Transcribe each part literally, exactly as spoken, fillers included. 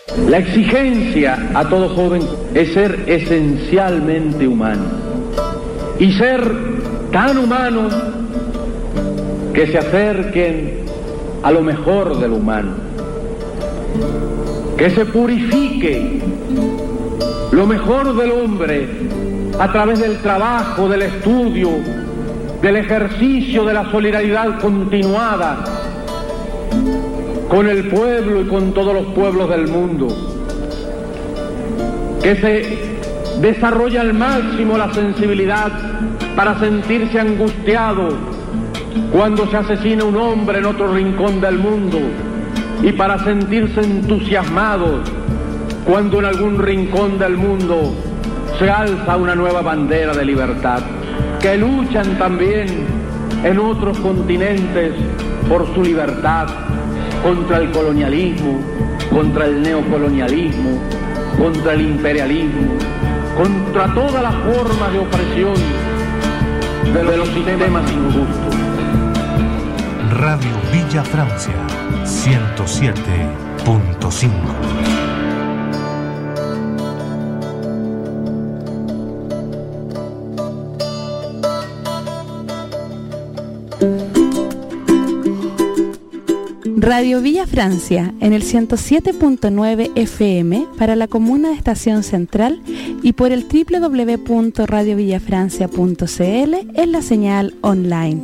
La exigencia a todo joven es ser esencialmente humano y ser tan humano que se acerquen a lo mejor del humano, que se purifique lo mejor del hombre a través del trabajo, del estudio, del ejercicio de la solidaridad continuada con el pueblo y con todos los pueblos del mundo, que se desarrolle al máximo la sensibilidad para sentirse angustiado cuando se asesina un hombre en otro rincón del mundo y para sentirse entusiasmado cuando en algún rincón del mundo se alza una nueva bandera de libertad, que luchan también en otros continentes por su libertad, contra el colonialismo, contra el neocolonialismo, contra el imperialismo, contra todas las formas de opresión de los sistemas injustos. Radio Villa Francia, ciento siete punto cinco. Radio Villa Francia en el ciento siete punto nueve F M para la comuna de Estación Central y por el doble u doble u doble u punto radio villafrancia punto c l en la señal online.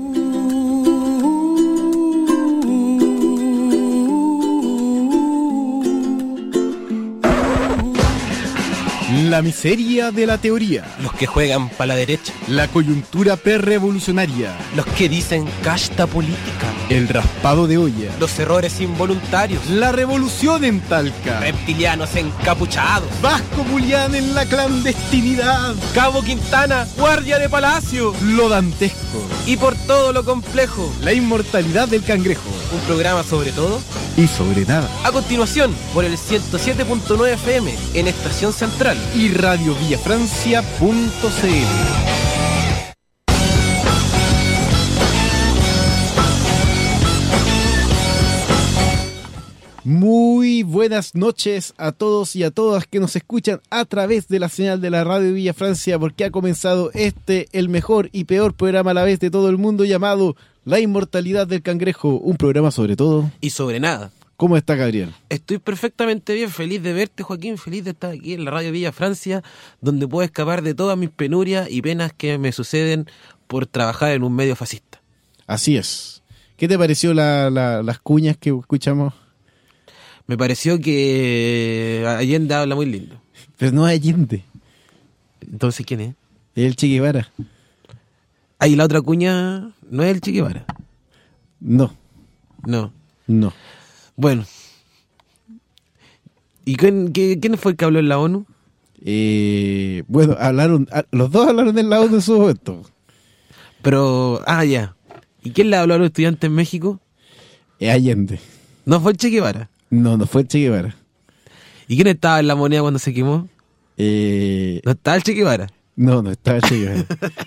La miseria de la teoría. Los que juegan para la derecha. La coyuntura pre-revolucionaria. Los que dicen casta política. El raspado de olla. Los errores involuntarios. La revolución en Talca. Reptilianos encapuchados. Vasco Julián en la clandestinidad. Cabo Quintana, guardia de palacio. Lo dantesco. Y por todo lo complejo. La inmortalidad del cangrejo. Un programa sobre todo y sobre nada. A continuación, por el ciento siete punto nueve F M en Estación Central y radio villafrancia punto c l. Muy buenas noches a todos y a todas que nos escuchan a través de la señal de la Radio Villa Francia, porque ha comenzado este, el mejor y peor programa a la vez de todo el mundo, llamado La Inmortalidad del Cangrejo, un programa sobre todo y sobre nada. ¿Cómo está, Gabriel? Estoy perfectamente bien, feliz de verte, Joaquín, feliz de estar aquí en la Radio Villa Francia, donde puedo escapar de todas mis penurias y penas que me suceden por trabajar en un medio fascista. Así es. ¿Qué te pareció la, la, las cuñas que escuchamos? Me pareció que Allende habla muy lindo. Pero no es Allende. Entonces, ¿quién es? Es el Che Guevara. Ah, y la otra cuña no es el Che Guevara. No. No. No. Bueno. ¿Y quién, quién fue el que habló en la ONU? Eh, bueno, hablaron, los dos hablaron en la ONU en su momento. Pero, ah, ya. ¿Y quién le habló a los estudiantes en México? Es Allende. ¿No fue el Che Guevara? No, no fue el Che Guevara. ¿Y quién estaba en la moneda cuando se quemó? Eh... ¿No estaba el Che Guevara? No, no estaba el Che Guevara.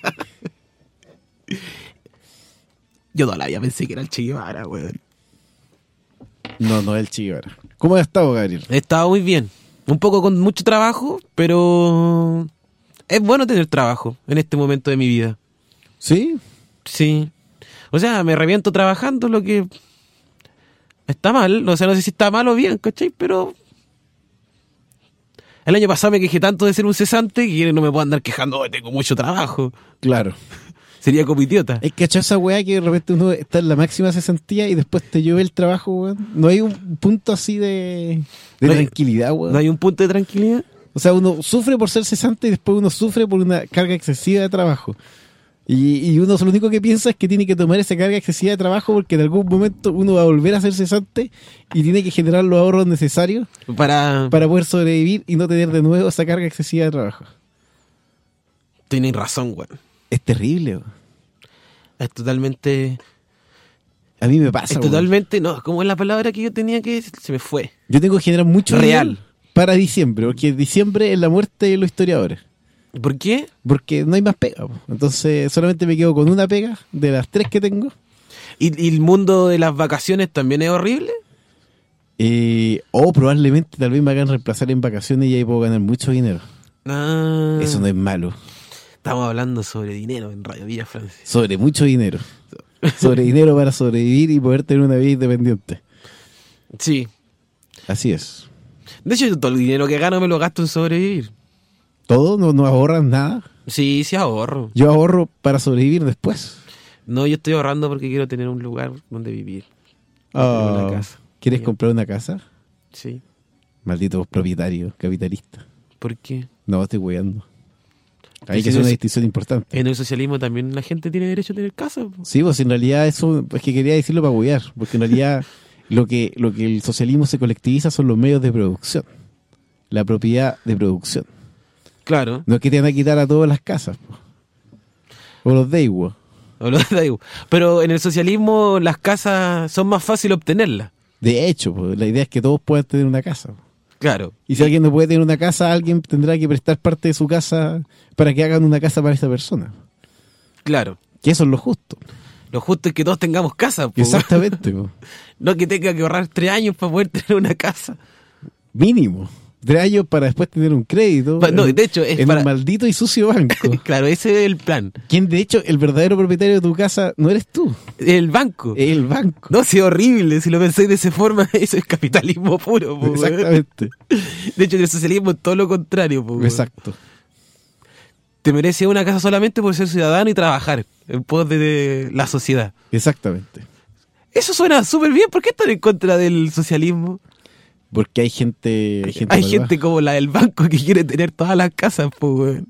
Yo todavía pensé que era el Che Guevara, weón. No, no es el Che Guevara. ¿Cómo has estado, Gabriel? He estado muy bien. Un poco con mucho trabajo, pero es bueno tener trabajo en este momento de mi vida. ¿Sí? Sí. O sea, me reviento trabajando, lo que está mal. O sea, no sé si está mal o bien, ¿cachai? Pero el año pasado me quejé tanto de ser un cesante que no me puedo andar quejando, oh, tengo mucho trabajo. Claro. Sería como idiota. Es que esa weá que de repente uno está en la máxima cesantía y después te llueve el trabajo, weón. No hay un punto así de, de no hay, tranquilidad, weón. ¿No hay un punto de tranquilidad? O sea, uno sufre por ser cesante y después uno sufre por una carga excesiva de trabajo. Y, y uno lo único que piensa es que tiene que tomar esa carga excesiva de trabajo porque en algún momento uno va a volver a ser cesante y tiene que generar los ahorros necesarios para, para poder sobrevivir y no tener de nuevo esa carga excesiva de trabajo. Tienes razón, güey. Es terrible, güey. Es totalmente... A mí me pasa, Es güey. totalmente... No, ¿cómo es la palabra que yo tenía que decir? Se me fue. Yo tengo que generar mucho real para diciembre, porque diciembre es la muerte de los historiadores. ¿Por qué? Porque no hay más pega. Entonces solamente me quedo con una pega de las tres que tengo. ¿Y, y el mundo de las vacaciones también es horrible? Eh, o probablemente tal vez me hagan reemplazar en vacaciones y ahí puedo ganar mucho dinero. Ah, Eso no es malo. estamos hablando sobre dinero en Radio Villa Francia. Sobre mucho dinero. Sobre dinero para sobrevivir y poder tener una vida independiente. Sí. Así es. De hecho, todo el dinero que gano me lo gasto en sobrevivir. ¿Todo? ¿No, no ahorran nada? Sí, sí ahorro. Yo ahorro para sobrevivir después. No, yo estoy ahorrando porque quiero tener un lugar donde vivir. Oh, Una casa. ¿Quieres Sí. comprar una casa? Sí. Maldito propietario, capitalista. ¿Por qué? No, estoy hueando. Hay si que hacer no una es- distinción importante. En el socialismo también la gente tiene derecho a tener casa. po. Sí, pues en realidad eso es que quería decirlo para huear, porque en realidad lo que, lo que el socialismo se colectiviza son los medios de producción, la propiedad de producción. Claro. No es que te van a quitar a todas las casas, po. O los Deiwo. O lo da igual. Pero en el socialismo las casas son más fácil obtenerlas. De hecho, po, la idea es que todos puedan tener una casa, po. Claro. Y si alguien no puede tener una casa, alguien tendrá que prestar parte de su casa para que hagan una casa para esa persona. Claro. Que eso es lo justo. Lo justo es que todos tengamos casa. po. Exactamente, po. No que tenga que ahorrar tres años para poder tener una casa. Mínimo. Tres años para después tener un crédito. Pa- no, en- de hecho, es en para- un maldito y sucio banco. Claro, ese es el plan. Quien de hecho, el verdadero propietario de tu casa no eres tú, El banco. es el banco. No, si es horrible. Si lo pensáis de esa forma, eso es capitalismo puro. po, weón. Exactamente. De hecho, en el socialismo es todo lo contrario. po, weón. Exacto. Te mereces una casa solamente por ser ciudadano y trabajar en pos de, de la sociedad. Exactamente. Eso suena súper bien. ¿Por qué están en contra del socialismo? Porque hay gente. Hay gente, Hay malvada. gente como la del banco que quiere tener todas las casas, pues, weón.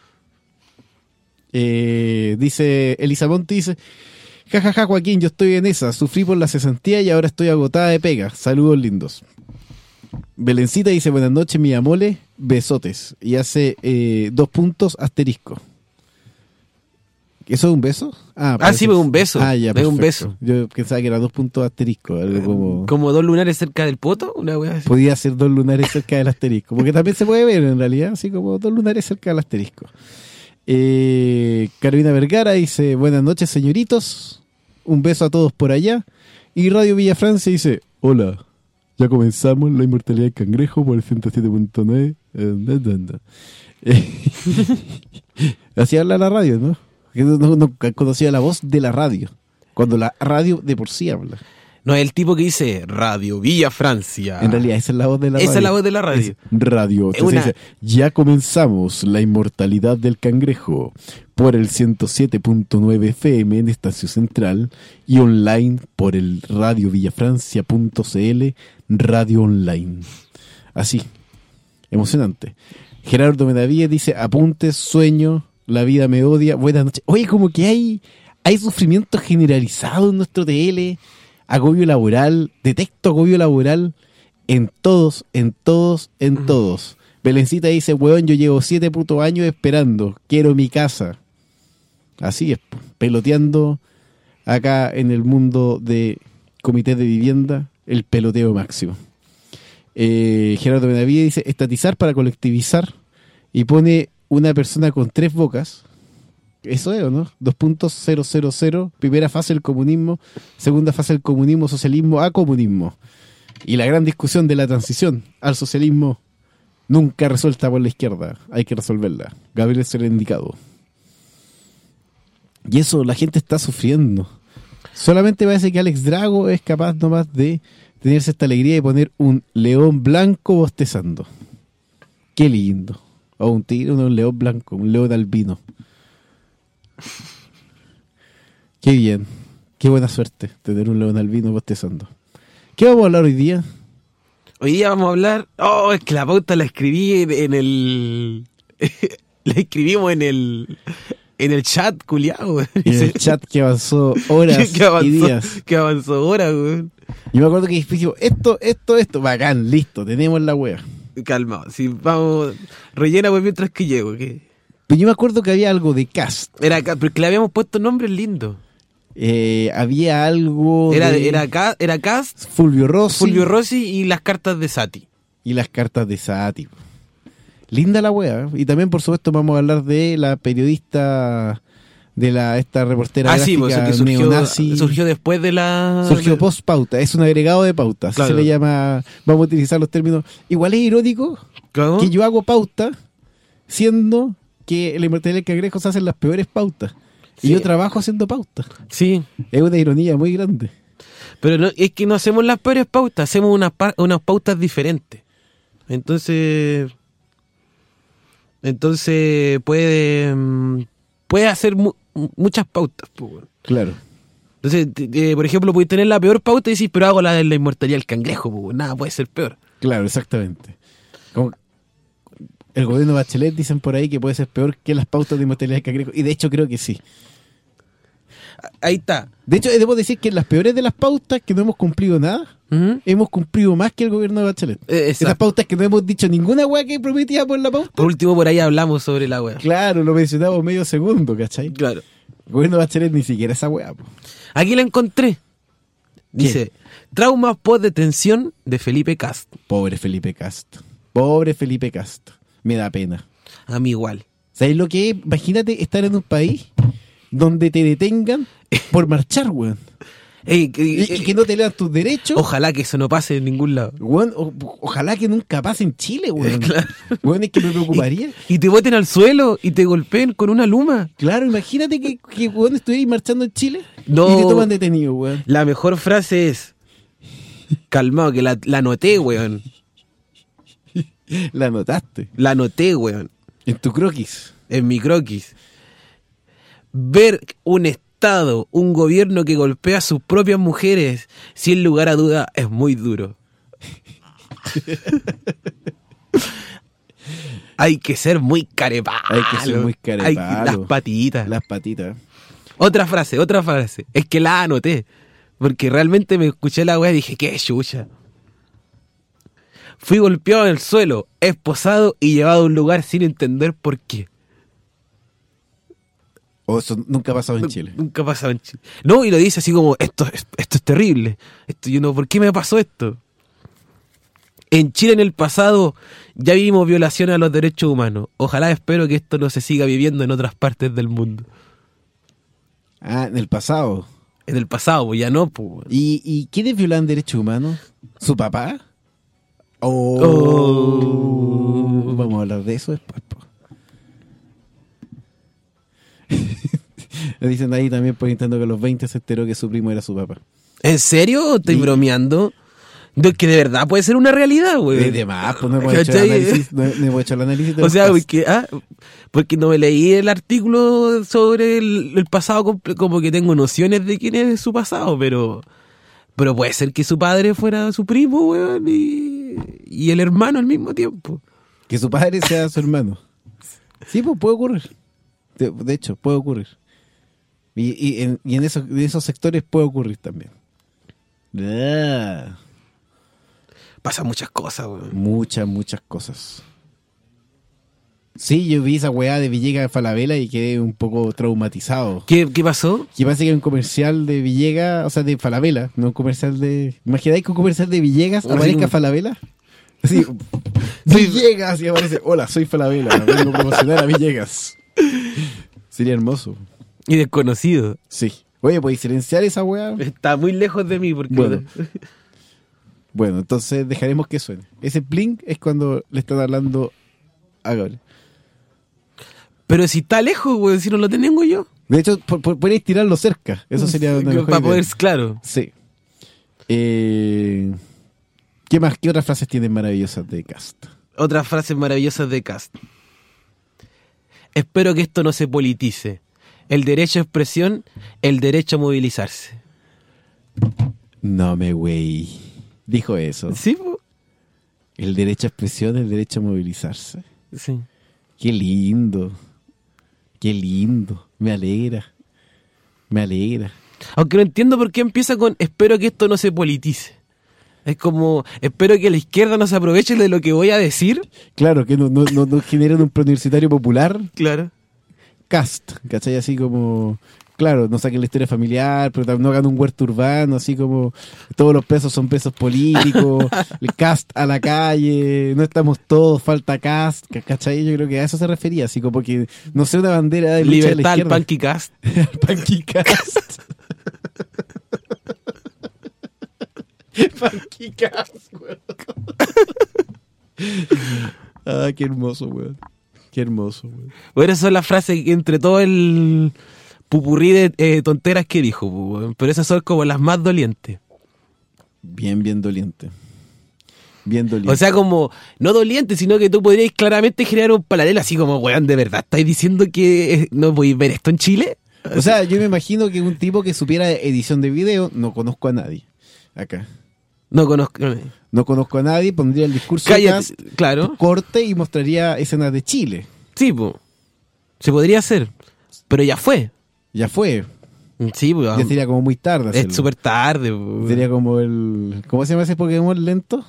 Eh, dice Elisa Monti, dice: jajaja, ja, ja, Joaquín, yo estoy en esa. Sufrí por la cesantía y ahora estoy agotada de pega. Saludos lindos. Belencita dice: buenas noches, mi amole. Besotes. Y hace eh, dos puntos asterisco. ¿Eso es un beso? Ah, parece- sí, me un beso. Ah, ya, Me un perfecto. Yo pensaba que era dos puntos asterisco. Algo como... Como dos lunares cerca del poto, una weá así. Podía ser dos lunares cerca del asterisco. Porque también se puede ver en realidad, así como dos lunares cerca del asterisco. Eh, Carolina Vergara dice: buenas noches, señoritos. Un beso a todos por allá. Y Radio Villa Francia dice: hola, ya comenzamos la inmortalidad del cangrejo por el ciento siete punto nueve. Eh, Así habla la radio, ¿no? Que no, no, no conocía la voz de la radio. Cuando la radio de por sí habla. No es el tipo que dice Radio Villa Francia. En realidad, esa es la voz de la radio. Esa es la voz de la radio. Es radio. Es Entonces una- dice: ya comenzamos la inmortalidad del cangrejo por el ciento siete punto nueve F M en Estación Central y online por el radio villafrancia punto c l, radio online. Así. Emocionante. Gerardo Medavíes dice: apuntes, sueño, la vida me odia, buenas noches. Oye, como que hay, hay sufrimiento generalizado en nuestro T L, agobio laboral, detecto agobio laboral en todos, en todos, en Ujú. todos. Belencita dice: weón, yo llevo siete putos años esperando, quiero mi casa. Así es, po, peloteando acá en el mundo de comités de vivienda, el peloteo máximo. Eh, Gerardo Benavides dice: estatizar para colectivizar, y pone una persona con tres bocas. Eso es, ¿o no? dos punto cero cero cero, primera fase del comunismo, segunda fase del comunismo, socialismo a comunismo. Y la gran discusión de la transición al socialismo nunca resuelta por la izquierda, hay que resolverla. Gabriel es el indicado. Y eso, la gente está sufriendo. Solamente parece que Alex Drago es capaz nomás de tenerse esta alegría y poner un león blanco bostezando. Qué lindo. O un tigre, no, un león blanco, un león albino. Qué bien. Qué buena suerte tener un león albino bostezando. ¿Qué vamos a hablar hoy día? Hoy día vamos a hablar... Oh, es que la pauta la escribí en, en el... la escribimos en el... En el chat, culiao, weón. En el chat que avanzó horas que avanzó, y días. Que avanzó horas, weón. Yo me acuerdo que dijimos: esto, esto, esto, bacán, listo, tenemos la wea. Calma, si vamos... Rellena, pues, mientras que llego, ¿qué? Pero yo me acuerdo que había algo de cast. Era acá, porque le habíamos puesto nombres lindos. Eh, había algo Era, de era, Ca- era Cast, Fulvio Rossi, Fulvio Rossi y las cartas de Sati. y las cartas de Saati. Linda la wea. Y también, por supuesto, vamos a hablar de la periodista de la esta reportera Ah, sí, gráfica pues, que surgió, neonazi. surgió después de la... Surgió post pauta, es un agregado de pauta, así Claro. se le llama, vamos a utilizar los términos. Igual es irónico ¿Cómo? que yo hago pauta siendo que la inmortalidad del cangrejo se hacen las peores pautas. Y Sí. yo trabajo haciendo pauta. Sí, Es una ironía muy grande. pero no, es que no hacemos las peores pautas, hacemos unas, pa- unas pautas diferentes. Entonces... Entonces puede... mm, Puede hacer mu- muchas pautas, pues, weón. Claro. Entonces, te- te- por ejemplo, puedes tener la peor pauta y decir, pero hago la de la inmortalidad del cangrejo, pues, weón. Nada puede ser peor. Claro, exactamente. Como el gobierno de Bachelet dicen por ahí que puede ser peor que las pautas de inmortalidad del cangrejo. Y de hecho creo que sí. Ahí está. De hecho, debo decir que en las peores de las pautas que no hemos cumplido nada, Ujú. hemos cumplido más que el gobierno de Bachelet. Eh, Esas exacto. pautas que no hemos dicho ninguna weá que prometía por la pauta. Por último, por ahí hablamos sobre la wea. Claro, lo mencionamos medio segundo, ¿cachai? Claro. El gobierno de Bachelet ni siquiera esa weá. Po. Aquí la encontré. Dice, traumas post detención de Felipe Cast. Pobre Felipe Cast. Pobre Felipe Cast. Me da pena. A mí igual. ¿Sabes lo que es? Imagínate estar en un país donde te detengan por marchar, weón. Ey, que- Y, y que no te lean tus derechos. Ojalá que eso no pase en ningún lado. Weón, o- ojalá que nunca pase en Chile, weón. Claro. Weón, es que me preocuparía. Y te boten al suelo y te golpeen con una luma. Claro, imagínate que, que weón, estuvieras marchando en Chile No. y te toman detenido, weón. La mejor frase es, calmado, que la, la anoté, weón. La notaste. La anoté, weón. En tu croquis. En mi croquis. Ver un Estado, un gobierno que golpea a sus propias mujeres, sin lugar a duda, es muy duro. Hay que ser muy carepalo. Hay que ser muy Hay- carepalo. Las patitas. Las patitas. Otra frase, otra frase. Es que la anoté. Porque realmente me escuché la weá y dije, qué chucha. Fui golpeado en el suelo, esposado y llevado a un lugar sin entender por qué. O eso nunca ha pasado en Chile. Nunca ha pasado en Chile. No, y lo dice así como, esto, es- esto es terrible. Esto, yo no, ¿por qué me pasó esto? En Chile en el pasado ya vivimos violaciones a los derechos humanos. Ojalá espero que esto no se siga viviendo en otras partes del mundo. Ah, en el pasado. En el pasado, pues ya no, pues. ¿Y, y quiénes violan derechos humanos? ¿Su papá? Oh. Oh. Vamos a hablar de eso después, po. Le dicen ahí también por intento que a los veinte se enteró que su primo era su papá. ¿En serio? ¿O estoy Y- bromeando? De que de verdad puede ser una realidad, güey. De, de más, pues no hemos hecho el ¿Cachai? análisis, no, no hemos hecho el análisis de O los sea, casos. porque, ah, porque no me leí el artículo sobre el, el pasado, comple- como que tengo nociones de quién es su pasado, pero pero puede ser que su padre fuera su primo, weón, y, y el hermano al mismo tiempo. Que su padre sea su hermano. Sí, pues puede ocurrir. De, de hecho, puede ocurrir. Y, y en, y en, esos, en esos sectores puede ocurrir también. Ah, Pasan muchas cosas, weón. muchas, muchas cosas. Sí, yo vi esa weá de Villegas Falabella y quedé un poco traumatizado. ¿Qué, qué pasó? Que parece que hay un comercial de Villegas, o sea, de Falabella, no un comercial de... ¿Imagináis que un comercial de Villegas Así aparezca como- Falabella? Así, Villegas, y aparece, hola, soy Falabella, vengo a promocionar a Villegas. Sería hermoso. Y desconocido. Sí. Oye, ¿podéis silenciar esa weá? Está muy lejos de mí porque... Bueno. Bueno, entonces dejaremos que suene. Ese blink es cuando le están hablando a Gabriel. Pero si está lejos, weón, si no lo tengo yo. De hecho, po- po- podéis tirarlo cerca. Eso sería una mejor Para idea. poder, claro. Sí. Eh, ¿Qué más? ¿Qué otras frases tienen maravillosas de Cast? Otras frases maravillosas de Cast. Espero que esto no se politice. El derecho a expresión, el derecho a movilizarse. No me güey. Dijo eso. ¿Sí? po? El derecho a expresión, el derecho a movilizarse. Sí. Qué lindo. Qué lindo. Me alegra. Me alegra. Aunque no entiendo por qué empieza con espero que esto no se politice. Es como, espero que la izquierda no se aproveche de lo que voy a decir. Claro, que no, no, no, no generan un preuniversitario popular. Claro. Cast, ¿cachai? Así como claro, no saquen la historia familiar, pero también no hagan un huerto urbano, así como todos los presos son presos políticos, el cast a la calle, no estamos todos, falta cast, ¿cachai? Yo creo que a eso se refería, así como porque, no sé, una bandera de lucha Libertad de la al izquierda. Punky Cast. Punky cast. Punky cast, weón. Ah, qué hermoso, weón. Qué hermoso, weón. Bueno, esas son las frases que entre todo el pupurrí de eh, tonteras que dijo, weón. Pero esas son como las más dolientes. Bien, bien doliente. Bien doliente. O sea, como, no doliente, sino que tú podrías claramente generar un paralelo así como, weón, ¿de verdad estáis diciendo que eh, no voy a ver esto en Chile? O sea, yo me imagino que un tipo que supiera edición de video, no conozco a nadie acá. No conozco. No conozco a nadie, pondría el discurso Cállate, de claro. corte y mostraría escenas de Chile. Sí, pues. Se podría hacer. Pero ya fue. Ya fue. Sí, pues. Ya sería como muy tarde hacerlo. Es súper tarde, po. Sería como el... ¿Cómo se llama ese Pokémon lento?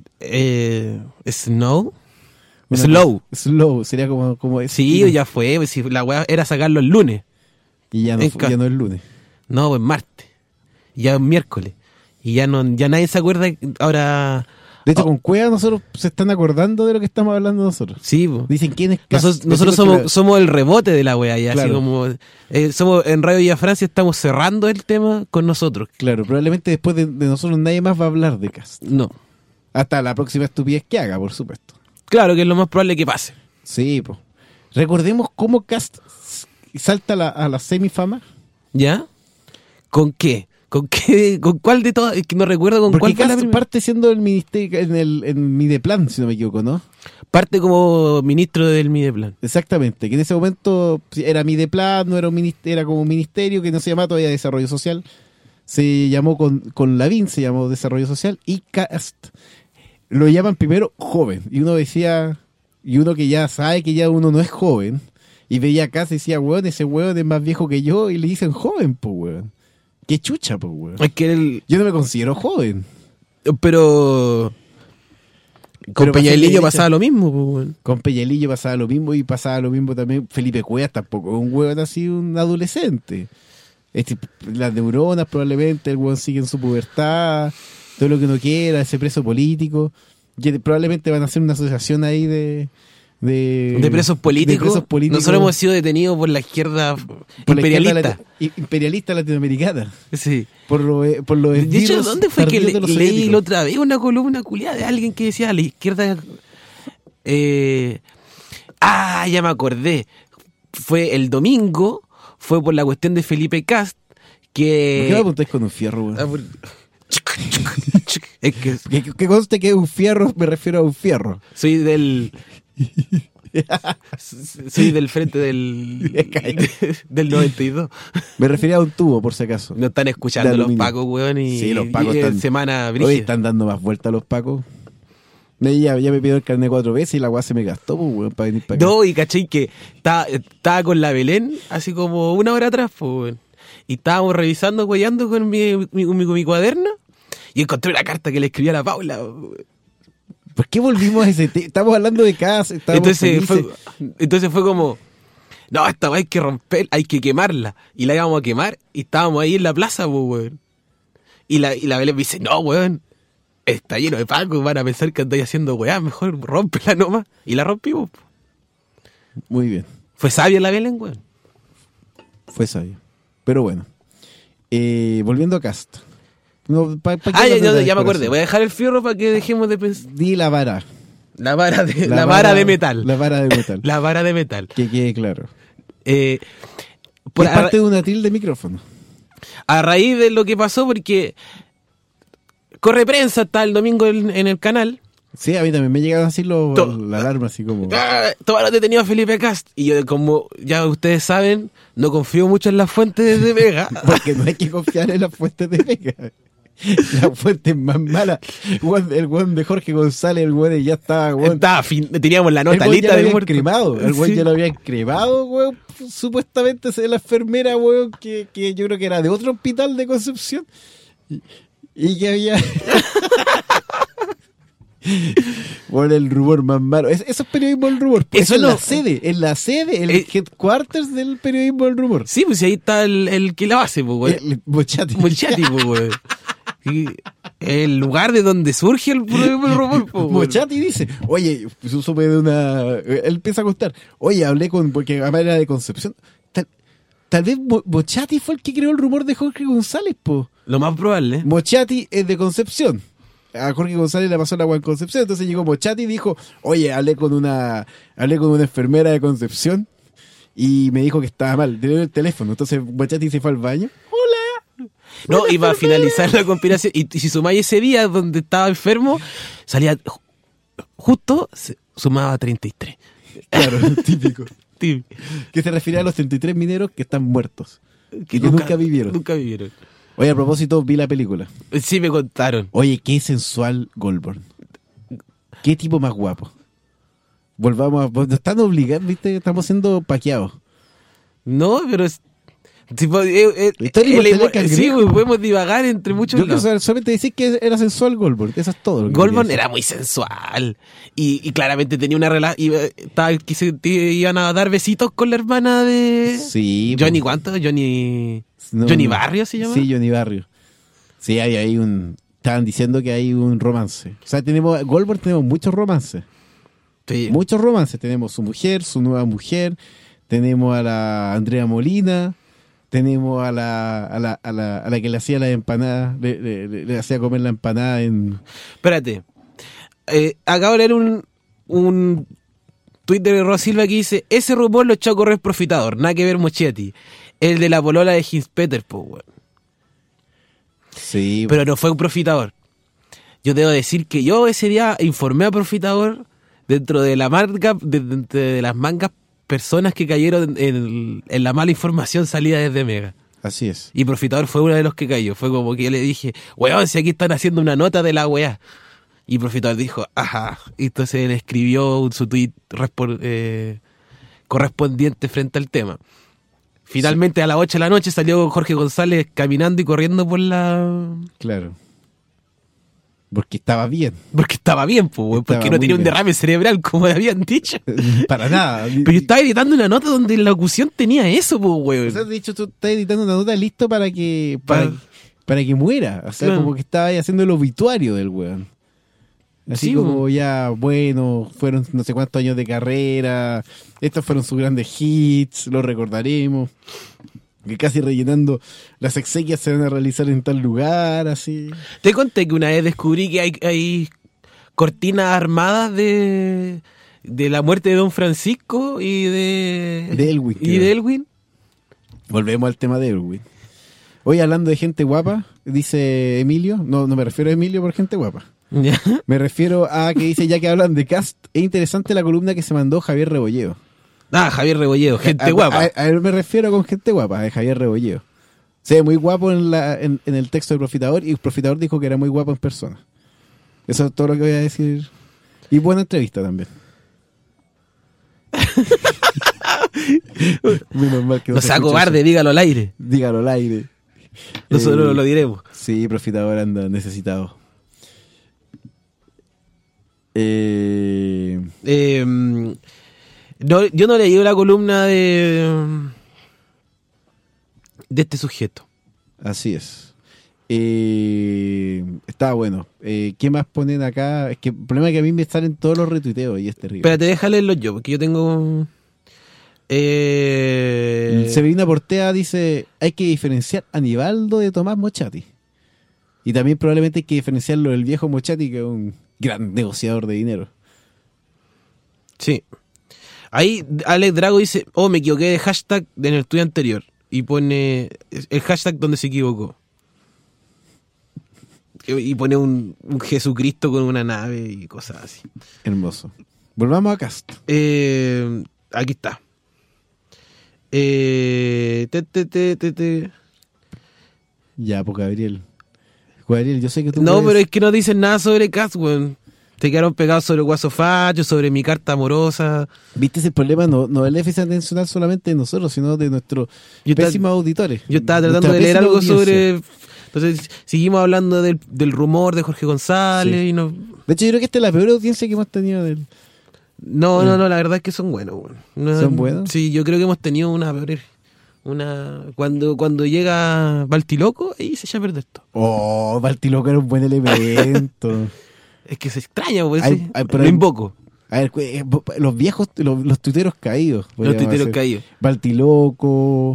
Eh, Snow. Una Slow. cosa- Slow, sería como... como ese Sí, estilo. ya fue. Pues, si la weá era sacarlo el lunes. Y ya no, en fu- ca- ya no es lunes. No, pues martes. Ya es miércoles. Y ya no, ya nadie se acuerda. Ahora. De hecho, Oh. con Cueva nosotros se están acordando de lo que estamos hablando nosotros. Sí, pues. Dicen quién es Cast. Nosotros, nosotros Decimos que somos, somos el rebote de la weá, ya, así Claro. como eh, somos en Radio Villa Francia, estamos cerrando el tema con nosotros. la- Claro, probablemente después de, de nosotros nadie más va a hablar de Cast. No. Hasta la próxima estupidez que haga, por supuesto. Claro que es lo más probable que pase. Sí, pues. Recordemos cómo Cast s- salta a la, a la semifama. ¿Ya? ¿Con qué? ¿Con qué? ¿Con cuál de todas? Es que no recuerdo con Porque cuál fue la Cast primera. parte siendo el ministerio en el en Mideplan, si no me equivoco, ¿no? Parte como ministro del Mideplan. Exactamente, que en ese momento era Mideplan, no era un ministerio, era como un ministerio que no se llamaba todavía Desarrollo Social. Se llamó con, con Lavín, se llamó Desarrollo Social, y Cast lo llaman primero joven. Y uno decía, y uno que ya sabe que ya uno no es joven, y veía a Cast y decía, weón, ese weón es más viejo que yo, y le dicen joven, pues weón. Qué chucha, pues weón. Es que él. Yo no me considero joven. Pero. Con Pero Peña del pasé Niño de pasaba lo mismo, pues, weón. Con Peñalillo pasaba lo mismo y pasaba lo mismo también Felipe Cuevas, tampoco un huevón así, un adolescente. Este, las neuronas probablemente, el huevón sigue en su pubertad, todo lo que uno quiera, ese preso político. Y probablemente van a hacer una asociación ahí de... De, De presos políticos. de presos políticos Nosotros hemos sido detenidos por la izquierda por la izquierda imperialista. lati- imperialista latinoamericana. Sí. Por, lo, eh, por los De hecho, esbirros ¿dónde fue que tardíos le- de los leí soviéticos. la otra vez una columna culiada de alguien que decía a la izquierda? Eh, ah, ya me acordé. Fue el domingo, fue por la cuestión de Felipe Cast, ¿Por qué me que... apuntáis con un fierro, weón? Ah, por- es que Que, que conste que un fierro, me refiero a un fierro. soy del... soy del frente del... del noventa y dos. Me refería a un tubo, por si acaso. No están escuchando De los aluminio. pacos, weón, y, Sí, los pacos y en están- semana Hoy brígida. están dando más vueltas los pacos. Me- Ya, ya me pidió el carnet cuatro veces y la weá se me gastó, pues, weón, para venir para acá. No, y caché que estaba, estaba con la Belén, así como una hora atrás, pues, weón. Y estábamos revisando, weyando con mi, mi, mi, mi cuaderno, y encontré una carta que le escribí a la Paula, weón. ¿Por qué volvimos a ese tema? Estamos hablando de casa, estamos Entonces fue, felices. entonces fue como, no, esta weá hay que romper, hay que quemarla. Y la íbamos a quemar, y estábamos ahí en la plaza, pues, weón. Y la, y la Belén me dice, no, weón, está lleno de pacos, van a pensar que andáis haciendo weá, mejor rómpela nomás. Y la rompimos, po. Muy bien, Fue sabia la Belén, weón. fue sabio. Pero bueno, eh, volviendo a Cast. No, pa- pa- Ah, ¿qué ya, hablas ya, de ya me acordé. corazón? Voy a dejar el fierro para que dejemos de pensar. Di la vara. La vara de, la vara de metal. La vara de metal. La vara de metal. Que quede claro. Eh, Por por, a, parte de un atril de micrófono. a raíz de lo que pasó, porque Corre Prensa está el domingo en, en el canal. Sí, a mí también me llegaron así los, To- la alarma, así como... ¡Ah! Todos los detenidos a Felipe Cast. Y yo, como ya ustedes saben, no confío mucho en las fuentes de Vega. Porque no hay que confiar en las fuentes de Vega. La fuente más mala. Weón, el weón de Jorge González, el weón ya estaba, weón. Estaba fin- teníamos la El nota weón ya lista lo de habían muertos. cremado. El weón Sí. ya lo habían cremado, weón. Supuestamente es la enfermera, weón, que, que yo creo que era de otro hospital de Concepción. Y, y que había... Por el rumor más malo. Es, eso es periodismo del rumor. Eso, Eso es no- la sede, es la sede, el Eh, headquarters del periodismo del rumor. Sí, pues ahí está el, el que lo hace, pues, güey. El Mochati. Mochati, pues, güey. Y el lugar de donde surge el, el rumor, pues, güey. Mochati dice, oye, yo supe de una... Él empieza a contar, oye, hablé con... Porque además era de Concepción. Tal, tal vez Mo- Mochati fue el que creó el rumor de Jorge González, po. Lo más probable. Mochati es de Concepción. A Jorge González le pasó el agua en Concepción, entonces llegó Mochati y dijo, oye, hablé con una hablé con una enfermera de Concepción y me dijo que estaba mal, le dio el teléfono, entonces Mochati se fue al baño. No, iba a finalizar la conspiración. Y, y si sumáis ese día donde estaba enfermo, salía ju- justo, se sumaba treinta y tres. Claro, típico. Sí. Que se refiere a los treinta y tres mineros que están muertos, que nunca vivieron. Nunca vivieron. Oye, a propósito, vi la película. Sí, me contaron. Oye, qué sensual Goldberg. Qué tipo más guapo. Volvamos a... Nos están obligando, viste, estamos siendo paqueados. No, pero es. Tipo, eh, eh, Historia el- inmortal del sí, cangrejo. pues, podemos divagar entre muchos Yo quiero lados. saber- solamente decir que era sensual Goldberg, eso es todo. Lo que Goldberg quería era muy sensual. Y, y claramente tenía una relación. Que se te iban a dar besitos con la hermana de. decir. Sí. Johnny, po. ¿cuánto? Johnny. No, Johnny no. Barrio se llama. Sí, Johnny Barrio. Sí, hay, hay un... Estaban diciendo que hay un romance. O sea, tenemos... Goldberg tenemos muchos romances. Sí. Muchos romances. Tenemos su mujer, su nueva mujer. Tenemos a la Andrea Molina. Tenemos a la, a la, a la, a la que le hacía la empanada. Le, le- le- le hacía comer la empanada en... Espérate. Eh, acabo de leer un, un tuit de Ross Silva que dice: ese rumor lo echó a correr Profitador, nada que ver Mochetti. El de la polola de Hins Peter, po, weón. Sí. Pero no fue un Profitador. Yo debo decir que yo ese día informé a Profitador dentro de la marca, de, de, de las mangas personas que cayeron en, en- en la mala información salida desde Mega. Así es. Y Profitador fue uno de los que cayó. Fue como que yo le dije, weón, si aquí están haciendo una nota de la weá. Y Profitador dijo, ajá. Y entonces él escribió su tweet respor- eh, correspondiente frente al tema. Finalmente a las ocho de la noche salió Jorge González caminando y corriendo por la... Claro. Porque estaba bien. Porque estaba bien, pues, weón, Estaba porque no muy tenía un bien. derrame cerebral, como habían dicho. Para nada. Pero yo estaba editando una nota donde la locución tenía eso, pues, weón. O sea, de hecho, tú estás editando una nota listo para que para, Para- para que muera. O sea, Claro. como que estaba ahí haciendo el obituario del weón. Así Sí, como weón. ya, bueno, fueron no sé cuántos años de carrera. Estos fueron sus grandes hits, los recordaremos. Que casi rellenando las exequias se van a realizar en tal lugar, así. Te conté que una vez descubrí que hay, hay cortinas armadas de, de la muerte de Don Francisco y de... De Elwin, Y creo. de Elwin. Volvemos al tema de Erwin. Hoy hablando de gente guapa, dice Emilio, no, no me refiero a Emilio por gente guapa. Ya. Me refiero a que dice, ya que hablan de cast, es interesante la columna que se mandó Javier Rebolledo. Ah, Javier Rebolledo, gente a, guapa. A, a él me refiero con gente guapa, de Javier Rebolledo. Se ve muy guapo en, la, en, en el texto del Profitador y el Profitador dijo que era muy guapo en persona. Eso es todo lo que voy a decir. Y buena entrevista también. Menos mal que No se sea escucha cobarde, eso. dígalo al aire. Dígalo al aire. Nosotros Eh, lo diremos. Sí, Profitador anda necesitado. Eh, Eh, no, yo no leí la columna de, de este sujeto. así es. Eh, está bueno. Eh, ¿Qué más ponen acá? Es que el problema es que a mí me salen todos los retuiteos y es terrible. Espérate, déjale leerlos yo, porque yo tengo... Eh, Severina Portea dice, hay que diferenciar a Nivaldo de Tomás Mochati. Y también probablemente hay que diferenciarlo del viejo Mochati, que es un gran negociador de dinero. Sí. Ahí Alex Drago dice, oh, me equivoqué de hashtag en el tuyo anterior. Y pone el hashtag donde se equivocó. Y pone un, un Jesucristo con una nave y cosas así. Hermoso. Volvamos a Cast. Eh, aquí está. Eh, te, te, te, te, te. Ya, pues Gabriel. Gabriel, yo sé que tú No, puedes- pero es que no dicen nada sobre Cast, weón. Te quedaron pegados sobre Guaso Facho, sobre mi carta amorosa. ¿Viste ese problema? No, no es el déficit atencional solamente de nosotros, sino de nuestros Yo estaba- pésimos auditores. Yo estaba Nuestra tratando de leer pésima algo audiencia. sobre Entonces seguimos hablando del, del rumor de Jorge González. Sí. Y no, De hecho, yo creo que esta es la peor audiencia que hemos tenido del... no, no, no, la verdad es que son buenos. Bueno. No, ¿Son buenos? Sí, yo creo que hemos tenido una peor... Una, cuando, cuando llega Baltiloco, ahí se echa a perder esto. Oh, Baltiloco era un buen elemento. Es que se extraña, pues, Hay- sí. hay- pero lo hay- invoco. A ver, cu- eh, los viejos, los, los tuiteros caídos. Los podríamos tuiteros decir. caídos. Baltiloco,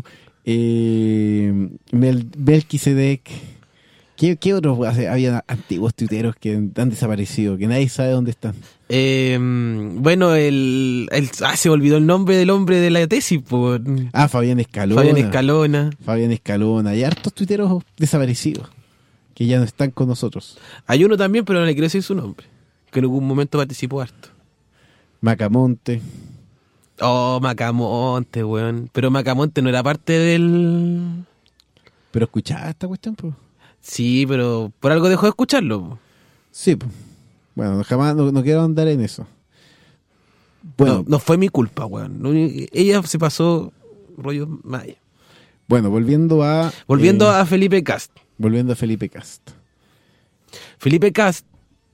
eh, Mel, Melquisedec. ¿Qué, ¿Qué otros hace- había antiguos tuiteros que han desaparecido? Que nadie sabe dónde están. Eh, bueno, el, el ah, se me olvidó el nombre del hombre de la tesis, por Ah, Fabián Escalona. Fabián Escalona. Fabián Escalona. Hay hartos tuiteros desaparecidos que ya no están con nosotros. Hay uno también, pero no le quiero decir su nombre, que en algún momento participó harto. Macamonte. Oh, Macamonte, weón. Pero Macamonte no era parte del... Pero escuchaba esta cuestión, pues. Sí, pero por algo dejó de escucharlo. Po. Sí, pues. Bueno, jamás, no, no quiero andar en eso. Bueno, No, no fue mi culpa, weón. Lo único- Ella se pasó rollo Maya. bueno, volviendo a... Volviendo eh, a Felipe Cast. Volviendo a Felipe Cast. Felipe Cast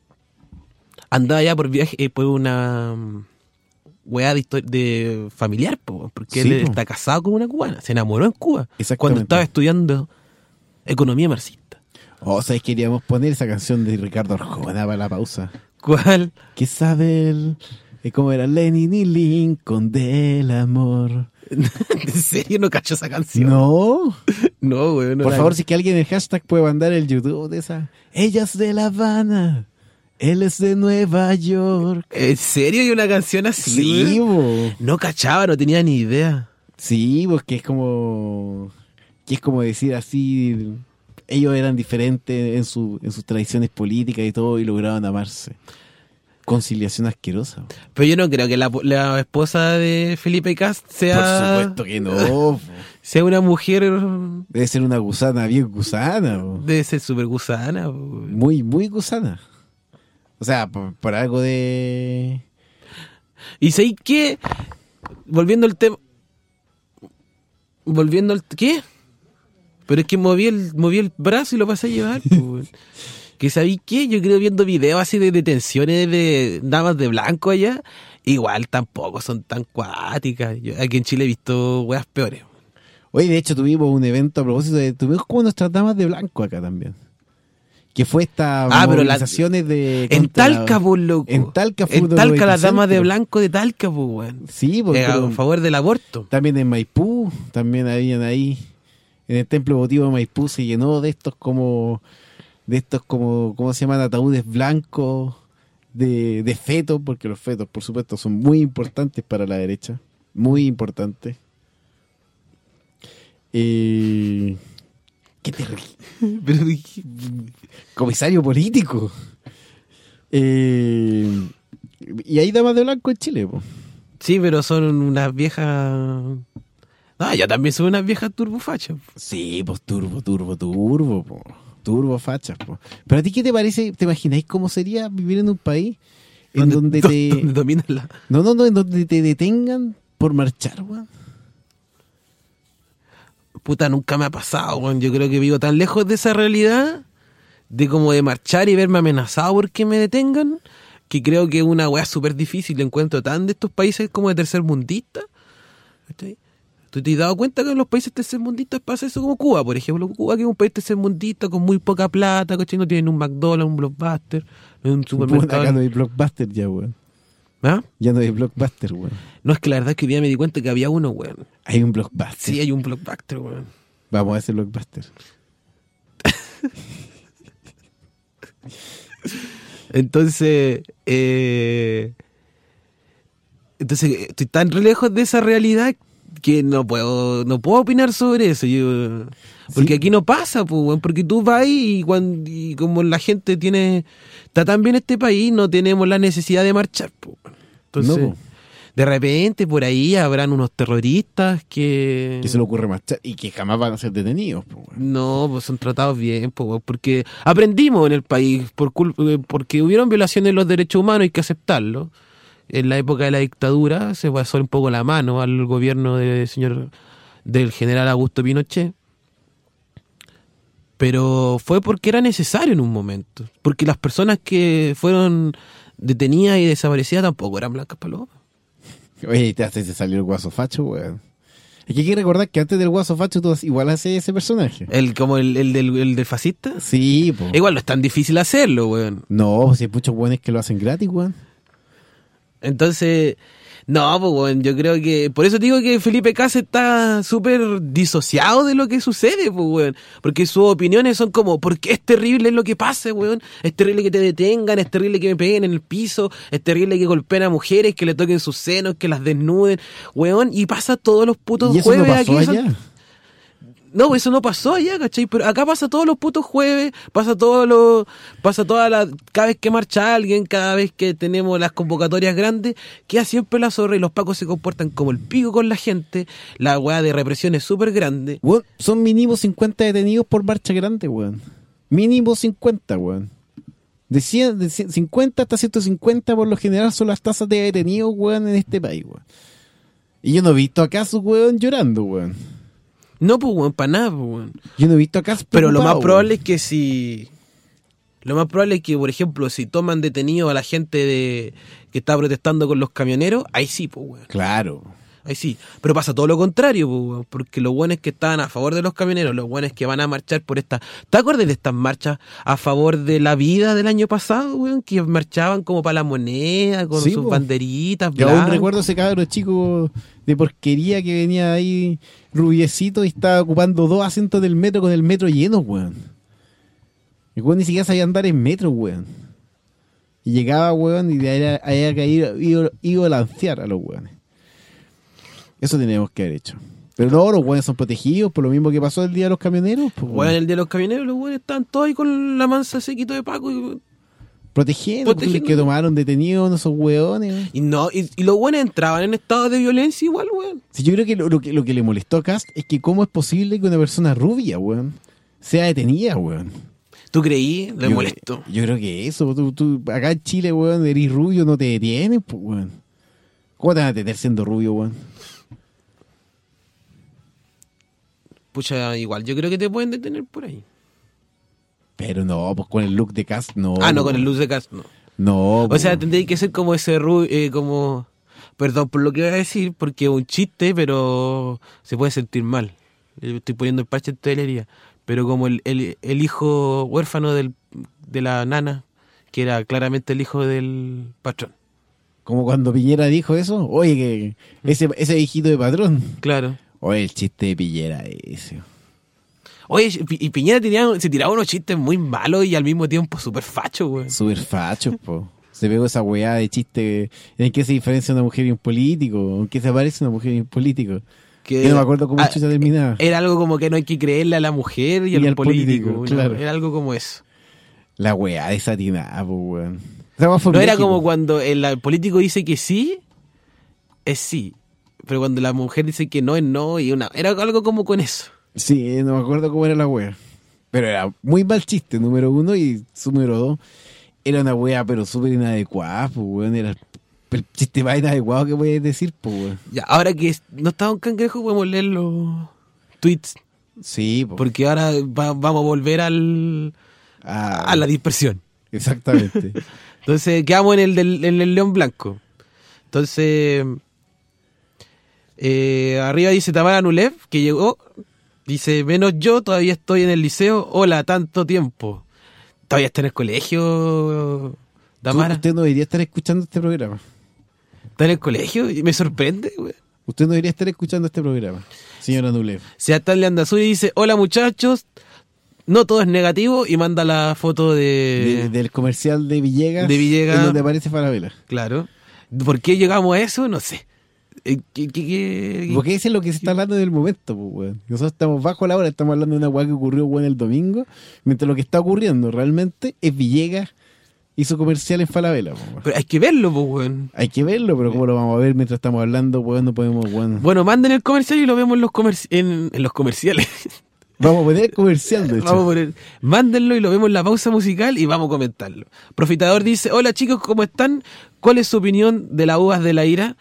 andaba ya por viaje, eh, por una mm, weá de, histo- de familiar, po, porque Sí, él po. está casado con una cubana. Se enamoró en Cuba. Exactamente. Cuando estaba estudiando economía marxista. Oh, ¿sabes? Queríamos poner esa canción de Ricardo Arjona para la pausa. ¿Cuál? ¿Qué sabe el... eh, cómo era Lenin y Lincoln del amor? ¿En serio no cachó esa canción? No. No, weón. no Por la- favor, si que alguien en el hashtag puede mandar el YouTube de esa. Ella es de La Habana. Él es de Nueva York. ¿En serio hay una canción así? Sí, weón? bo. No cachaba, no tenía ni idea. Sí, pues que es como... Que es como decir así... Ellos eran diferentes en, su, en sus tradiciones políticas y todo y lograban amarse. Conciliación asquerosa. Pero yo no creo que la, la esposa de Felipe Cast sea, Por supuesto que no. po. sea una mujer. Debe ser una gusana bien gusana. po. Debe ser súper gusana. po. Muy, muy gusana. O sea, por, por algo de... Y sé que, volviendo al tema. Volviendo al. ¿Qué? Pero es que moví el, moví el brazo y lo pasé a llevar. po, weón. Que sabéis qué, yo creo viendo videos así de detenciones de damas de blanco allá, igual tampoco son tan cuáticas. Yo aquí en Chile he visto weas peores. Hoy, de hecho, tuvimos un evento a propósito de... Tuvimos como nuestras damas de blanco acá también. Que fue esta Ah, pero la- movilizaciones de... En contra la- Talca, por loco. En Talca fue En uno de Talca, los las damas de epicentros. blanco de Talca, pues, weón. Sí, porque Eh, a favor del aborto. también en Maipú, también habían ahí... En el templo votivo de Maipú se llenó de estos como... De estos como... ¿Cómo se llaman? Ataúdes blancos de, de fetos, porque los fetos, por supuesto, son muy importantes para la derecha. Muy importantes. Eh, qué terrible. Pero, Comisario político. Eh, y hay damas de blanco en Chile, po. sí, pero son unas viejas... No, yo también soy unas viejas turbofachas. Sí, pues turbo, turbo, turbo, po. Turbo fachas, po. Pero a ti, ¿qué te parece? ¿Te imagináis cómo sería vivir en un país en donde, te... donde dominan la... No, no, no, en donde te detengan por marchar, weón? Puta, nunca me ha pasado, weón. Yo creo que vivo tan lejos de esa realidad, de como de marchar y verme amenazado porque me detengan, que creo que es una weá súper difícil. Le encuentro tan de estos países como de tercermundistas. ¿Cachai? ¿Tú te has dado cuenta que en los países tercermundistas pasa eso como Cuba, por ejemplo? Cuba, que es un país tercermundista con muy poca plata, ¿cachai? No tienen un McDonald's, un Blockbuster, no hay un Puta, supermercado. acá no hay Blockbuster ya, weón. ¿Ah? Ya no hay Blockbuster, weón. No, es que la verdad es que hoy día me di cuenta que había uno, weón. Hay un Blockbuster. Sí, hay un Blockbuster, weón. Vamos a ese Blockbuster. Entonces, eh, entonces estoy tan re lejos de esa realidad que no puedo, no puedo opinar sobre eso. Yo, porque Sí. aquí no pasa, pues, weón, porque tú vas y, cuando, y como la gente tiene, está tan bien este país, no tenemos la necesidad de marchar, pues. Entonces, No, po. de repente por ahí habrán unos terroristas que... Que se le ocurre marchar y que jamás van a ser detenidos, po, weón. No, pues son tratados bien, pues, weón, porque aprendimos en el país, por cul- eh, porque hubieron violaciones de los derechos humanos, hay que aceptarlo. En la época de la dictadura se pasó un poco la mano al gobierno del señor, del general Augusto Pinochet. pero fue porque era necesario en un momento. Porque las personas que fueron detenidas y desaparecidas tampoco eran blancas palomas. Oye, te hace salió el guaso facho, weón. Es que hay que recordar que antes del guaso facho tú igual haces ese personaje. ¿El como el, el, del, el del fascista? Sí, pues. Igual no es tan difícil hacerlo, weón. No, pues hay muchos weones que lo hacen gratis, weón. Entonces, no, pues weón, yo creo que... Por eso digo que Felipe Cas está súper disociado de lo que sucede, pues weón. Porque sus opiniones son como, porque es terrible lo que pasa, weón. Es terrible que te detengan, es terrible que me peguen en el piso, es terrible que golpeen a mujeres, que le toquen sus senos, que las desnuden, weón. Y pasa todos los putos ¿Y eso jueves no pasó aquí. allá? Son... No, eso no pasó allá, ¿cachai? Pero acá pasa todos los putos jueves, pasa todos los, pasa toda la, cada vez que marcha alguien, cada vez que tenemos las convocatorias grandes, queda siempre la zorra y los pacos se comportan como el pico con la gente, la weá de represión es súper grande. Weón, son mínimo cincuenta detenidos por marcha grande, weón. Mínimo cincuenta, weón. De, cien, de cincuenta hasta ciento cincuenta por lo general son las tasas de detenidos, weón, en este país, weón. Y yo no he visto acaso, weón, llorando, weón. No, pues, weón, para nada, pues, weón. Yo no he visto acá. Pero lo más probable es que si... Lo más probable es que, por ejemplo, si toman detenido a la gente de que está protestando con los camioneros, ahí sí, pues, weón. Claro. Ahí sí. Pero pasa todo lo contrario, pues, weón. Porque los buenos que estaban a favor de los camioneros, los buenos que van a marchar por esta... ¿Te acuerdas de estas marchas a favor de la vida del año pasado, weón? Que marchaban como para la moneda, con sí, sus po. banderitas Yo blancas. aún recuerdo ese cabro chico de porquería que venía ahí rubiecito y estaba ocupando dos asientos del metro con el metro lleno, weón. El weón ni siquiera sabía andar en metro, weón. Y llegaba, weón, y de ahí había que ir, ir, ir a lancear a los weones. Eso tenemos que haber hecho. Pero no, los weones son protegidos por lo mismo que pasó el día de los camioneros. Pues, Weón, el día de los camioneros, los buenos estaban todos ahí con la mansa sequito de Paco y... Protegiendo, Protegiendo. que tomaron detenidos esos weones. weón. Y no, y, y los buenos entraban en estado de violencia igual, weón. Sí, yo creo que lo, lo que lo que le molestó a Cast es que cómo es posible que una persona rubia, weón, sea detenida, weón. ¿Tú creí? Le Yo- molestó. Yo creo que eso, tú, tú, acá en Chile, weón, eres rubio, no te detienen, pues, weón. ¿Cómo te van a detener siendo rubio, weón? Pucha, igual, yo creo que te pueden detener por ahí. Pero no, pues con el look de Cast, no. ah, no, con weón. el luz de Cast, no. No, O sea, weón. tendría que ser como ese rubio, eh, como... Perdón por lo que voy a decir, porque es un chiste, pero se puede sentir mal. Yo estoy poniendo el parche en telería. Pero como el, el, el hijo huérfano del, de la nana, que era claramente el hijo del patrón. Como cuando Piñera dijo eso, oye, que ese, ese viejito de patrón. Claro. Oye, el chiste de Piñera ese. Oye, y Piñera tenía, se tiraba unos chistes muy malos y al mismo tiempo súper fachos, güey. Súper facho, po. Se pegó esa weá de chiste en qué se diferencia una mujer y un político, en qué se parece una mujer y un político. Que, Yo no me acuerdo cómo ah, chucha terminaba. Era algo como que no hay que creerle a la mujer y, Y al, al político. político, ¿no? claro. Era algo como eso. La weá desatinada, po, weón. Esa weá fue No era México. como cuando el, el político dice que sí, es sí. Pero cuando la mujer dice que no, es no. Y una era algo como con eso. Sí, eh, no me acuerdo cómo era la weá. Pero era muy mal chiste, número uno, y número dos. Era una weá, pero súper inadecuada, po, weón. Era el, el chiste más inadecuado que puedes decir, po, weón. Ya, ahora que no está un cangrejo, podemos leer los tweets. Sí, po. Porque ahora va- vamos a volver al, Ah, a la dispersión. exactamente. Entonces quedamos en el, del, en el león blanco. Entonces, eh, arriba dice Tamara Nulev, que llegó. Dice, menos yo, todavía estoy en el liceo. Hola, tanto tiempo. ¿Todavía está en el colegio, Tamara? Usted no debería estar escuchando este programa. ¿Está en el colegio? Y me sorprende, güey. Usted no debería estar escuchando este programa, señora Nulev. Seattle Andazuri dice, hola muchachos, no todo es negativo, y manda la foto de... De- del comercial de Villegas, de Villegas. en donde aparece Falabella. Claro. ¿Por qué llegamos a eso? No sé. Eh, ¿Qué, qué, qué- Porque ese es lo que se está hablando en el momento, pues, weón. Nosotros estamos bajo la hora, estamos hablando de una weá que ocurrió, weón, el domingo, mientras lo que está ocurriendo realmente es Villegas y su comercial en Falabella, pues, weón. Pero hay que verlo, pues, weón. Hay que verlo, pero ¿cómo lo vamos a ver mientras estamos hablando, weón? No podemos, weón. Bueno, manden el comercial y lo vemos en los, comerci- en, en los comerciales. Vamos a poner el comercial, de hecho. Vamos a poner, mándenlo y lo vemos en la pausa musical y vamos a comentarlo. Profitador dice, hola chicos, ¿cómo están? ¿Cuál es su opinión de las uvas de la ira?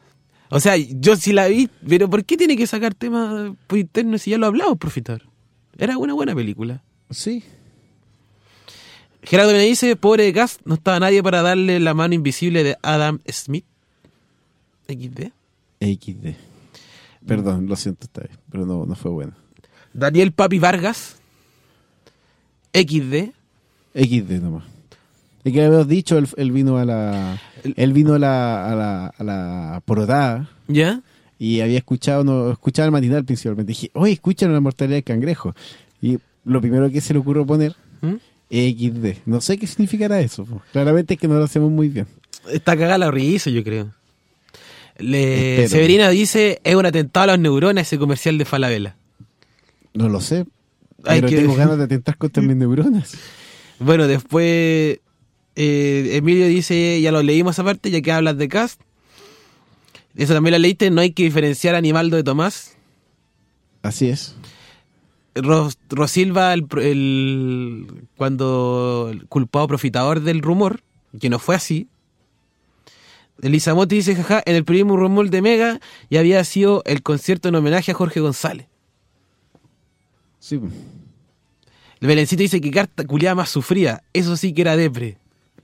O sea, yo sí la vi, pero ¿por qué tiene que sacar temas por interno si ya lo hablamos, Profitador? Era una buena película. Sí. Gerardo me dice, pobre de Cast, no estaba nadie para darle la mano invisible de Adam Smith. equis de. equis de. Perdón, lo siento esta vez, pero no, no fue bueno. Daniel Papi Vargas. equis de. equis de nomás. Es que habíamos dicho, él, él vino a la él vino a la, a la, a la portada. ¿Ya? Y había escuchado, no, escuchaba el matinal principalmente. Dije, oye, escuchan la mortalidad del cangrejo. Y lo primero que se le ocurrió poner, ¿Mm? equis de. No sé qué significará eso. Po. Claramente es que no lo hacemos muy bien. Está cagada la risa, yo creo. Le... Espero. Severina dice, es un atentado a las neuronas ese comercial de Falabella. No lo sé. Hay Pero que- tengo ganas de atentar contra mis neuronas. Bueno, después eh, Emilio dice, ya lo leímos esa parte, ya que hablas de Cast. Eso también lo leíste, no hay que diferenciar a Animaldo de Tomás. Así es. Ros, Rosilva, el, el, cuando el culpado profitador del rumor, que no fue así. Elisa Motti dice, jaja, en el primer rumor de Mega ya había sido el concierto en homenaje a Jorge González. Sí. po. El Belencito dice que carta culiada más sufrida, eso sí que era depre.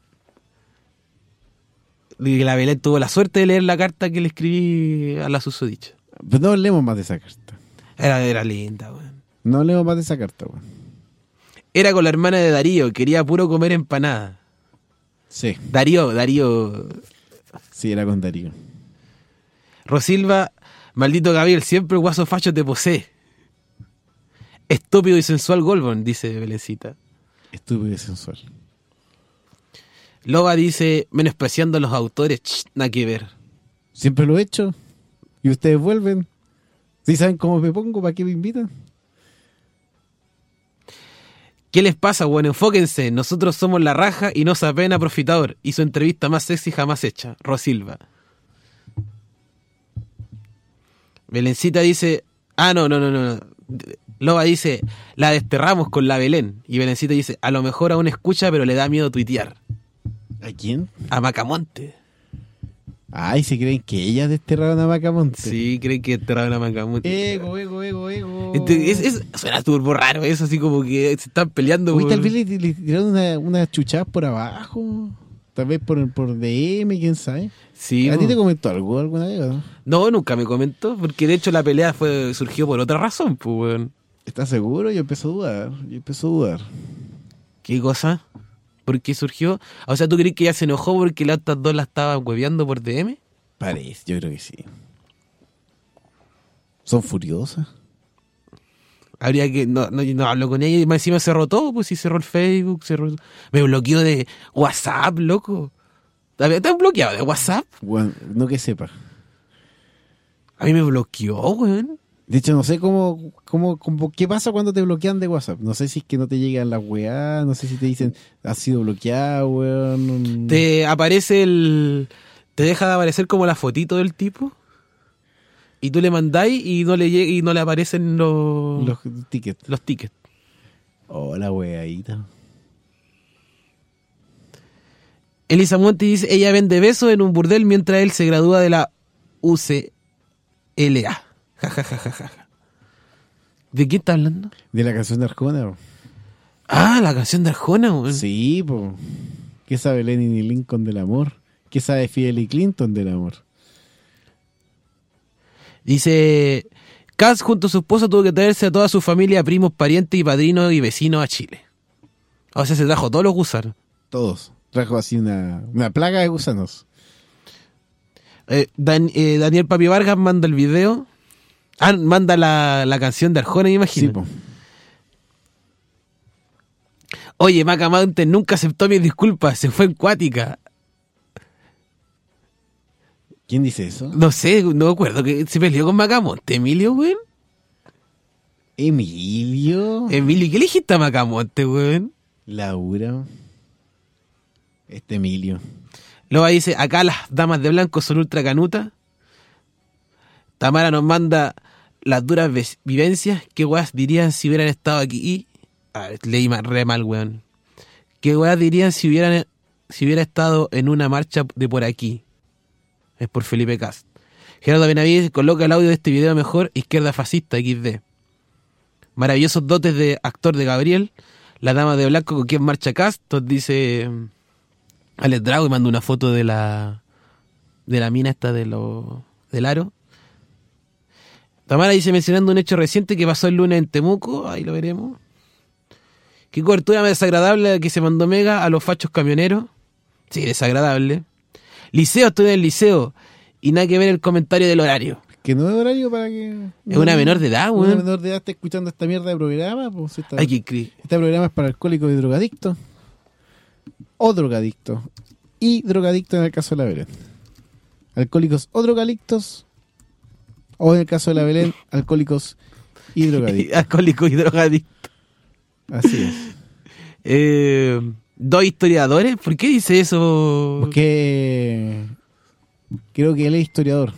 Y que la Belén tuvo la suerte de leer la carta que le escribí a la susodicha. Pues no hablemos más de esa carta. Era, era linda, weón. No hablemos más de esa carta, weón. Era con la hermana de Darío, quería puro comer empanada. Sí. Darío, Darío... Sí, era con Darío. Rosilva, maldito Gabriel, siempre el guaso facho te posee. Estúpido y sensual Golbon, dice Belencita. Estúpido y sensual. Loba dice, menospreciando a los autores, ch, nada que ver. Siempre lo he hecho. Y ustedes vuelven. ¿Sí saben cómo me pongo? ¿Para qué me invitan? ¿Qué les pasa, bueno? Enfóquense, nosotros somos la raja y no se apena profitador. Y su entrevista más sexy jamás hecha, Rosilva. Belencita dice, ah, no, no, no, no. Loba dice, la desterramos con la Belén. Y Belencita dice, a lo mejor aún escucha, pero le da miedo tuitear. ¿A quién? A Macamonte. Ay, ¿se creen que ellas desterraron a Macamonte? Sí, creen que desterraron a Macamonte. Ego, ego, ego, ego. Este, es, es- suena turbo raro eso, así como que se están peleando. Uy, por- tal vez le, le tiraron una, una chuchada por abajo. Tal vez por, por D M, quién sabe. Sí, ¿A ti po. te comentó algo alguna vez, no? No, nunca me comentó, porque de hecho la pelea fue surgió por otra razón, pues, weón. ¿Estás seguro? Yo empiezo a dudar. Yo empiezo a dudar. ¿Qué cosa? ¿Por qué surgió? O sea, ¿tú crees que ella se enojó porque las otras dos la estaban hueveando por D M? Parece, yo creo que sí. ¿Son furiosas? Habría que... No, no, no hablo con ella y más encima cerró todo, pues sí, cerró el Facebook, cerró... Me bloqueó de WhatsApp, loco. ¿Estás bloqueado de WhatsApp? Bueno, no que sepa. A mí me bloqueó, weón. De hecho, no sé cómo, cómo, cómo, qué pasa cuando te bloquean de WhatsApp. No sé si es que no te llegan las weá, no sé si te dicen, has sido bloqueado, weón. Te aparece el... Te deja de aparecer como la fotito del tipo. Y tú le mandáis y no le llega, y no le aparecen los, Los tickets. los tickets. Oh, la weadita. Elisa Monti dice, ella vende besos en un burdel mientras él se gradúa de la U C L A. Ja, ja, ja, ja, ja. ¿De qué está hablando? De la canción de Arjona. po. Ah, la canción de Arjona, weón. Sí, po. ¿Qué sabe Lenin y Lincoln del amor? ¿Qué sabe Fidel y Clinton del amor? Dice, Cass junto a su esposa tuvo que traerse a toda su familia, primos, parientes y padrinos y vecinos a Chile. O sea, se trajo todos los gusanos. Todos. Trajo así una, una plaga de gusanos. Eh, Dan- eh, Daniel Papi Vargas manda el video. Ah, manda la, la canción de Arjona, me Sí, imagino. po. Oye, Maca Mountain nunca aceptó mis disculpas, se fue en cuática. ¿Quién dice eso? No sé, no me acuerdo que se peleó con Macamonte. ¿Emilio, weón? Emilio. Emilio, ¿qué le dijiste a Macamonte, weón? Laura. Este Emilio. Luego dice, acá las damas de blanco son ultra canutas. Tamara nos manda las duras ves- vivencias. ¿Qué weas dirían si hubieran estado aquí? Y, a ver, leí ma- re mal, weón. ¿Qué weas dirían si hubieran si hubiera estado en una marcha de por aquí? Es por Felipe Cast. Gerardo Benavides coloca el audio de este video mejor. Izquierda fascista, equis de. Maravillosos dotes de actor de Gabriel. La dama de blanco con quien marcha Cast. Entonces dice Alex Drago y manda una foto de la de la mina esta de lo, del aro. Tamara dice, mencionando un hecho reciente que pasó el lunes en Temuco. Ahí lo veremos. Qué cobertura más desagradable que se mandó Mega a los fachos camioneros. Sí, desagradable. Liceo, estoy en el liceo. Y nada que ver el comentario del horario. Que no es horario para que... Es una menor de edad, güey. Una menor de edad está escuchando esta mierda de programa. Pues esta, Ay, qué cri- este programa es para alcohólicos y drogadictos. O drogadictos. Y drogadictos en el caso de la Belén. Alcohólicos o drogadictos. O en el caso de la Belén, alcohólicos y drogadictos. Alcohólico y drogadicto. Así es. Eh, ¿Dos historiadores? ¿Por qué dice eso? Porque creo que él es historiador.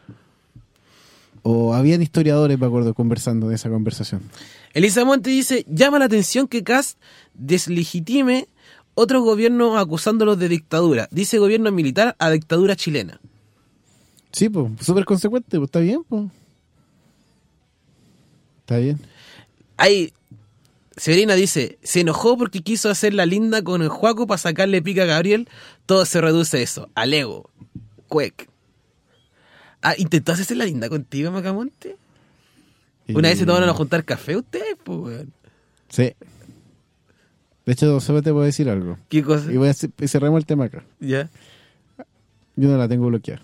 O habían historiadores, me acuerdo, conversando en esa conversación. Elisa Monte dice, llama la atención que Kast deslegitime otros gobiernos acusándolos de dictadura. Dice gobierno militar a dictadura chilena. Sí, pues, súper consecuente, pues está bien, pues. Está bien. Ahí, Severina dice, se enojó porque quiso hacer la linda con el Juaco para sacarle pica a Gabriel. Todo se reduce a eso, al ego. Cuec. Ah, ¿intentó hacerse la linda contigo, Macamonte? Una Y... vez se tomaron a juntar café ustedes, pues, weón. Sí. De hecho, solo te puedo decir algo. ¿Qué cosa? Y voy a hacer- y cerramos el tema acá. Ya. Yo no la tengo bloqueada.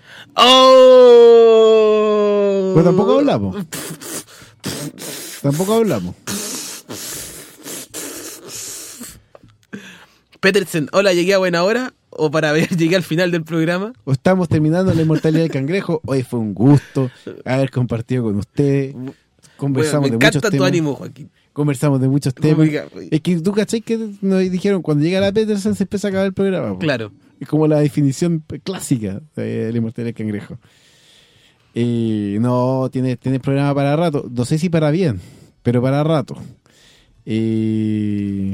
¡Oh! Pero tampoco hablamos. Tampoco hablamos. Petersen, hola, llegué a buena hora. O para ver, llegué al final del programa. O estamos terminando la inmortalidad del cangrejo. Hoy fue un gusto haber compartido con ustedes. Conversamos Bueno, me de muchos encanta tu temas. ánimo, Joaquín. Conversamos de muchos temas. Oiga, oiga. Es que tú cachai que nos dijeron cuando llega la Petersen se empieza a acabar el programa. po. Claro. Es como la definición clásica de la inmortalidad del cangrejo. Eh, no, tiene, tiene programa para rato. No sé si para bien, pero para rato. Eh...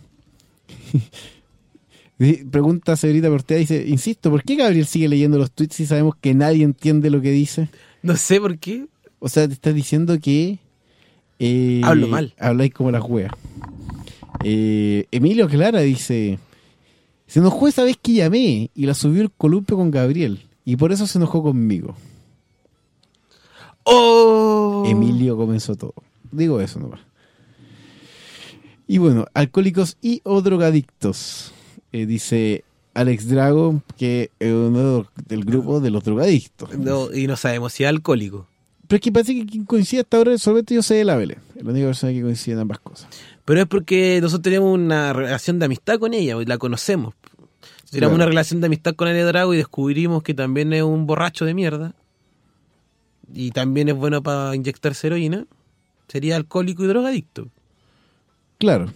Pregunta Severita Portea, dice, insisto, ¿por qué Gabriel sigue leyendo los tweets si sabemos que nadie entiende lo que dice? No sé por qué. O sea, te estás diciendo que... Eh, Hablo mal. Habláis como las weas. Eh, Emilio Clara dice, se enojó esa vez que llamé y la subió el columpio con Gabriel y por eso se enojó conmigo. ¡Oh! Emilio comenzó todo. Digo eso nomás. Y bueno, alcohólicos y o drogadictos. Eh, dice Alex Drago que es uno del grupo de los drogadictos. No, y no sabemos si es alcohólico. Pero es que parece que quien coincide hasta ahora solamente yo sé de la Belén. Es la única persona que coincide en ambas cosas. Pero es porque nosotros tenemos una relación de amistad con ella, y la conocemos. Tenemos Claro. una relación de amistad con Alex Drago y descubrimos que también es un borracho de mierda. Y también es bueno para inyectarse heroína. Sería alcohólico y drogadicto. Claro.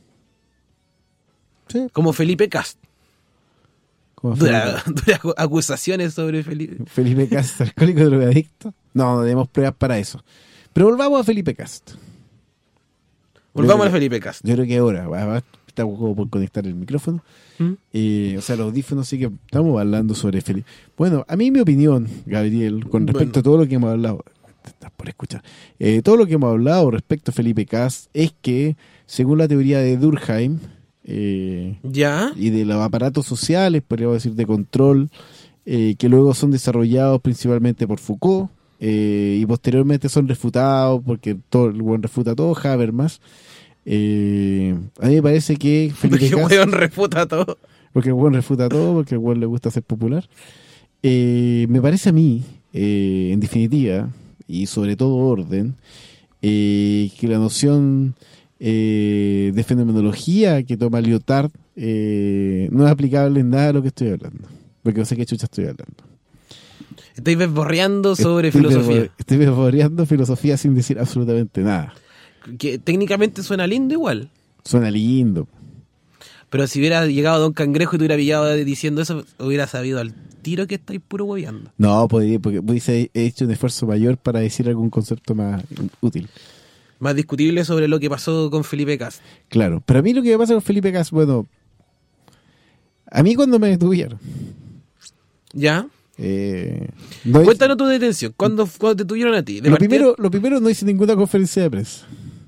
Sí. Como Felipe Cast. Como Dura, dura acusaciones sobre Felipe. Felipe Cast, alcohólico y drogadicto. No, no tenemos pruebas para eso. Pero volvamos a Felipe Cast. Volvamos Yo a creo- Felipe Cast. Yo creo que ahora va- va- está como por conectar el micrófono. ¿Mm? Eh, o sea, los audífonos, sí que estamos hablando sobre Felipe. Bueno, a mí mi opinión, Gabriel, con respecto Bueno. a todo lo que hemos hablado, te estás por escuchar, eh, todo lo que hemos hablado respecto a Felipe Cast es que, según la teoría de Durkheim, eh, ¿Ya? y de los aparatos sociales, podríamos decir, de control, eh, que luego son desarrollados principalmente por Foucault, eh, y posteriormente son refutados, porque todo el buen refuta todo, Habermas. Eh, a mí me parece que Felipe Porque Cast, weón refuta todo. porque el buen refuta todo, porque el buen le gusta ser popular. Eh, me parece a mí, eh, en definitiva, y sobre todo orden, eh, que la noción eh, de fenomenología que toma Lyotard eh, no es aplicable en nada de lo que estoy hablando. Porque no sé qué chucha estoy hablando. Estáis desborreando sobre Estoy filosofía. verbo- Estoy verboreando filosofía sin decir absolutamente nada. Que técnicamente suena lindo igual. Suena lindo. Pero si hubiera llegado Don Cangrejo y te hubiera pillado diciendo eso, hubiera sabido al tiro que estáis puro hueveando. No, podría, porque hubiese hecho un esfuerzo mayor para decir algún concepto más útil. Más discutible sobre lo que pasó con Felipe Cast. Claro, pero a mí lo que me pasa con Felipe Cast, bueno, a mí cuando me detuvieron, ¿Ya? eh, no hice- Cuéntanos tu detención. ¿Cuándo, cuándo te tuvieron a ti? ¿De lo partida? primero, lo primero no hice ninguna conferencia de prensa.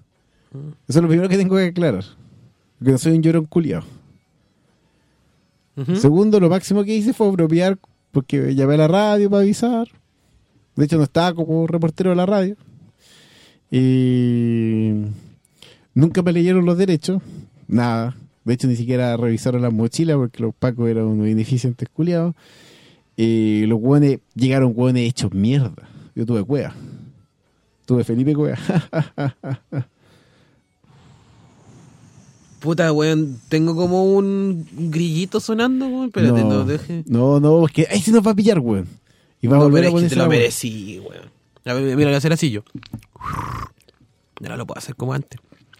Eso es lo primero que tengo que aclarar. Porque no soy un llorón culiao. Uh-huh. Segundo, lo máximo que hice fue apropiar, porque llamé a la radio para avisar. De hecho, no estaba como reportero de la radio. Y nunca me leyeron los derechos. Nada. De hecho, ni siquiera revisaron las mochilas porque los pacos eran unos ineficientes culiados. Y los hueones llegaron hueones hechos mierda. Yo tuve cueva. Tuve Felipe Cueva. Puta, weón, tengo como un grillito sonando, weón. Espérate, no, no, deje. No, no, porque ahí se nos va a pillar, weón. Y va No, a volver pero a es que ponerse te lo la weá. merecí, weón. A ver, mira, lo voy a hacer así yo. Ya no lo puedo hacer como antes.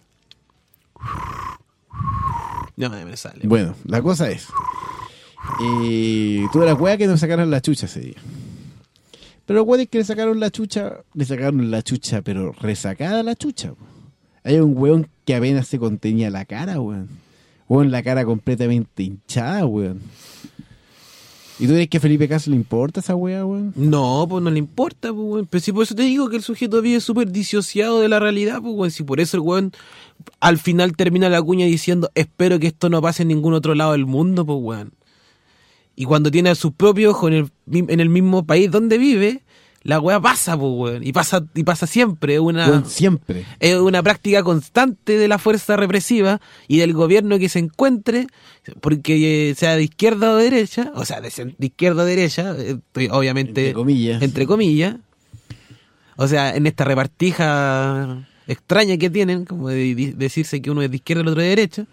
No me sale. Bueno, la cosa es. Eh, tuve la weá que nos sacaron la chucha ese día. Pero los weones que le sacaron la chucha, le sacaron la chucha, pero resacada la chucha. Po. Hay un weón que apenas se contenía la cara, weón. Weón, la cara completamente hinchada, weón. ¿Y tú crees que a Felipe Cas le importa esa weá, weón? No, pues no le importa, pues, weón. Pero si por eso te digo que el sujeto vive súper disociado de la realidad, pues, weón. Si por eso el weón al final termina la cuña diciendo, espero que esto no pase en ningún otro lado del mundo, pues, weón. Y cuando tiene a sus propios ojos en el, en el mismo país donde vive, la weá pasa, pues, weón. Y pasa, y pasa siempre. Es una, Weón, siempre. es una práctica constante de la fuerza represiva y del gobierno que se encuentre, porque eh, sea de izquierda o de derecha, o sea, de, de izquierda o derecha, eh, obviamente... Entre comillas. Entre comillas. O sea, en esta repartija extraña que tienen, como de, de decirse que uno es de izquierda y el otro de derecha.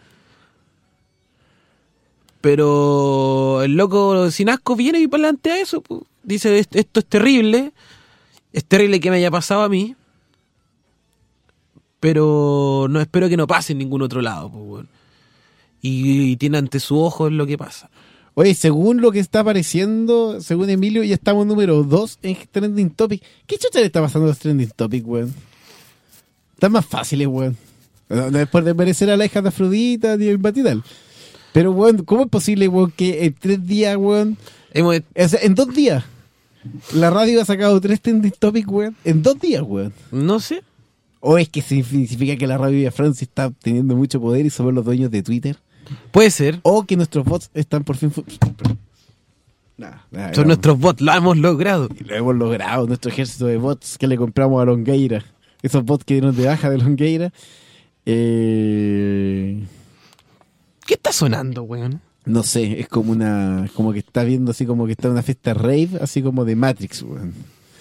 Pero el loco sin asco viene y plantea eso, pues. Dice, esto es terrible, es terrible que me haya pasado a mí, pero no espero que no pase en ningún otro lado, pues, bueno. y, y tiene ante sus ojos lo que pasa. Oye, según lo que está apareciendo, según Emilio, ya estamos número dos en Trending Topic. ¿Qué chucha le está pasando a los Trending Topic, weón? Están más fáciles, weón. No, no es por desmerecer a la hija de Afrodita ni el Batidal. Pero, weón, ¿cómo es posible, weón, que en tres días, weón... Hemos, O sea, en dos días, la radio ha sacado tres Trending Topics, weón. En dos días, weón. no sé. ¿O es que significa que la radio de Francia está teniendo mucho poder y somos los dueños de Twitter? Puede ser. ¿O que nuestros bots están por fin... fu- Nah, nah, Son nah. nuestros bots, lo hemos logrado. Y lo hemos logrado, nuestro ejército de bots que le compramos a Longueira. Esos bots que dieron de baja de Longueira. Eh, ¿Qué está sonando, weón? no sé, es como una... Como que está viendo así como que está en una fiesta rave, así como de Matrix, weón.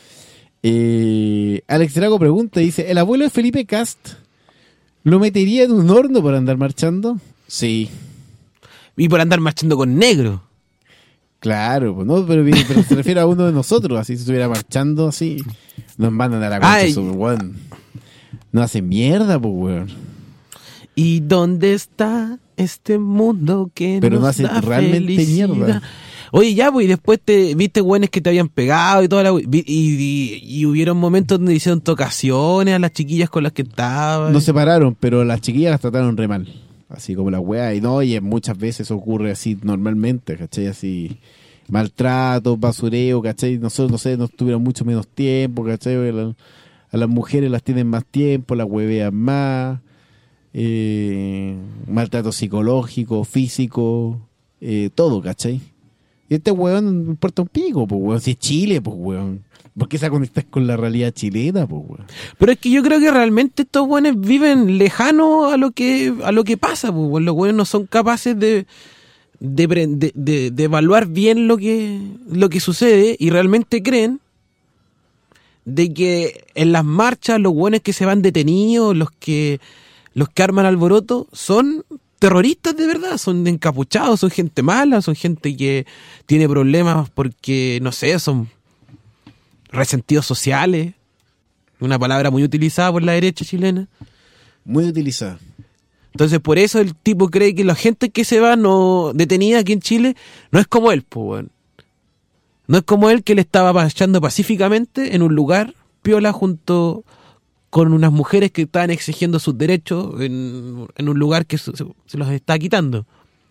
Eh, Alex Drago pregunta, dice, ¿el abuelo de Felipe Cast lo metería en un horno por andar marchando? Sí, Y por andar marchando con negro. claro, pues, no, pero, pero se refiere a uno de nosotros, así si estuviera marchando así, nos mandan a la concha, Ay. super, weón. No hace mierda, pues, weón. ¿Y dónde está este mundo que Pero nos no hace da realmente felicidad? mierda. Oye, ya, pues, y después te viste güeyes que te habían pegado y toda la... vi- Y, y, y hubieron momentos donde hicieron tocaciones a las chiquillas con las que estaban. No se pararon, pero las chiquillas las trataron re mal. Así como la weá, y no, y muchas veces ocurre así normalmente, ¿cachai? Así, maltrato, basureo, ¿cachai? Nosotros, no sé, nos tuvieron mucho menos tiempo, ¿cachai? A, la- a las mujeres las tienen más tiempo, las huevean más, eh, maltrato psicológico, físico, eh, todo, ¿cachai? Y este weón no importa un pico, pues weón, si es Chile, pues weón. ¿Por qué se conectas con la realidad chilena, pues weón? Pero es que yo creo que realmente estos güeyes viven lejanos a lo que a lo que pasa, pues. Bueno, los güeyes no son capaces de de, pre- de, de- de evaluar bien lo que lo que sucede y realmente creen de que en las marchas los güeyes que se van detenidos, los que los que arman alboroto, son terroristas de verdad, son encapuchados, son gente mala, son gente que tiene problemas porque, no sé, son resentidos sociales, una palabra muy utilizada por la derecha chilena. Muy utilizada. Entonces, por eso el tipo cree que la gente que se va no detenida aquí en Chile no es como él, pues, weón. No es como él que le estaba marchando pacíficamente en un lugar piola junto con unas mujeres que estaban exigiendo sus derechos en, en un lugar que se, se los está quitando.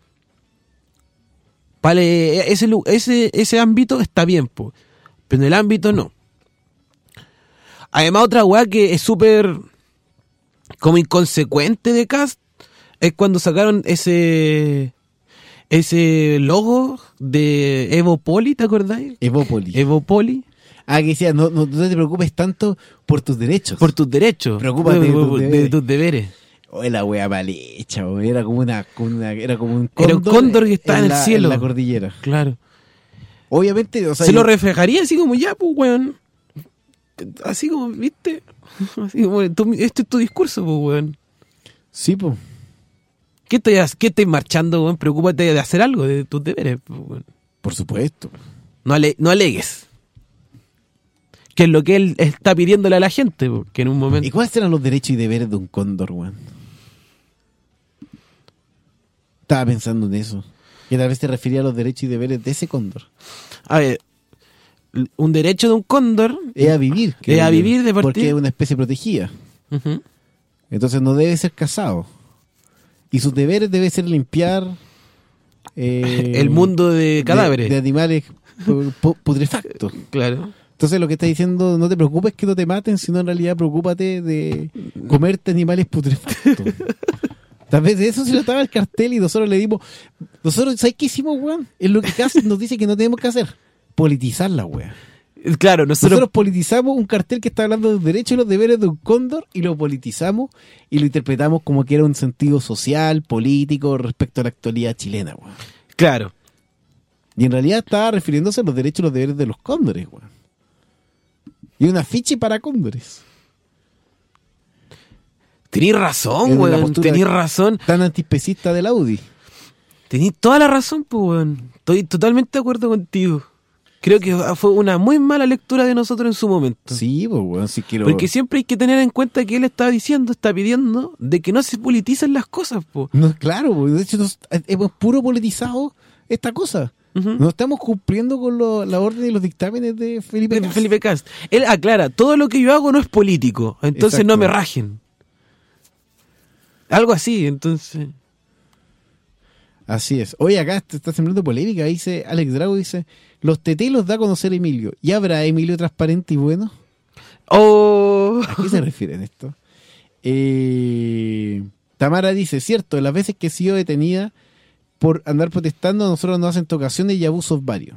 Vale, ese, lu- ese, ese ámbito está bien, pues, pero en el ámbito no. Además, otra weá que es súper como inconsecuente de Kast es cuando sacaron ese ese logo de Evopoli, ¿te acordáis? Evópoli. Evopoli. Ah, que decía, no, no, no te preocupes tanto por tus derechos. Por tus derechos. Preocúpate de tus de, deberes. de tus deberes. Oh, la wea mal hecha, oh, era como una, como una- era como un Era un cóndor que estaba en el la- cielo. en la cordillera. Claro. Obviamente, o sea, Se lo yo- reflejaría así como ya, pues, weón. Así como, ¿viste? Así como, tu- este es tu discurso, pues, weón. sí, pues. ¿Qué estás, qué estás marchando, weón? Preocúpate de hacer algo, de tus deberes, pues, weón. Por supuesto. No, ale- no alegues. Que es lo que él está pidiéndole a la gente, porque en un ¿Y momento... cuáles eran los derechos y deberes de un cóndor, weón? Estaba pensando en eso. Que tal vez te refería a los derechos y deberes de ese cóndor. A ver, un derecho de un cóndor... Es a vivir. creo Es a yo, vivir de Porque partida. es una especie protegida. Ujú. Entonces no debe ser casado. Y sus deberes debe ser limpiar... eh, El mundo de cadáveres. De, de animales pu- pu- putrefactos. Claro. Entonces lo que está diciendo, no te preocupes que no te maten, sino en realidad preocúpate de comerte animales putrefactos. Tal vez de eso se trataba el cartel y nosotros le dimos... Nosotros, ¿sabes qué hicimos, weón? Es lo que Kast nos dice que no tenemos que hacer. Politizar la weá. Claro, nosotros... Nosotros politizamos un cartel que está hablando de los derechos y los deberes de un cóndor y lo politizamos y lo interpretamos como que era un sentido social, político respecto a la actualidad chilena, weón. Claro. Y en realidad estaba refiriéndose a los derechos y los deberes de los cóndores, weón. Y un afiche para cóndores. Tenís Es razón, de la weón. postura Tenís razón. Tan antiespecista del Audi. Tenís toda la razón, pues, weón. Estoy totalmente de acuerdo contigo. Creo que fue una muy mala lectura de nosotros en su momento. Sí, pues, weón, sí quiero... Porque siempre hay que tener en cuenta que él está diciendo, está pidiendo, de que no se politicen las cosas, pues. No, claro, pues, de hecho nos- hemos puro politizado esta cosa. Ujú. No estamos cumpliendo con lo- la orden y los dictámenes de Felipe De Kast. Felipe Kast. Él aclara, todo lo que yo hago no es político, entonces Exacto. no me rajen. Algo así, entonces... Así es. Oye, acá te está sembrando polémica. Dice Alex Drago, dice, los T T los da a conocer Emilio. ¿Y habrá Emilio transparente y bueno? Oh. ¿A qué se refieren esto? Eh, Tamara dice, cierto, las veces que he sido detenida por andar protestando, a nosotros nos hacen tocaciones y abusos varios.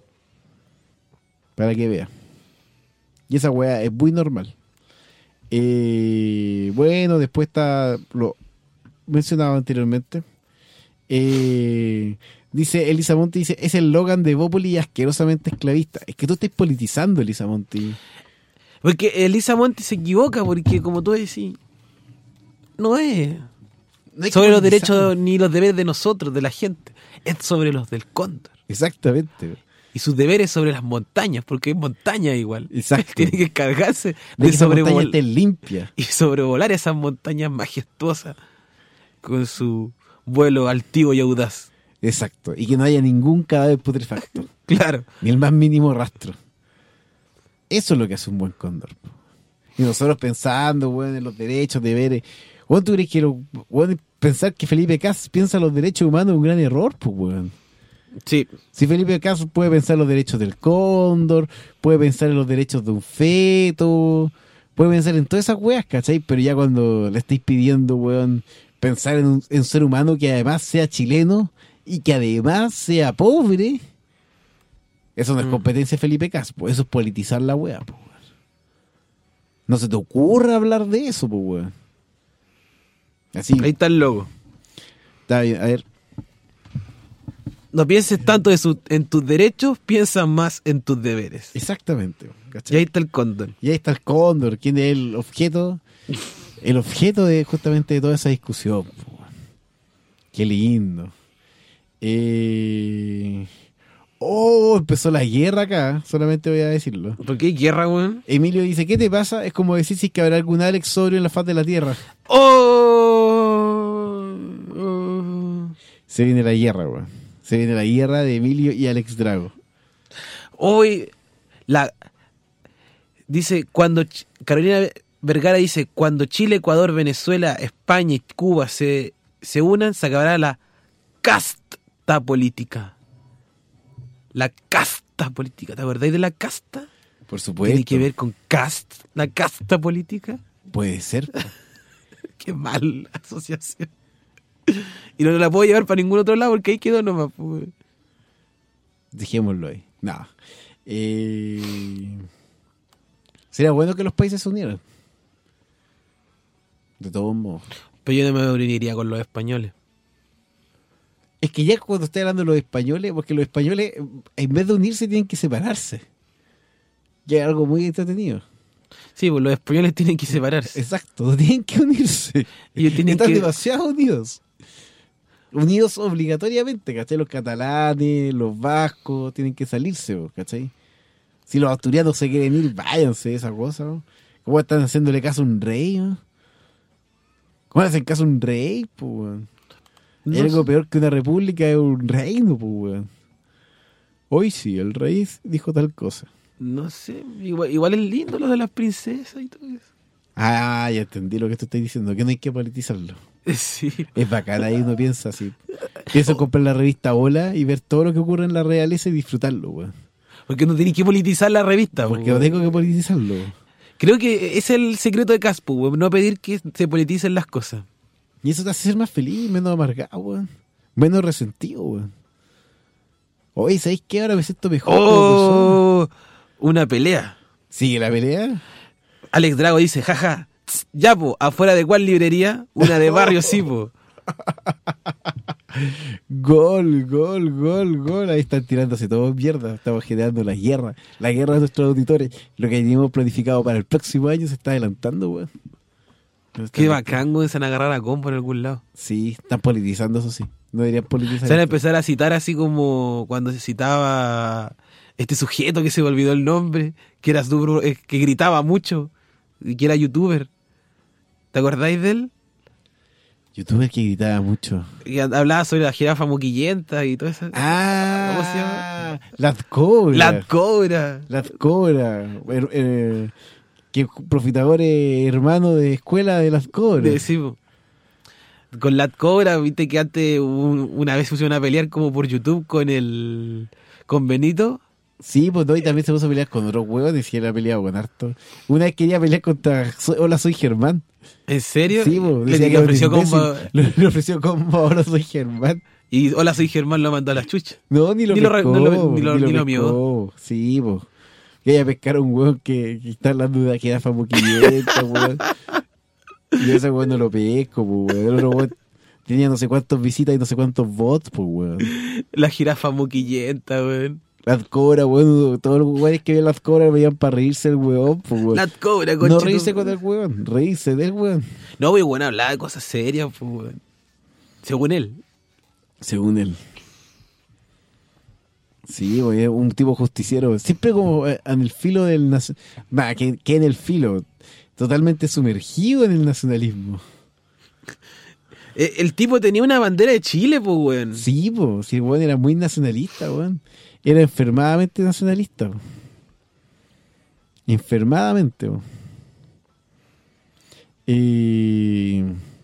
Para que vea. Y esa weá es muy normal. Eh, bueno, después está lo mencionado anteriormente. Eh, dice Elisa Monti, dice, es el Logan de Evópoli asquerosamente esclavista. Es que tú estás politizando, Elisa Monti. Porque Elisa Monti se equivoca, porque como tú decís, no es No hay que sobre los politizar. derechos ni los deberes de nosotros, de la gente. Es sobre los del cóndor. Exactamente. Y sus deberes sobre las montañas, porque es montaña igual. Exacto. Tiene que encargarse De de, que esa montaña sobrevolar esté limpia. y sobrevolar esas montañas majestuosas con su vuelo altivo y audaz. Exacto. Y que no haya ningún cadáver putrefacto. Claro. Ni el más mínimo rastro. Eso es lo que hace un buen cóndor. po. Y nosotros pensando, weón, en los derechos, deberes. Weón, ¿tú crees que lo, weón, pensar que Felipe Kast piensa en los derechos humanos es un gran error? Pues, weón. Sí. Si Felipe Kast puede pensar en los derechos del cóndor, puede pensar en los derechos de un feto, puede pensar en todas esas weas, ¿cachai? Pero ya cuando le estáis pidiendo, weón, pensar en un, en un ser humano que además sea chileno y que además sea pobre, eso no es Mm. competencia de Felipe Kast, pues eso es politizar la wea, pues, weón. No se te ocurra hablar de eso, pues, weón. Así, Ahí está el logo. está bien, a ver. No pienses tanto de su- en tus derechos, piensa más en tus deberes. Exactamente, Y ¿cachai? ahí está el cóndor. Y ahí está el cóndor, ¿quién es el objeto? El objeto de justamente de toda esa discusión. po, weón. Qué lindo. Eh... Oh, empezó la guerra acá, solamente voy a decirlo. ¿Por qué hay guerra, weón? Emilio dice, ¿qué te pasa? Es como decir si es que habrá algún Alex sobrio en la faz de la Tierra. ¡Oh! Oh. Se viene la guerra, weón. Se viene la guerra de Emilio y Alex Drago. Hoy, la. Dice, cuando. Ch- Carolina Vergara dice: cuando Chile, Ecuador, Venezuela, España y Cuba se, se unan, se acabará la casta política. La casta política. ¿Te acordáis de la casta? Por supuesto. ¿Tiene que ver con cast, la casta política? Puede ser. po. Qué mal asociación. Y no la puedo llevar para ningún otro lado porque ahí quedó nomás. Pues. Dejémoslo ahí. No. Eh... Sería bueno que los países se unieran. De todos modos. Pero yo no me uniría con los españoles. Es que ya cuando estoy hablando de los españoles, porque los españoles, en vez de unirse, tienen que separarse. Ya es algo muy entretenido. Sí, pues los españoles tienen que separarse. Exacto, no tienen que unirse. Ellos tienen Están que... demasiado unidos. Unidos obligatoriamente, ¿cachai? Los catalanes, los vascos, tienen que salirse, ¿cachai? Si los asturianos se quieren ir, váyanse, esa cosa, ¿no? ¿Cómo están haciéndole caso a un rey, ¿no? ¿Cómo hacen caso a un rey, pues, weón? No Hay algo sé. Peor que una república es un reino, pues, weón. Hoy sí, el rey dijo tal cosa. No sé, igual, igual es lindo lo de las princesas y todo eso. Ah, ya entendí lo que tú estás diciendo, que no hay que politizarlo. Sí. Es bacán, ahí uno piensa así. Pienso en comprar la revista Hola y ver todo lo que ocurre en la realeza y disfrutarlo, weón. Porque no tenés que politizar la revista. Porque weón. no tengo que politizarlo. Creo que ese es el secreto de Caspo, weón, no pedir que se politicen las cosas. Y eso te hace ser más feliz, menos amargado, weón. Menos resentido, weón. Oye, ¿sabéis qué? Ahora me siento mejor. ¡Oh! Una pelea. ¿Sigue la pelea? Alex Drago dice, jaja, tss, ya po, afuera de cuál librería, una de Barrio sí, po. Gol, gol, gol, gol. Ahí están tirándose todo mierda. Estamos generando la guerra. La guerra de nuestros auditores. Lo que teníamos planificado para el próximo año se está adelantando, weón. Qué bacán, weón, se van a agarrar a combo en algún lado. Sí, están politizando, eso sí. No deberían politizar. Se van a empezar a citar así como cuando se citaba este sujeto que se me olvidó el nombre, que era super, eh, que gritaba mucho y que era youtuber. ¿Te acordáis de él? Youtuber que gritaba mucho. Y hablaba sobre la jirafa moquillenta y todo eso. Ah, ¿cómo se llama? Las Cobra. Las Cobra. Las Cobra. Eh, eh, que Profitador es hermano de escuela de Las Cobras. De, sí, con Las Cobra, viste que antes un, una vez se pusieron a pelear como por YouTube con el con Benito. Sí, pues no, y también se puso a pelear con otros huevos, decía la peleado con harto. Una vez quería pelear contra soy, Hola, soy Germán. ¿En serio? Sí, pues, le, decía le que ofreció combo. Le, le ofreció combo, Hola, soy Germán. Y Hola, soy Germán lo mandó a las chuchas. No, ni lo ni pescó, lo, no lo, ni lo, ni lo, ni lo mió. Sí, pues. Que haya pescar a un huevo que, que está hablando de la jirafa moquillenta, weón. Y ese huevo no lo pesco, pues, weón. El otro huevo tenía no sé cuántas visitas y no sé cuántos bots, pues, weón. La jirafa moquillenta, weón. Las Cobra, weón. Todos los weones que veían Las Cobra veían para reírse del huevón, pues, weón. Las Cobra, concha. No reírse con el huevón, reírse del huevón. No, wey, bueno, hablaba de cosas serias, pues, weón. Según él. Según él. Sí, güey, es un tipo justiciero. Siempre como eh, en el filo del... Nac- bah, que, que en el filo. Totalmente sumergido en el nacionalismo. El, el tipo tenía una bandera de Chile, pues, weón. Sí, pues. Sí, güey, era muy nacionalista, güey. Era enfermadamente nacionalista, güey. Enfermadamente, güey. Y...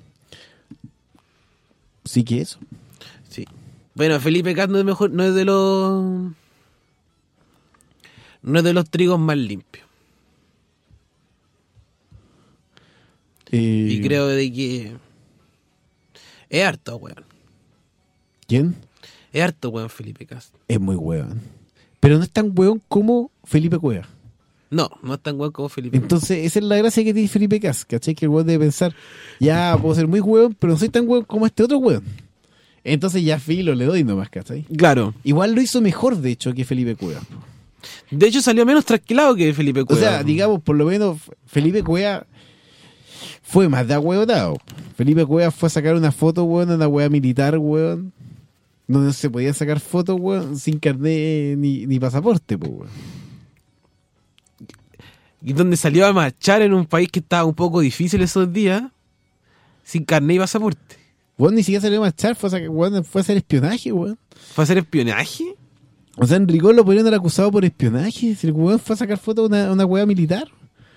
Sí que eso. Sí. Bueno, Felipe Cat no es mejor, no es de los... No es de los trigos más limpios. Eh, Y creo de que... Es harto, weón. ¿Quién? Es harto, weón, Felipe Cat. Es muy hueón. Pero no es tan hueón como Felipe Cueva. No, no es tan weón como Felipe Cat. Entonces, esa es la gracia que tiene Felipe Cas, ¿cachai? Que el hueón debe pensar, ya puedo ser muy hueón, pero no soy tan hueón como este otro hueón. Entonces ya filo le doy nomás, ¿cachai? Claro. Igual lo hizo mejor, de hecho, que Felipe Cueva. De hecho, salió menos trasquilado que Felipe O Cueva. sea, digamos, por lo menos, Felipe Cueva fue más de ahueonado. Felipe Cueva fue a sacar una foto, hueón, una hueá militar, hueón, donde no se podían sacar fotos, hueón, sin carnet ni, ni pasaporte, pues, hueón. Y donde salió a marchar en un país que estaba un poco difícil esos días, sin carnet y pasaporte. Hueón ni siquiera salió a marchar, fue a, sacar, hueón, fue a hacer espionaje, hueón. ¿Fue a hacer espionaje? O sea, en rigor lo podrían haber acusado por espionaje. Si el hueón fue a sacar fotos de una, una hueá militar.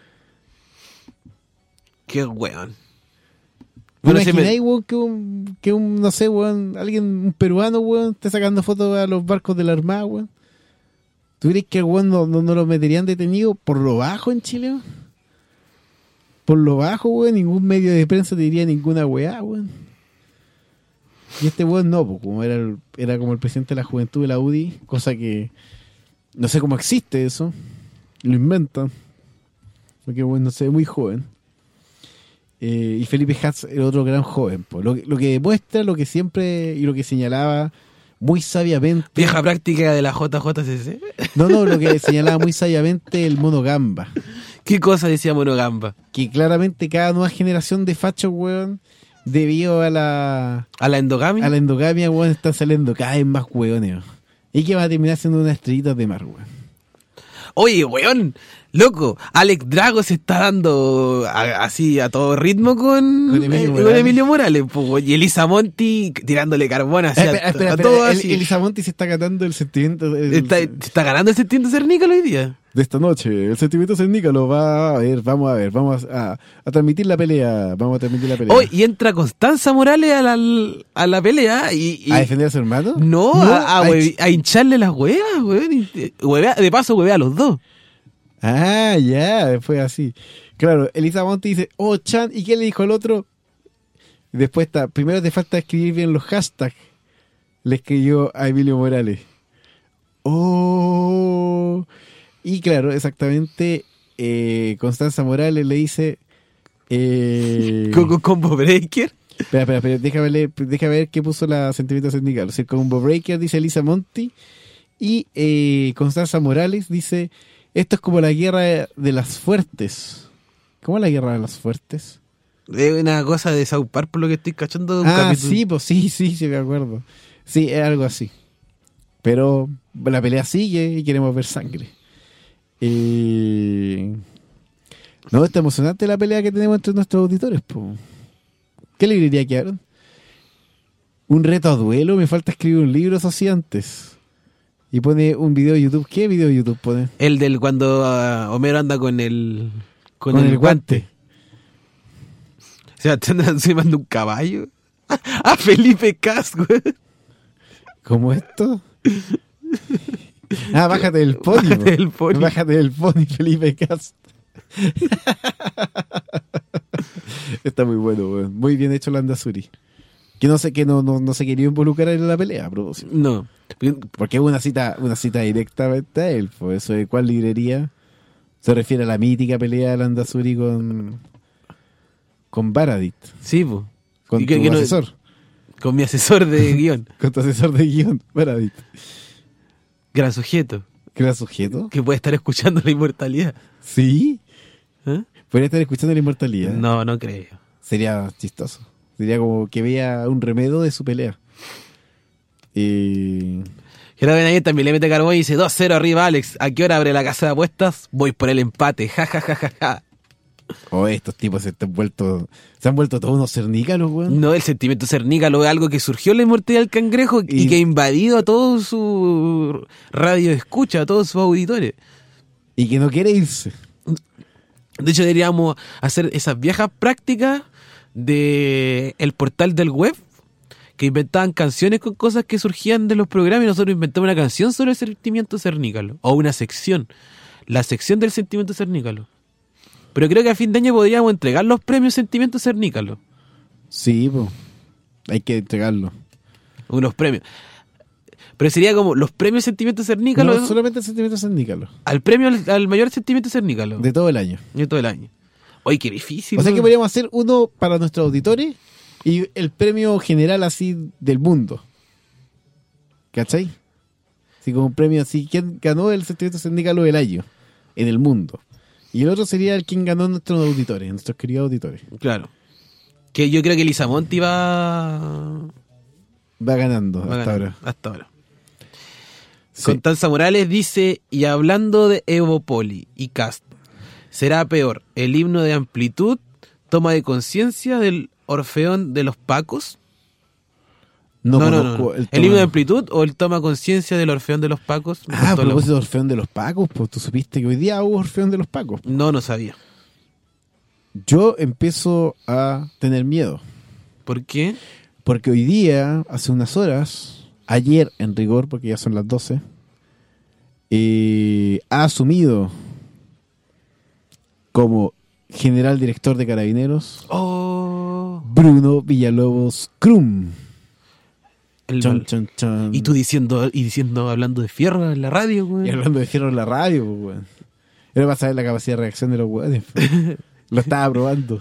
Qué weón. ¿No Bueno, se me- imagináis, weón, que un, que un, no sé, weón, alguien, un peruano, weón, esté sacando fotos a los barcos de la Armada, weón? ¿Tú crees que el weón no, no, no lo meterían detenido por lo bajo en Chile, weón? por lo bajo, weón, ningún medio de prensa te diría ninguna weá, weón. Y este weón no, pues, como era, el, era como el presidente de la juventud de la U D I, cosa que no sé cómo existe eso, lo inventan, porque bueno, no se ve muy joven. Eh, y Felipe Hatz era otro gran joven, pues. Lo, lo que demuestra, lo que siempre y lo que señalaba muy sabiamente. Vieja práctica de la J J C C. No, no, lo que señalaba muy sabiamente el Mono Gamba. ¿Qué cosa decía Mono Gamba? Que claramente cada nueva generación de fachos, weón, debido a la ¿A la endogamia? a la endogamia, weón, están saliendo cada vez más weones. Y que va a terminar siendo unas estrellitas de mar, weón. Oye, weón, loco, Alex Drago se está dando a- así a todo ritmo con, Con Emilio eh, Morales. con Emilio Morales, po, y Elisa Monti tirándole carbón así Eh, a, espera, espera, a espera, todo el- así. Elisa Monti se está catando el sentimiento del- Está, está ganando el sentimiento cernícalo hoy día. de esta noche. El sentimiento cernícalo va a ver, vamos a ver, vamos a, a- a transmitir la pelea. Vamos a transmitir la pelea. Hoy y entra Constanza Morales a la, a la pelea y, y- ¿A defender a su hermano? no, No, a, a, a hue- a hincharle las huevas, weón. y- huevea- de paso, huevea a los dos. Ah, ya, fue así. Claro, Elisa Monti dice, oh, Chan, ¿y qué le dijo el otro? Después está, primero te falta escribir bien los hashtags. Le escribió a Emilio Morales. Oh. Y claro, exactamente, eh, Constanza Morales le dice... Eh, Coco Combo Breaker. Espera, espera, espera, déjame, leer- déjame ver qué puso la sentimiento sindical. O sea, el combo breaker dice Elisa Monti y eh, Constanza Morales dice, esto es como la guerra de las fuertes. ¿Cómo es la guerra de las fuertes? Es una cosa de South Park por lo que estoy cachando de un Ah, capítulo. sí, pues sí, sí, sí, me acuerdo. Sí, es algo así. Pero la pelea sigue y queremos ver sangre. Eh... No, está emocionante la pelea que tenemos entre nuestros auditores, po. ¿Qué librería quedaron? Un reto a duelo, me falta escribir un libro, eso sí, antes. Y pone un video de YouTube. ¿Qué video de YouTube pone? El del cuando ah, Homero anda con el con, Con el, el guante. guante. O sea, te andan encimando un caballo. A Felipe Cas, güey. ¿Cómo esto? Ah, bájate del pony. Bájate po. del pony. Bájate del pony, Felipe Cast. Está muy bueno, weón. Muy bien hecho Landazuri. Que no sé, que no, no, no se quería involucrar en la pelea, a propósito. No. Porque es una cita, una cita directamente a él. Por eso de cuál librería se refiere a la mítica pelea de Landazuri con con Baradit, Sí, pues. con Y que- tu que no- asesor, Con mi asesor de guión. con tu asesor de guión, Baradit. Gran sujeto. ¿Que era sujeto? Que puede estar escuchando la inmortalidad. Sí. ¿Eh? Podría estar escuchando la inmortalidad. No, no creo. Sería chistoso. Sería como que vea un remedio de su pelea. Y... Gerardo Benavides también le mete carbón y dice dos cero arriba Alex. ¿A qué hora abre la casa de apuestas? Voy por el empate. Ja, ja, ja, ja, ja. Oh, estos tipos se han vuelto, se han vuelto todos unos cernícalos, weón. No, el sentimiento cernícalo es algo que surgió en la inmortalidad del cangrejo y, Y- que ha invadido a todo su radio escucha, a todos sus auditores. Y que no quiere irse. De hecho, deberíamos hacer esas viejas prácticas de el portal del web, que inventaban canciones con cosas que surgían de los programas y nosotros inventamos una canción sobre el sentimiento cernícalo. O una sección. La sección del sentimiento cernícalo. Pero creo que a fin de año podríamos entregar los premios sentimiento cernícalo. Sí, pues. Hay que entregarlo. Unos premios. Pero sería como los premios sentimiento cernícalo No, solamente el sentimiento cernícalo. al premio al, al mayor sentimiento cernícalo. De todo el año. De todo el año. Oye, qué difícil. O sea ¿no? que podríamos hacer uno para nuestros auditores y el premio general así del mundo. ¿Cachai? Así como un premio así. ¿Quién ganó el sentimiento cernícalo del año? En el mundo. Y el otro sería el quien ganó nuestros auditores, nuestros queridos auditores. Claro. Que yo creo que Elisa Monti va, Va ganando va hasta ganando ahora. hasta ahora. Sí. Constanza Morales dice, y hablando de Evopoli y Cast, ¿será peor el himno de Amplitud, toma de conciencia del Orfeón de los Pacos? No, no, no, conozco no. el ¿El, toma- himno de Amplitud o el toma conciencia del Orfeón de los Pacos? Me Ah, a costó la- propósito de Orfeón de los Pacos, pues tú supiste que hoy día hubo Orfeón de los Pacos. No, no sabía. Yo empiezo a tener miedo. ¿Por qué? Porque hoy día, hace unas horas, ayer en rigor, porque ya son las doce, eh, ha asumido como general director de Carabineros, Oh. Bruno Villalobos Krum. El Chon, mal. chon, chon. Y tú diciendo, y diciendo, hablando de fierro en la radio, güey. Y hablando de fierro en la radio, pues, weón. Era para saber la capacidad de reacción de los weones. pues. Lo estaba probando.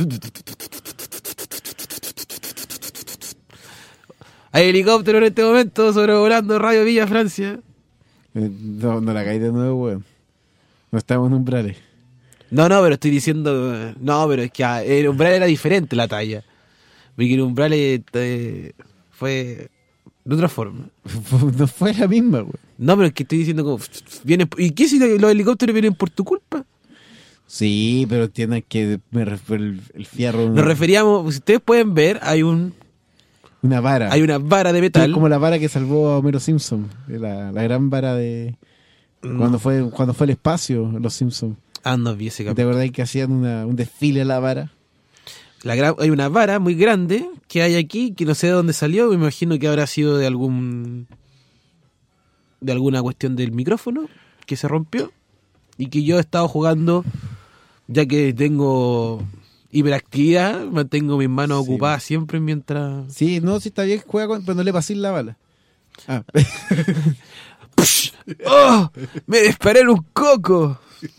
Hay helicóptero en este momento sobrevolando Radio Villa Francia. Eh, No, no la caí de nuevo, weón. No estamos en umbrales. No, no, pero estoy diciendo. eh, No, pero es que ah, el umbral era diferente la talla. Porque el umbral eh, eh, fue de otra forma. No fue la misma, weón. No, pero es que estoy diciendo como. Viene, ¿y qué si los helicópteros vienen por tu culpa? Sí, pero entiendan que me ref- el, el fierro. Nos referíamos, si ustedes pueden ver, hay un Una vara. hay una vara de Sí, metal. como la vara que salvó a Homero Simpson. La, la gran vara de. Cuando fue cuando fue al espacio, los Simpsons. Ah, no vi ese ¿Te capítulo. acordás que hacían una, un desfile a la vara? La gran- hay una vara muy grande que hay aquí, que no sé de dónde salió, me imagino que habrá sido de algún de alguna cuestión del micrófono que se rompió y que yo he estado jugando, ya que tengo hiperactividad, mantengo mis manos Sí. ocupadas siempre mientras... Sí, no, sí está bien, juega con, pero no le paséis la bala. Ah, ¡Oh! ¡Me disparé en un coco!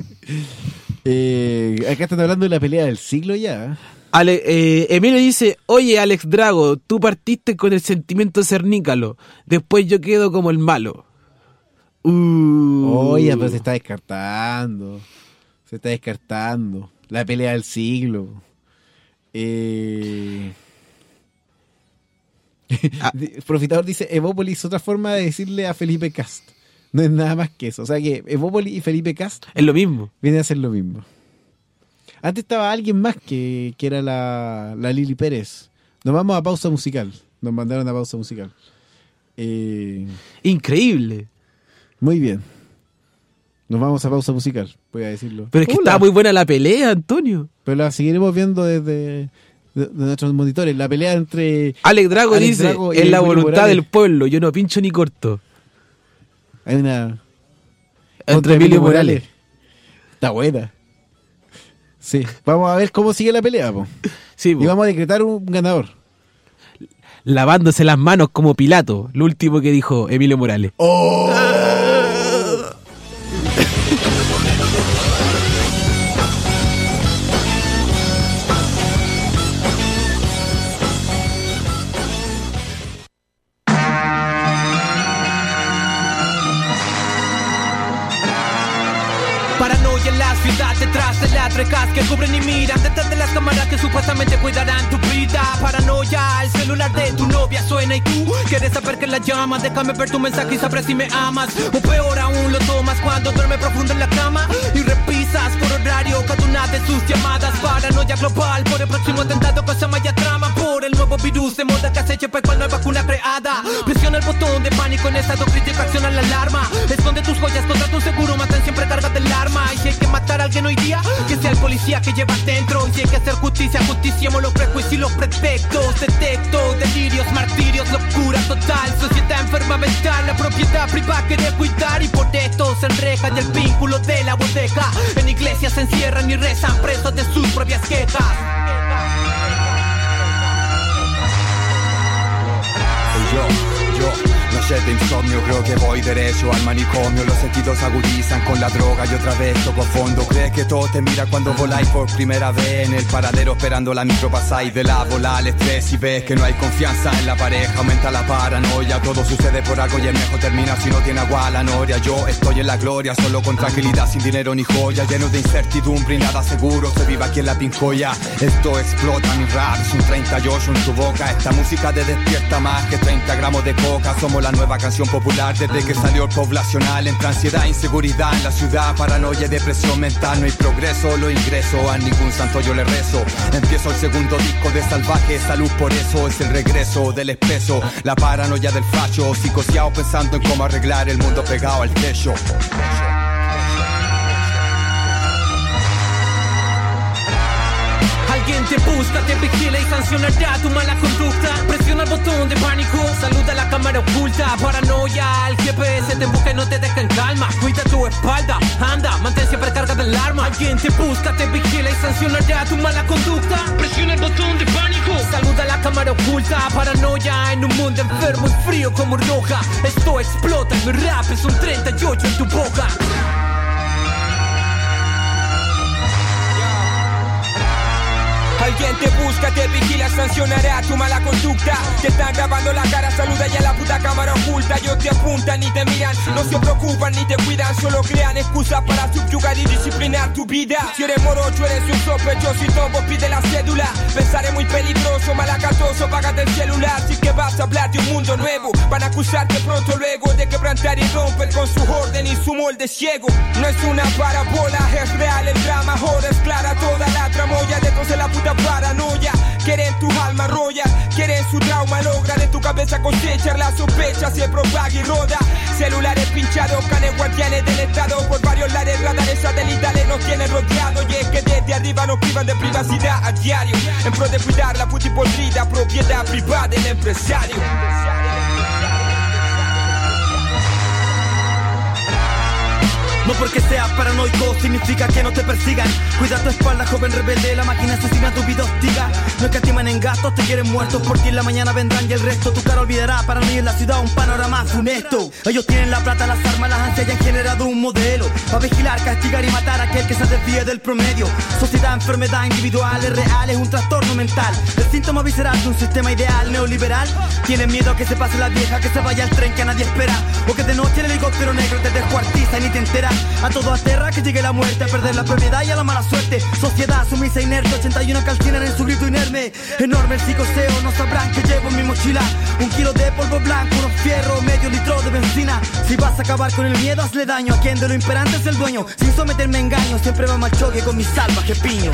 eh, acá están hablando de la pelea del siglo ya. ¿eh? Ale- eh, Emilio dice, oye Alex Drago, tú partiste con el sentimiento cernícalo, después yo quedo como el malo. Uh. Oye, pero se está descartando. Se está descartando. La pelea del siglo. Eh... Ah. Profitador dice, Evópolis, otra forma de decirle a Felipe Cast. No es nada más que eso. O sea que Evópolis y Felipe Cast Es lo mismo. vienen a ser lo mismo. Antes estaba alguien más que, que era la, la Lili Pérez. Nos vamos a pausa musical. Nos mandaron a pausa musical. Eh, Increíble. muy bien. Nos vamos a pausa musical, voy a decirlo. Pero es que Hola. estaba muy buena la pelea, Antonio. Pero la seguiremos viendo desde de, de nuestros monitores. La pelea entre... Alex Drago Alex dice, Drago y es la Willy voluntad Morales. del pueblo, yo no pincho ni corto. Hay una... Entre Emilio Morales. Está buena. Sí, vamos a ver cómo sigue la pelea, po. Sí, po. Y vamos a decretar un ganador. Lavándose las manos como Pilato, lo último que dijo Emilio Morales. Paranoia en la ciudad, detrás de las rejas que cubren y miran, detrás de las cámaras que supuestamente cuidarán tu vida. Paranoia, el celular de tu novia suena y tú quieres saber que la llama. Déjame ver tu mensaje y sabré si me amas. O peor aún, lo tomas cuando duerme profundo en la cama y repisas por horario cada una de sus llamadas. Paranoia global por el próximo atentado que se llama ya trama, por el nuevo virus de moda que acecha para cual no hay vacuna creada. Presiona el botón de pánico en estado crítico, acciona la alarma. Esconde tus joyas contra tu seguro, mantén siempre carga del arma. Y si hay que matar a alguien hoy día, que sea el policía que llevas dentro. Y si hay que hacer justicia, justiciemos los prejuicios y los pretextos. Detecto delirios, martirios, locura total. Sociedad enferma mental, la propiedad privada quiere cuidar. Y por esto se enrejan y el vínculo de la bodega. En iglesias se encierran y rezan presos de sus propias quejas. Yo, yo, no sé de insomnio, creo que voy derecho al manicomio. Los sentidos agudizan con la droga y otra vez toco fondo. Crees que todo te mira cuando voláis por primera vez en el paradero esperando la micro pasáis de la bola al estrés y ves que no hay confianza en la pareja, aumenta la paranoia. Todo sucede por algo y el mejor termina si no tiene agua la noria. Yo estoy en la gloria, solo con tranquilidad, sin dinero ni joya, lleno de incertidumbre y nada seguro, se vive aquí en la Pincoya. Esto explota, mi rap es un treinta y ocho en tu boca. Esta música te despierta más que treinta gramos de coca. Somos la nueva canción popular desde que salió el poblacional. Entre ansiedad, inseguridad en la ciudad, paranoia y depresión mental. No hay progreso, lo ingreso, a ningún santo yo le rezo. Empiezo el segundo disco de Salvaje Salud, por eso es el regreso del espeso. La paranoia del facho, psicoseado pensando en cómo arreglar el mundo pegado al techo. Alguien te busca, te vigila y sancionará tu mala conducta. Presiona el botón de pánico, saluda a la cámara oculta. Paranoia, el G P S te busca y no te deja en calma. Cuida tu espalda, anda, mantén siempre carga del arma. Alguien te busca, te vigila y sancionará tu mala conducta. Presiona el botón de pánico. Saluda a la cámara oculta. Paranoia en un mundo enfermo y frío como roja. Esto explota y mi rap es un treinta y ocho en tu boca. Alguien te busca, te vigila, sancionará tu mala conducta. Te están grabando la cara, saluda ya la puta cámara oculta. Ellos te apuntan ni te miran, no se preocupan ni te cuidan. Solo crean excusas para subyugar y disciplinar tu vida. Si eres morocho, eres un sospechoso y todo pide la cédula. Pensaré muy peligroso, malacatoso, págate el celular. Si que vas a hablar de un mundo nuevo, van a acusarte pronto luego de quebrantar y romper con su orden y su molde ciego. No es una parabola, es real el drama. Ahora es clara toda la tramoya detrás de la puta paranoia. Quieren tu alma roya, quieren su trauma, logran en tu cabeza cosechar la sospecha, se propaga y roda. Celulares pinchados, canes guardianes del estado, por varios lares, radares satelitales nos tienen rodeados. Y es que desde arriba nos privan de privacidad a diario, en pro de cuidar la puta y podrida propiedad privada del empresario. No porque seas paranoico significa que no te persigan. Cuida tu espalda, joven rebelde, la máquina asesina tu vida hostiga. No escatiman en gastos, te quieren muertos porque en la mañana vendrán y el resto tu cara olvidará. Para mí en la ciudad un panorama funesto. Ellos tienen la plata, las armas, las ansias y han generado un modelo para vigilar, castigar y matar a aquel que se desvíe del promedio. Sociedad, enfermedad individual, es real, es un trastorno mental. El síntoma visceral de un sistema ideal neoliberal. Tienen miedo a que se pase la vieja, que se vaya el tren que nadie espera, o que de noche el helicóptero negro te descuartiza y ni te enteras. A todo aterra que llegue la muerte, a perder la propiedad y a la mala suerte. Sociedad sumisa inerte, ochenta y uno calcinan en su grito inerme. Enorme el psicoseo, no sabrán que llevo en mi mochila un kilo de polvo blanco, unos fierros, medio litro de benzina. Si vas a acabar con el miedo, hazle daño a quien de lo imperante es el dueño. Sin someterme a engaño, siempre va mal choque con mi salvaje piño.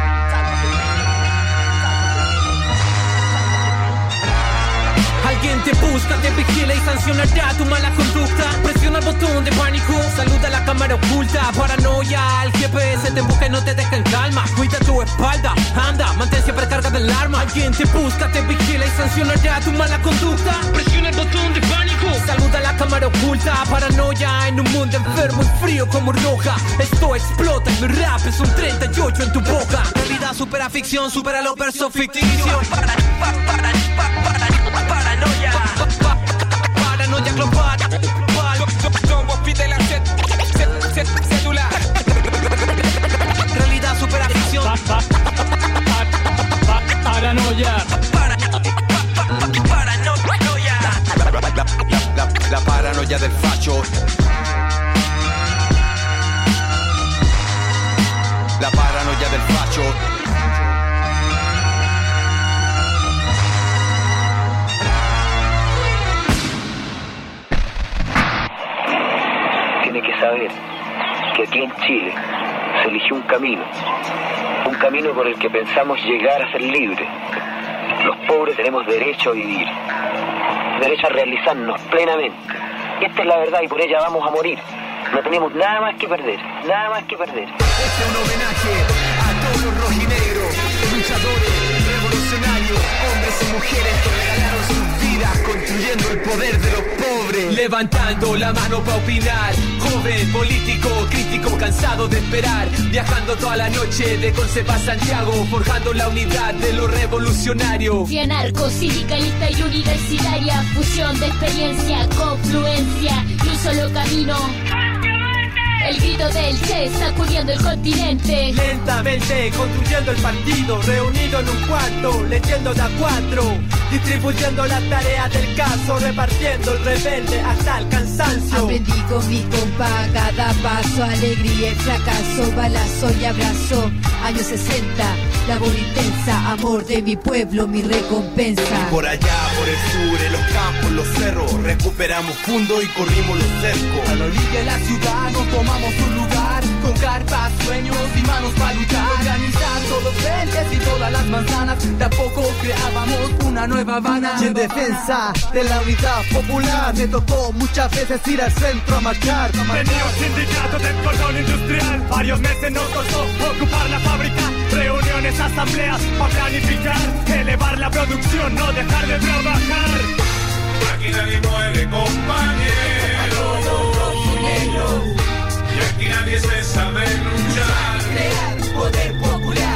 Alguien te busca, te vigila y sancionará tu mala conducta. Presiona el botón de pánico, saluda a la cámara oculta. Paranoia, el G P S te busca y no te deja en calma. Cuida tu espalda, anda, mantén siempre carga del arma. Alguien te busca, te vigila y sancionará tu mala conducta. Presiona el botón de pánico, saluda a la cámara oculta. Paranoia en un mundo enfermo y frío como roja. Esto explota y mi rap es un treinta y ocho en tu boca. Realidad supera ficción, supera los versos ficticios. Para, para, para, para, para. Paranoia, paranoia global. Somos pide la cédula. Realidad supera ficción. Paranoia. Paranoia. La paranoia del facho. La paranoia del facho. Que saber que aquí en Chile se eligió un camino, un camino por el que pensamos llegar a ser libres. Los pobres tenemos derecho a vivir, derecho a realizarnos plenamente. Esta es la verdad y por ella vamos a morir. No tenemos nada más que perder, nada más que perder. Este es un homenaje a todos los rojinegros, luchadores, revolucionarios, hombres y mujeres que regalaron sus vidas construyendo el poder de los pobres. Levantando la mano para opinar, joven, político, crítico, cansado de esperar. Viajando toda la noche de Concepa a Santiago, forjando la unidad de lo revolucionario. Fui anarco, sindicalista y universitaria, fusión de experiencia, confluencia y un solo camino. El grito del Che sacudiendo el continente. Lentamente construyendo el partido, reunido en un cuarto, leyendo de a cuatro, distribuyendo las tareas del caso, repartiendo el rebelde hasta el cansancio. Aprendí con mi compa cada paso, alegría y fracaso, balazo y abrazo. Años sesenta, labor intensa, amor de mi pueblo, mi recompensa. Por allá, por el sur, en los campos, los cerros, recuperamos fundos y corrimos los cercos. A la orilla de la ciudad nos tomamos un lugar, con carpas, sueños y manos para luchar. Organizando los frentes y todas las manzanas, de a poco creábamos una nueva Habana. Y en defensa de la unidad popular, me tocó muchas veces ir al centro a marchar. Venidos sindicatos del cordón industrial, varios meses nos costó ocupar la fábrica. Reuniones, asambleas, para planificar, elevar la producción, no dejar de trabajar. Aquí nadie muere, compañero. Y aquí nadie se sabe luchar. Crear poder popular.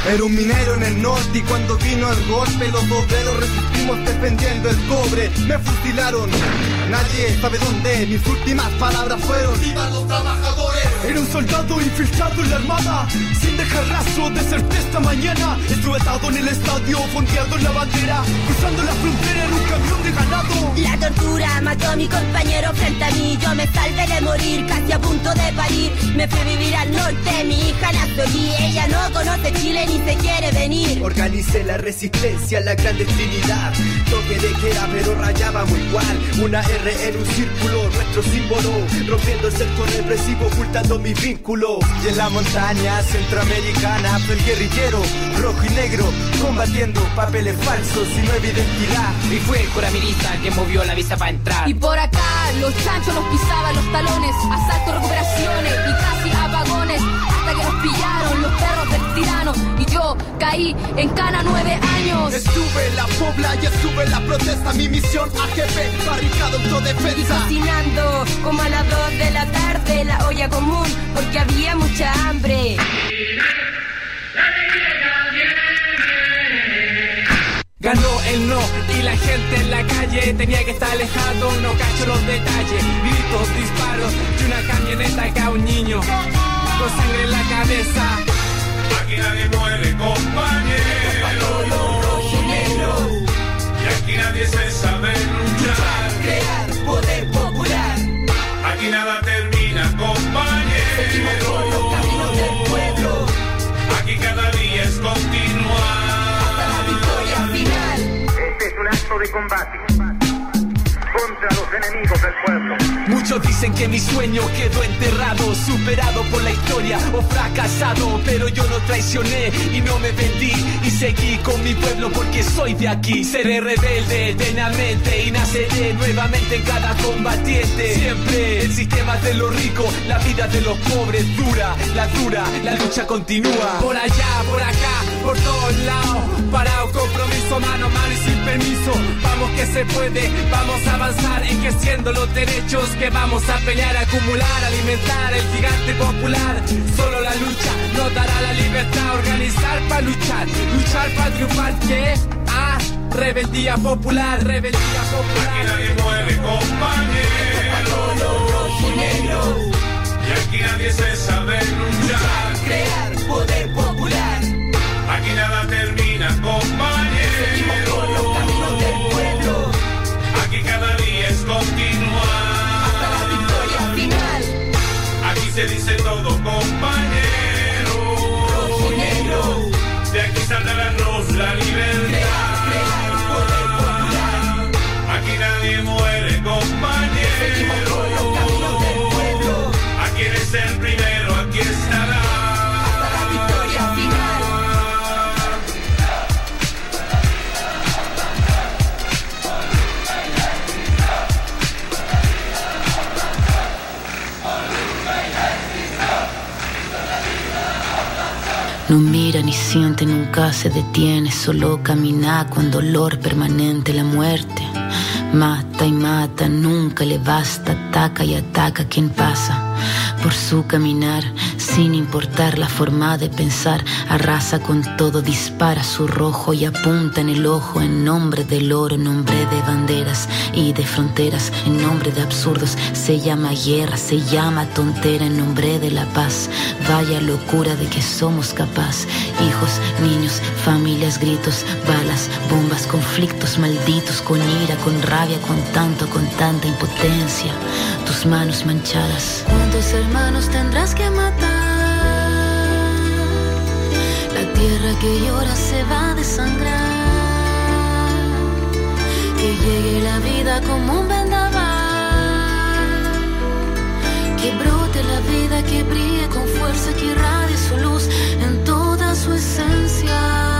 Era un minero en el norte y cuando vino el golpe los obreros resistimos defendiendo el cobre. Me fusilaron, nadie sabe dónde. Mis últimas palabras fueron: ¡vivan los trabajadores! Era un soldado infiltrado en la armada, sin dejar rastro, deserté esta mañana. Estuve atado en el estadio, fondeando en la bandera, cruzando la frontera en un camión de ganado. La tortura mató a mi compañero frente a mí. Yo me salvé de morir, casi a punto de parir. Me fui a vivir al norte, mi hija nació allí. Ella no conoce Chile ni se quiere venir. Organicé la resistencia, la clandestinidad. Toque de queda pero rayábamos igual. Una R en un círculo, nuestro símbolo. Rompiendo el cerco represivo, ocultando mis vínculos. Y en la montaña centroamericana fue el guerrillero, rojo y negro, combatiendo papeles falsos y nueva identidad. Y fue el curamirista que movió la visa para entrar. Y por acá los chanchos nos pisaban los talones, asaltos, recuperaciones y casi apagones, hasta que nos pillaron los perros del tirano y yo caí en cana nueve años. Estuve en la pobla y estuve en la protesta. Mi misión A G P, barricada autodefensa. Y cocinando como a las dos de la tarde la olla común porque había mucha hambre. Ganó el no y la gente en la calle tenía que estar alejado, no cacho los detalles. Gritos, disparos y una camioneta que a un niño con sangre en la cabeza. Aquí nadie muere, compañero. Y aquí nadie se sabe luchar. Crear poder popular. Aquí nada termina, compañero. Seguimos con los caminos del pueblo. Aquí cada día es continuar. Final. Este es un acto de combate contra los enemigos del pueblo. Muchos dicen que mi sueño quedó enterrado, superado por la historia o fracasado, pero yo no traicioné y no me vendí y seguí con mi pueblo porque soy de aquí. Seré rebelde eternamente y naceré nuevamente en cada combatiente. Siempre el sistema de los ricos, la vida de los pobres dura, la dura, la lucha continúa. Por allá, por acá, por todos lados, parado, compromiso, mano a mano y sin permiso. Vamos que se puede, vamos a avanzar enriqueciendo los derechos que vamos a pelear, acumular, alimentar el gigante popular. Solo la lucha nos dará la libertad, organizar para luchar, luchar para triunfar. ¿Qué? Ah, rebeldía popular, rebeldía popular. Aquí nadie muere, compañero. Rojo y negro. Y aquí nadie se sabe luchar. Crear poder popular. Aquí nada termina, compañero. Seguimos con los caminos del pueblo. Aquí cada día es continuar. Hasta la victoria final. Aquí se dice todo, compañero. Rojo y negro. De aquí saldrá la luz, la libertad. Crear, crear poder popular. Aquí nadie muere, compañero. Seguimos con los caminos del pueblo. Aquí eres el primero, aquí estará. Hasta la victoria final. No mira ni siente, nunca se detiene, solo camina con dolor permanente. La muerte mata y mata, nunca le basta, ataca y ataca a quien pasa por su caminar, sin importar la forma de pensar. Arrasa con todo, dispara su rojo y apunta en el ojo. En nombre del oro, en nombre de banderas y de fronteras, en nombre de absurdos, se llama guerra, se llama tontera. En nombre de la paz, vaya locura de que somos capaz. Hijos, niños, familias, gritos, balas, bombas, conflictos malditos, con ira, con rabia, con tanto, con tanta impotencia. Tus manos manchadas. ¿Cuántos hermanos tendrás que matar? La tierra que llora se va a desangrar. Que llegue la vida como un vendaval. Que brote la vida, que brille con fuerza, que irradie su luz en toda su esencia.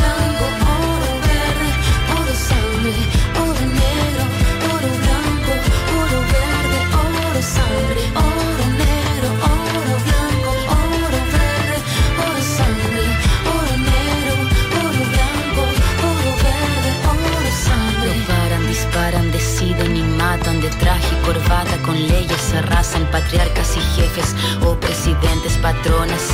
Oro negro, oro blanco,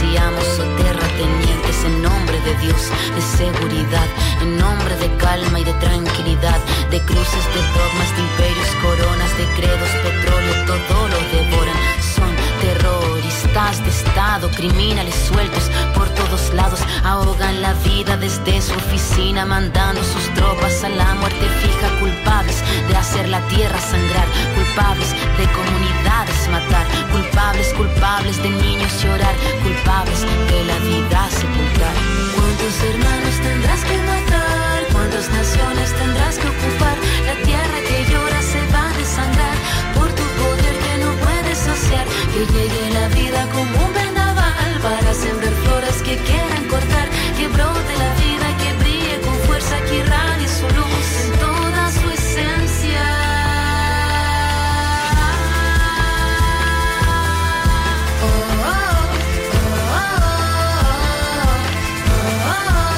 seríamos o terratenientes en nombre de Dios, de seguridad, en nombre de calma y de tranquilidad, de cruces, de dogmas, de imperios, coronas, de credos, petróleo, todo lo devoran. Son terroristas de Estado, criminales sueltos por todos lados, ahogan la vida desde su oficina, mandando sus tropas a la muerte fija, culpables de hacer la tierra sangrar, culpables de comunidades matar, culpables, culpables de niños llorar, culpables de la vida sepultar. ¿Cuántos hermanos tendrás que matar? ¿Cuántas naciones tendrás que ocupar? La tierra que llora se va a desangrar por tu poder que no puedes saciar. Que llegue la vida como un vendaval para sembrar flores que quieran cortar, que brote la vida, que brille con fuerza, que irradie su luz en toda su esencia. Oh, oh, oh, oh,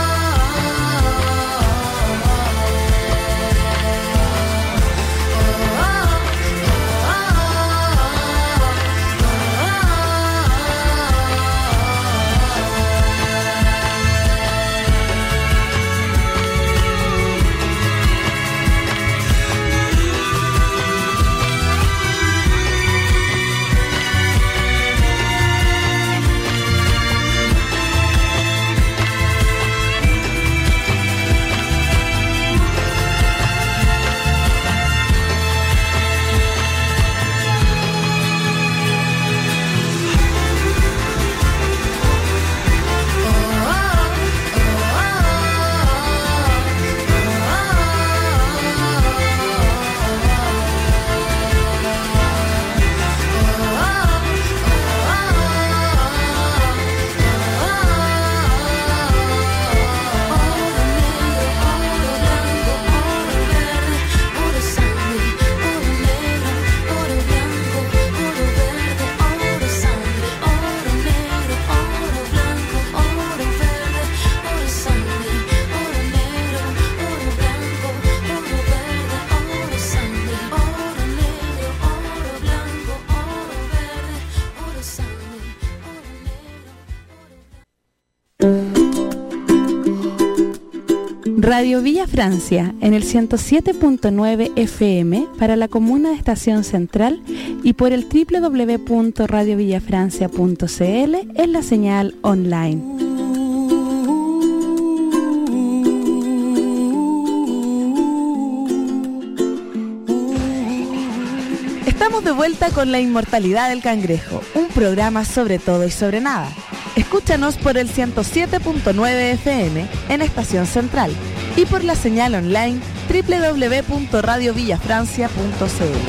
Radio Villa Francia en el ciento siete punto nueve F M para la comuna de Estación Central y por el doble u doble u doble u punto radio villa francia punto c l en la señal online. Estamos de vuelta con La Inmortalidad del Cangrejo, un programa sobre todo y sobre nada. Escúchanos por el ciento siete punto nueve F M en Estación Central y por la señal online doble u doble u doble u punto radio villa francia punto c l.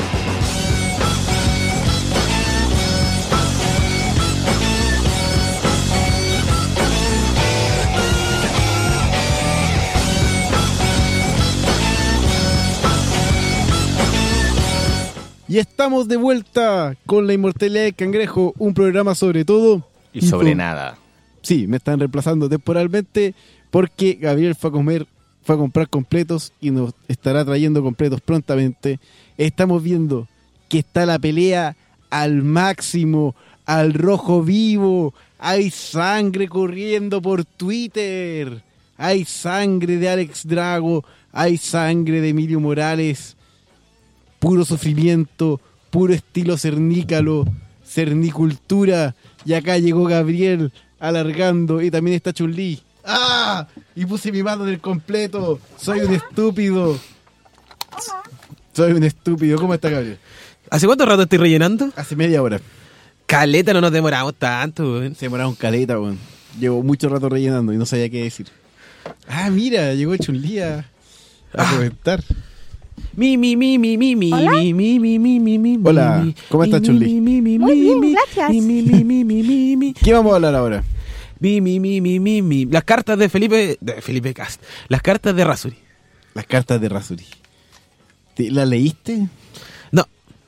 Y estamos de vuelta con La Inmortalidad del Cangrejo, un programa sobre todo y sobre y nada. Sí, me están reemplazando temporalmente porque Gabriel fue a comer, fue a comprar completos y nos estará trayendo completos prontamente. Estamos viendo que está la pelea al máximo, al rojo vivo. Hay sangre corriendo por Twitter. Hay sangre de Alex Drago, hay sangre de Emilio Morales. Puro sufrimiento, puro estilo cernícalo, cernicultura. Y acá llegó Gabriel alargando y también está Chun-Li. ¡Ah! Y puse mi mano en el completo. Soy un estúpido. Soy un estúpido. ¿Cómo está, Gabriel? ¿Hace cuánto rato estoy rellenando? Hace media hora. Caleta, no nos demoramos tanto, weón. Se demoraron caleta, weón. Llevo mucho rato rellenando y no sabía qué decir. Ah, mira, llegó Chun-Li a, a ah. comentar. Mi, mi, mi, mi, mi, mi, ¿Hola? mi, mi, mi, mi, mi, mi, Hola, mi, ¿cómo estás, mi, Chun-Li? mi, mi, Muy mi, bien, mi, gracias. mi, mi, mi, mi, mi, mi, mi. ¿Qué vamos a hablar ahora? Mi, mi, mi, mi, mi, mi. Las cartas de Felipe, de Felipe Cast. Las cartas de Rasuri. Las cartas de Rasuri. ¿Las leíste? No.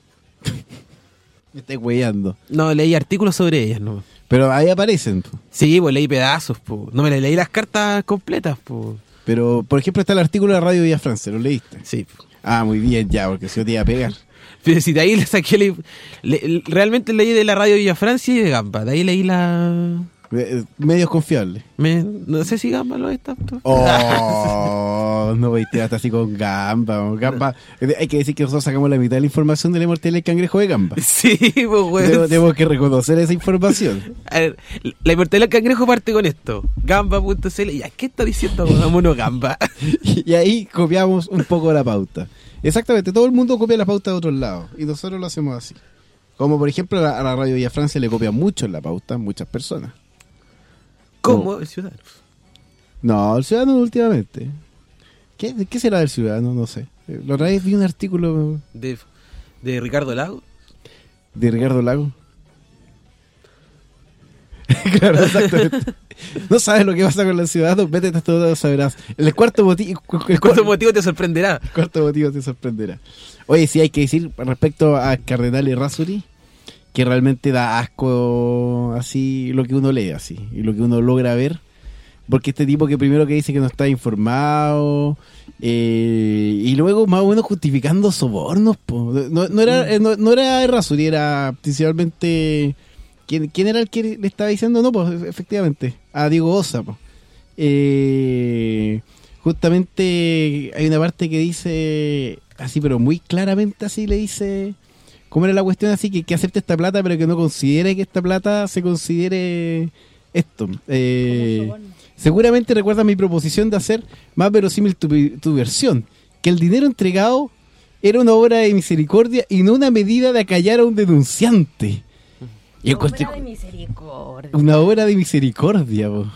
Me estás hueando. No, leí artículos sobre ellas, no. Pero ahí aparecen. Po. Sí, pues leí pedazos, po. No me leí las cartas completas, po. Pero, por ejemplo, está el artículo de la Radio Villa Francia, ¿lo leíste? Sí. Ah, muy bien, ya, porque si no te iba a pegar. Pero si de ahí le saqué... Le, le, realmente leí de la Radio Villa Francia y de Gamba. De ahí leí la... Medios confiables. Me, no sé si Gamba lo está. Oh, no veis hasta así con Gamba. Gamba. Hay que decir que nosotros sacamos la mitad de la información del inmortal cangrejo de Gamba. Sí, pues bueno. Tengo, tengo que reconocer esa información. A ver, la inmortal del cangrejo parte con esto. Gamba punto c l. ¿Ya qué está diciendo Mono Gamba? Y ahí copiamos un poco la pauta. Exactamente, todo el mundo copia la pauta de otros lados. Y nosotros lo hacemos así. Como por ejemplo a la, a la Radio Villa Francia le copia mucho en la pauta muchas personas. ¿Cómo? No. El Ciudadano. No, el Ciudadano últimamente. ¿Qué, ¿Qué será del Ciudadano? No sé. La otra vez vi un artículo... ¿De, de Ricardo Lago? ¿De Ricardo Lago? Claro, exactamente. No sabes lo que pasa con el Ciudadano, vete a todo, sabrás. El cuarto motivo... El cuarto motivo te sorprenderá. El cuarto motivo te sorprenderá. Oye, sí hay que decir respecto a Cardenal Errázuriz, que realmente da asco así lo que uno lee así y lo que uno logra ver, porque este tipo que primero que dice que no está informado eh, y luego más o menos justificando sobornos, po. No, no era no, no era Errázuriz, era principalmente ¿quién, quién era el que le estaba diciendo? No, pues efectivamente a Diego Osa, po. Eh, justamente hay una parte que dice así, pero muy claramente así le dice... ¿Cómo era la cuestión así? Que, que acepte esta plata, pero que no considere que esta plata se considere esto. Eh, seguramente recuerda mi proposición de hacer más verosímil tu, tu versión. Que el dinero entregado era una obra de misericordia y no una medida de acallar a un denunciante. Y una obra de misericordia. Una obra de misericordia. Po.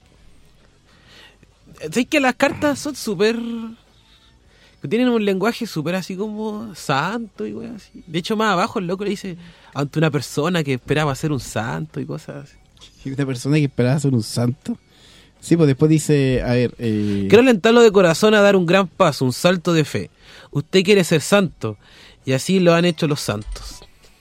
¿Sabes que las cartas son súper... tienen un lenguaje súper así como santo y cosas así? De hecho, más abajo el loco le dice ante una persona que esperaba ser un santo y cosas así. ¿Y una persona que esperaba ser un santo? Sí, pues después dice, a ver... Eh... Quiero alentarlo de corazón a dar un gran paso, un salto de fe. Usted quiere ser santo y así lo han hecho los santos.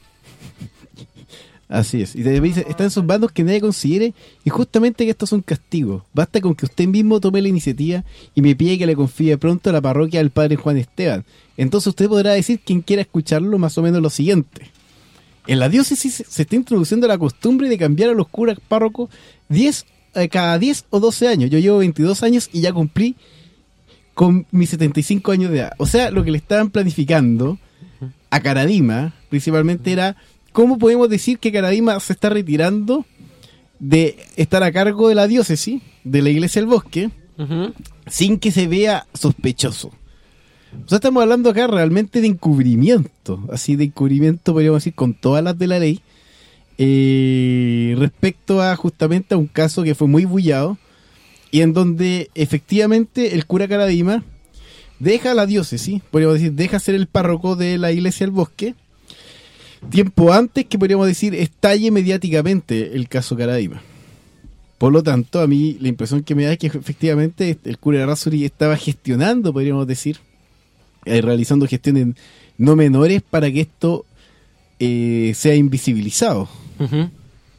Así es. Y después dice, está en sus manos que nadie considere y justamente que esto es un castigo. Basta con que usted mismo tome la iniciativa y me pide que le confíe pronto a la parroquia del padre Juan Esteban. Entonces usted podrá decir, quien quiera escucharlo, más o menos lo siguiente. En la diócesis se está introduciendo la costumbre de cambiar a los curas párrocos diez, eh, cada diez o doce años. Yo llevo veintidós años y ya cumplí con mis setenta y cinco años de edad. O sea, lo que le estaban planificando a Caradima, principalmente era... ¿Cómo podemos decir que Caradima se está retirando de estar a cargo de la diócesis, de la Iglesia del Bosque, uh-huh, sin que se vea sospechoso? O sea, estamos hablando acá realmente de encubrimiento, así de encubrimiento, podríamos decir, con todas las de la ley, eh, respecto a justamente a un caso que fue muy bullado, y en donde efectivamente el cura Caradima deja la diócesis, podríamos decir, deja ser el párroco de la Iglesia del Bosque, tiempo antes que podríamos decir estalle mediáticamente el caso Caradima. Por lo tanto, a mí la impresión que me da es que efectivamente el cura Errázuriz estaba gestionando, podríamos decir, eh, realizando gestiones no menores para que esto eh, sea invisibilizado. Uh-huh.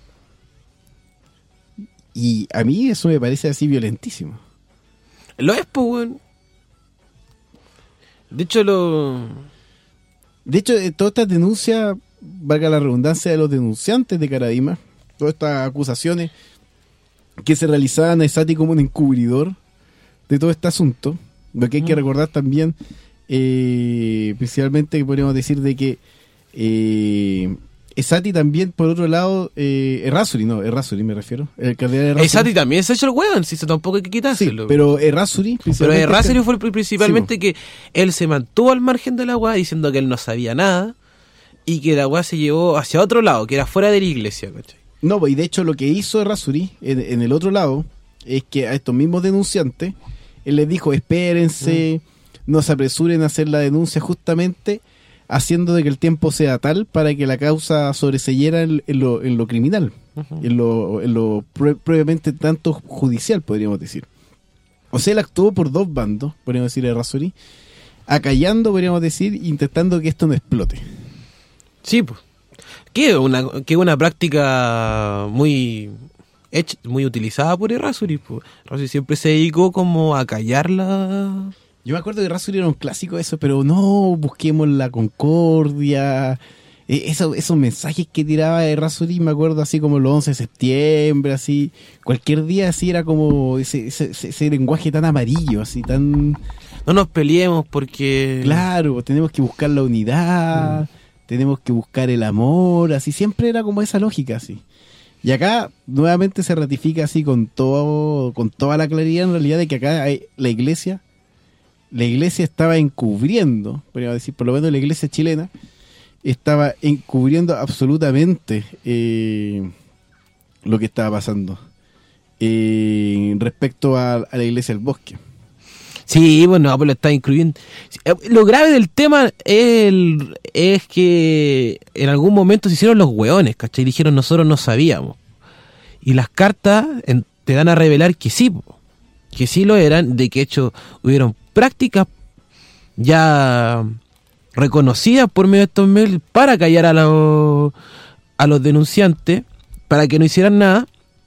Y a mí eso me parece así violentísimo. Lo es, pues, bueno. De hecho, lo... De hecho, eh, todas estas denuncias, valga la redundancia, de los denunciantes de Caradima, todas estas acusaciones que se realizaban a Esati como un encubridor de todo este asunto, lo que hay que recordar también, eh, principalmente, podríamos decir de que eh, Esati también, por otro lado, eh, Errázuriz, no, Errázuriz me refiero, el cardenal Errázuriz. Esati también se ha hecho el hueón, si eso tampoco hay que quitárselo. Sí, pero Errázuriz, pero Errázuriz fue principalmente sí, que él se mantuvo al margen de la weá diciendo que él no sabía nada y que la weá se llevó hacia otro lado, que era fuera de la iglesia, ¿cachai? No, y de hecho lo que hizo Errázuriz en, en el otro lado es que a estos mismos denunciantes él les dijo, espérense, mm. no se apresuren a hacer la denuncia, justamente haciendo de que el tiempo sea tal para que la causa sobreseyera en, en, lo, en lo criminal, uh-huh, en lo, en lo pre- previamente tanto judicial, podríamos decir. O sea, él actuó por dos bandos, podríamos decir, Errázuriz, acallando, podríamos decir, intentando que esto no explote. Sí, pues. Que es una, que una práctica muy hecha, muy utilizada por Errázuriz. Pues. Errázuriz siempre se dedicó como a callar la... Yo me acuerdo que Errázuriz era un clásico de eso, pero no, busquemos la concordia, eh, eso, esos mensajes que tiraba Errázuriz, me acuerdo, así como los once de septiembre, así, cualquier día así era como ese, ese, ese, ese lenguaje tan amarillo, así tan... No nos peleemos porque... Claro, tenemos que buscar la unidad, mm. tenemos que buscar el amor, así, siempre era como esa lógica, así. Y acá nuevamente se ratifica así con todo, con toda la claridad en realidad de que acá hay, la iglesia, la iglesia estaba encubriendo, podríamos decir, por lo menos la iglesia chilena, estaba encubriendo absolutamente eh, lo que estaba pasando eh, respecto a, a la iglesia del Bosque. Sí, bueno, pues lo está incluyendo. Lo grave del tema es, el, es que en algún momento se hicieron los hueones, ¿cachai? Y dijeron, nosotros no sabíamos. Y las cartas en, te dan a revelar que sí, que sí lo eran, de que hecho hubieron prácticas ya reconocidas por medio de estos mails para callar a los, a los denunciantes, para que no hicieran nada.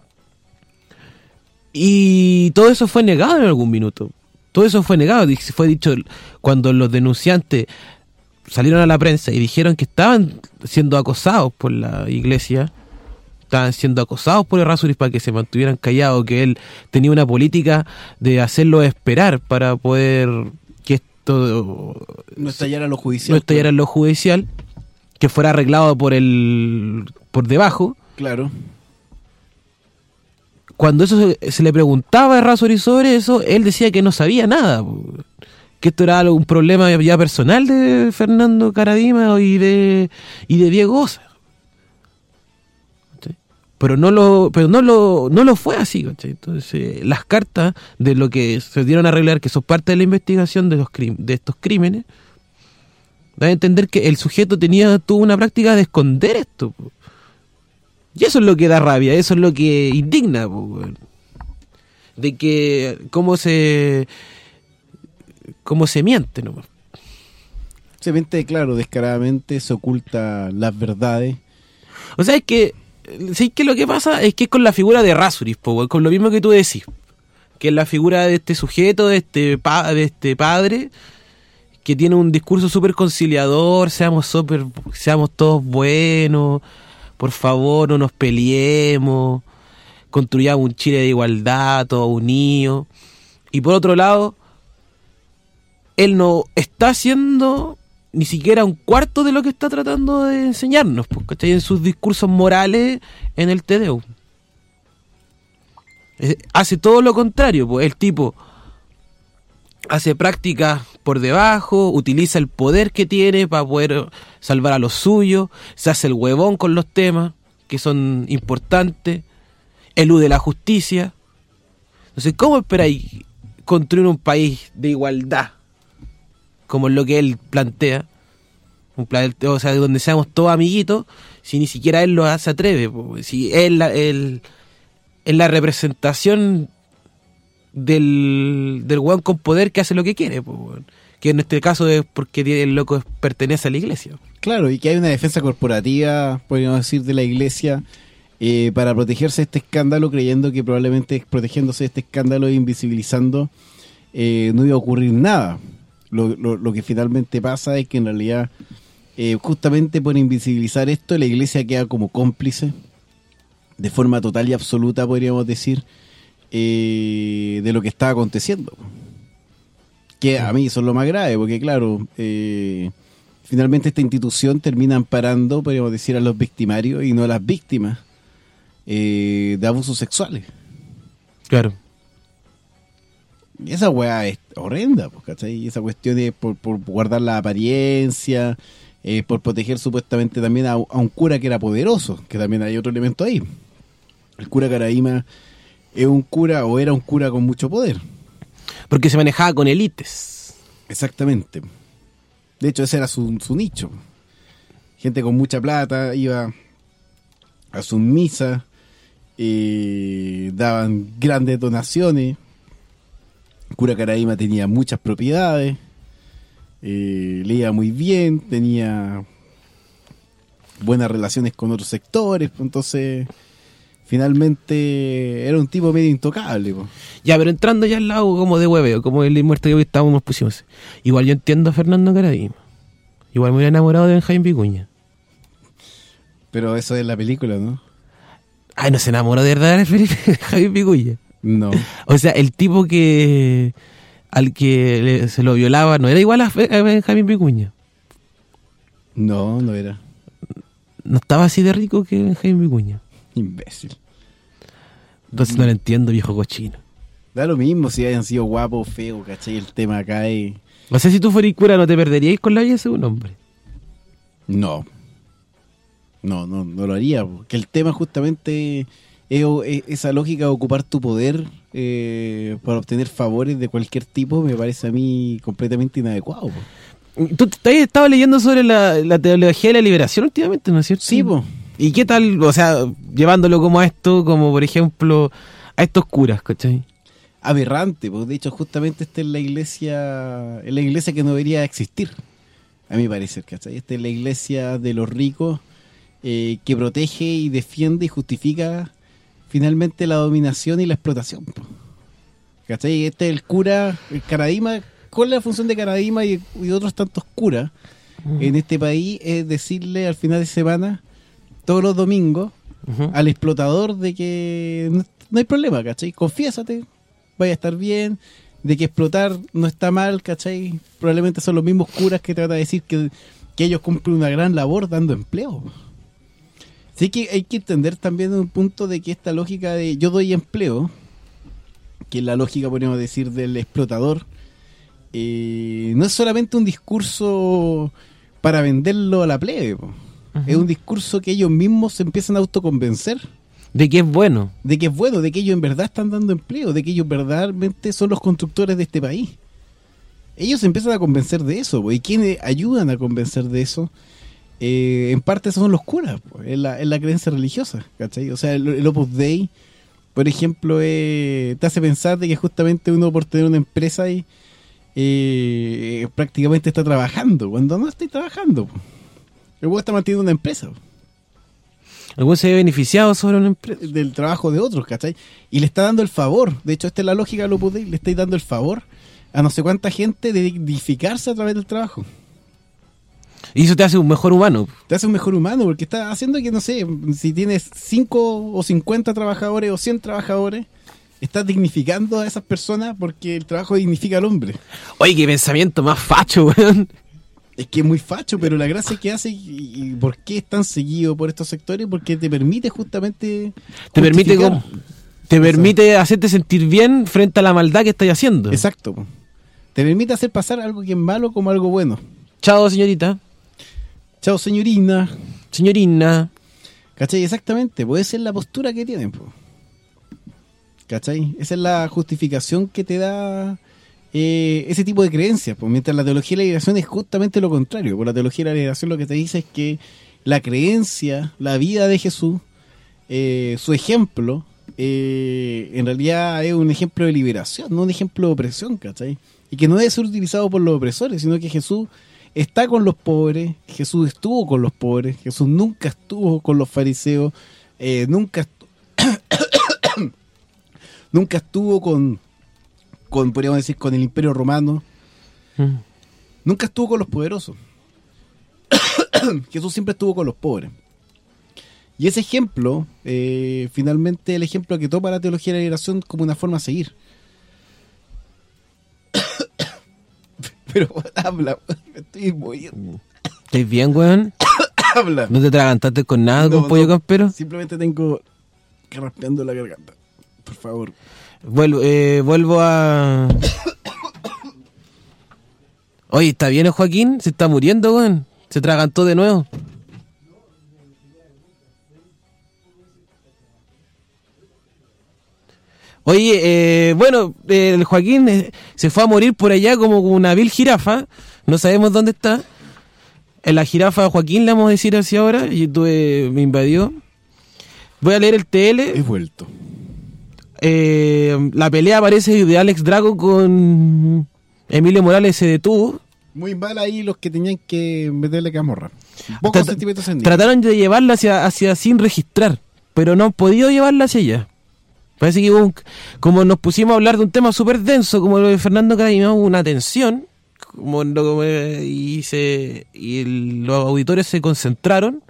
Y todo eso fue negado en algún minuto. Todo eso fue negado, fue dicho cuando los denunciantes salieron a la prensa y dijeron que estaban siendo acosados por la iglesia, estaban siendo acosados por Errázuriz para que se mantuvieran callados, que él tenía una política de hacerlo esperar para poder que esto no estallara en lo judicial, no estallara en lo judicial, que fuera arreglado por el por debajo. Claro. Cuando eso se, se le preguntaba a Errázuriz sobre eso, él decía que no sabía nada, que esto era algo, un problema ya personal de Fernando Karadima y de y de Diego Osa. ¿Sí? Pero no lo pero no lo no lo fue así, ¿sí? Entonces, las cartas de lo que se dieron a arreglar, que son parte de la investigación de los crim- de estos crímenes, dan a entender que el sujeto tenía tuvo una práctica de esconder esto. Y eso es lo que da rabia, eso es lo que indigna, de que cómo se cómo se miente, ¿no? Se miente, claro, descaradamente, se oculta las verdades. O sea, es que sí, que lo que pasa es que es con la figura de Errázuriz, con lo mismo que tú decís, que es la figura de este sujeto, de este pa, de este padre que tiene un discurso súper conciliador, seamos super, seamos todos buenos. Por favor, no nos peleemos, construyamos un Chile de igualdad, todos unidos. Y por otro lado, él no está haciendo ni siquiera un cuarto de lo que está tratando de enseñarnos, ¿cachai? En sus discursos morales en el Te Deum. Hace todo lo contrario, pues el tipo hace prácticas por debajo, utiliza el poder que tiene para poder salvar a los suyos, se hace el huevón con los temas que son importantes, elude la justicia. Entonces, ¿cómo esperáis construir un país de igualdad como es lo que él plantea? Un plan, o sea, donde seamos todos amiguitos, si ni siquiera él lo se atreve, po. Si él, él es la representación del del hueón con poder que hace lo que quiere, po, que en este caso es porque el loco pertenece a la iglesia. Claro, y que hay una defensa corporativa, podríamos decir, de la iglesia eh, para protegerse de este escándalo, creyendo que probablemente protegiéndose de este escándalo e invisibilizando eh, no iba a ocurrir nada. Lo, lo, lo que finalmente pasa es que en realidad eh, justamente por invisibilizar esto la iglesia queda como cómplice de forma total y absoluta, podríamos decir, eh, de lo que está aconteciendo, que a mí eso es lo más grave, porque claro, eh, finalmente esta institución termina amparando, podríamos decir, a los victimarios y no a las víctimas eh, de abusos sexuales. Claro. Y esa weá es horrenda, ¿cachai? Y esa cuestión es por, por guardar la apariencia, eh, por proteger supuestamente también a, a un cura que era poderoso, que también hay otro elemento ahí. El cura Karadima es un cura, o era un cura con mucho poder. Porque se manejaba con élites. Exactamente. De hecho, ese era su, su nicho. Gente con mucha plata iba a sus misas, eh, daban grandes donaciones. El cura Karadima tenía muchas propiedades, eh, leía muy bien, tenía buenas relaciones con otros sectores, entonces finalmente era un tipo medio intocable. Po. Ya, pero entrando ya al lado como de hueveo, como el muerto que hoy estábamos nos pusimos. Igual yo entiendo a Fernando Karadima. Igual me hubiera enamorado de Benjamín Vicuña. Pero eso es la película, ¿no? Ay, ¿no se enamoró de verdad de Javier Vicuña? No. O sea, el tipo que al que le, se lo violaba no era igual a, a Benjamín Vicuña. No, no era. No estaba así de rico que Benjamín Vicuña. Imbécil. Entonces no lo entiendo, viejo cochino. Da lo mismo si hayan sido guapos o feos, ¿cachai? El tema acá es... O sea, si tú fueras cura, ¿no te perderíais con la belleza de un hombre? No. No, no, no lo haría. Porque el tema justamente es, es esa lógica de ocupar tu poder eh, para obtener favores de cualquier tipo, me parece a mí completamente inadecuado. Po. Tú te has estado leyendo sobre la, la teología de la liberación últimamente, ¿no es cierto? Sí, po. ¿Y qué tal, o sea, llevándolo como a esto, como por ejemplo, a estos curas, ¿cachai? Aberrante, pues de hecho justamente esta es la iglesia, es la iglesia que no debería existir, a mi parecer, ¿cachai? Esta es la iglesia de los ricos eh, que protege y defiende y justifica finalmente la dominación y la explotación, pues. ¿Cachai? Este es el cura, el Caradima, ¿cuál es la función de Caradima y, y otros tantos curas uh-huh. en este país? Es decirle al final de semana, todos los domingos, uh-huh. al explotador de que no, no hay problema, ¿cachai? Confiésate, vaya a estar bien, de que explotar no está mal, ¿cachai? Probablemente son los mismos curas que tratan de decir que, que ellos cumplen una gran labor dando empleo. Así que hay que entender también un punto de que esta lógica de yo doy empleo, que es la lógica, podríamos decir, del explotador, eh, no es solamente un discurso para venderlo a la plebe, po. Uh-huh. Es un discurso que ellos mismos se empiezan a autoconvencer. De que es bueno. De que es bueno, de que ellos en verdad están dando empleo, de que ellos verdaderamente son los constructores de este país. Ellos se empiezan a convencer de eso, pues, y quienes ayudan a convencer de eso, eh, en parte son los curas, pues, es la, es la creencia religiosa, ¿cachai? O sea, el, el Opus Dei, por ejemplo, eh, te hace pensar de que justamente uno por tener una empresa y eh, prácticamente está trabajando, cuando no está trabajando, pues. El güey está manteniendo una empresa, pues. Algún se ve beneficiado sobre una empresa del trabajo de otros, ¿cachai? Y le está dando el favor. De hecho, esta es la lógica de lo Opus Dei. Le estáis dando el favor a no sé cuánta gente de dignificarse a través del trabajo. Y eso te hace un mejor humano. Te hace un mejor humano porque está haciendo que, no sé, si tienes cinco o cincuenta trabajadores o cien trabajadores, estás dignificando a esas personas porque el trabajo dignifica al hombre. Oye, qué pensamiento más facho, weón. Es que es muy facho, pero la gracia que hace y, y por qué es tan seguido por estos sectores, porque te permite justamente te permite con, te Eso. permite hacerte sentir bien frente a la maldad que estás haciendo. Exacto. Te permite hacer pasar algo que es malo como algo bueno. Chao, señorita. Chao, señorina. Señorina. ¿Cachai? Exactamente, puede ser la postura que tienen, po. ¿Cachai? Esa es la justificación que te da Eh, ese tipo de creencias, pues, mientras la teología de la liberación es justamente lo contrario. Por la teología de la liberación lo que te dice es que la creencia, la vida de Jesús, eh, su ejemplo, eh, en realidad es un ejemplo de liberación, no un ejemplo de opresión, ¿cachai? Y que no debe ser utilizado por los opresores, sino que Jesús está con los pobres, Jesús estuvo con los pobres, Jesús nunca estuvo con los fariseos, eh, nunca estuvo, nunca estuvo con con, podríamos decir, con el Imperio Romano. Mm. Nunca estuvo con los poderosos. Jesús siempre estuvo con los pobres. Y ese ejemplo, eh, finalmente, el ejemplo que toma la teología de la liberación como una forma a seguir. Pero habla, me estoy moviendo. ¿Estás bien, weón? Habla. ¿No te atragantaste con nada, no, con pollo no, campero? Simplemente tengo que raspeando la garganta. Por favor. Vuelvo, eh, vuelvo a... Oye, ¿está bien el Joaquín? ¿Se está muriendo, weón? ¿Se atragantó de nuevo? Oye, eh, bueno, eh, el Joaquín eh, se fue a morir por allá como una vil jirafa. No sabemos dónde está. En la jirafa Joaquín, le vamos a decir así ahora. Y tuve, me invadió. Voy a leer el T L. He vuelto. Eh, la pelea parece de Alex Drago con Emilio Morales se detuvo. Muy mal ahí los que tenían que meterle camorra. Pocos centímetros en Trataron de llevarla hacia, hacia sin registrar, pero no han podido llevarla hacia allá. Parece que hubo un, como nos pusimos a hablar de un tema súper denso, como lo de Fernando Cadima, hubo una tensión, como, como, y, se, y el, los auditores se concentraron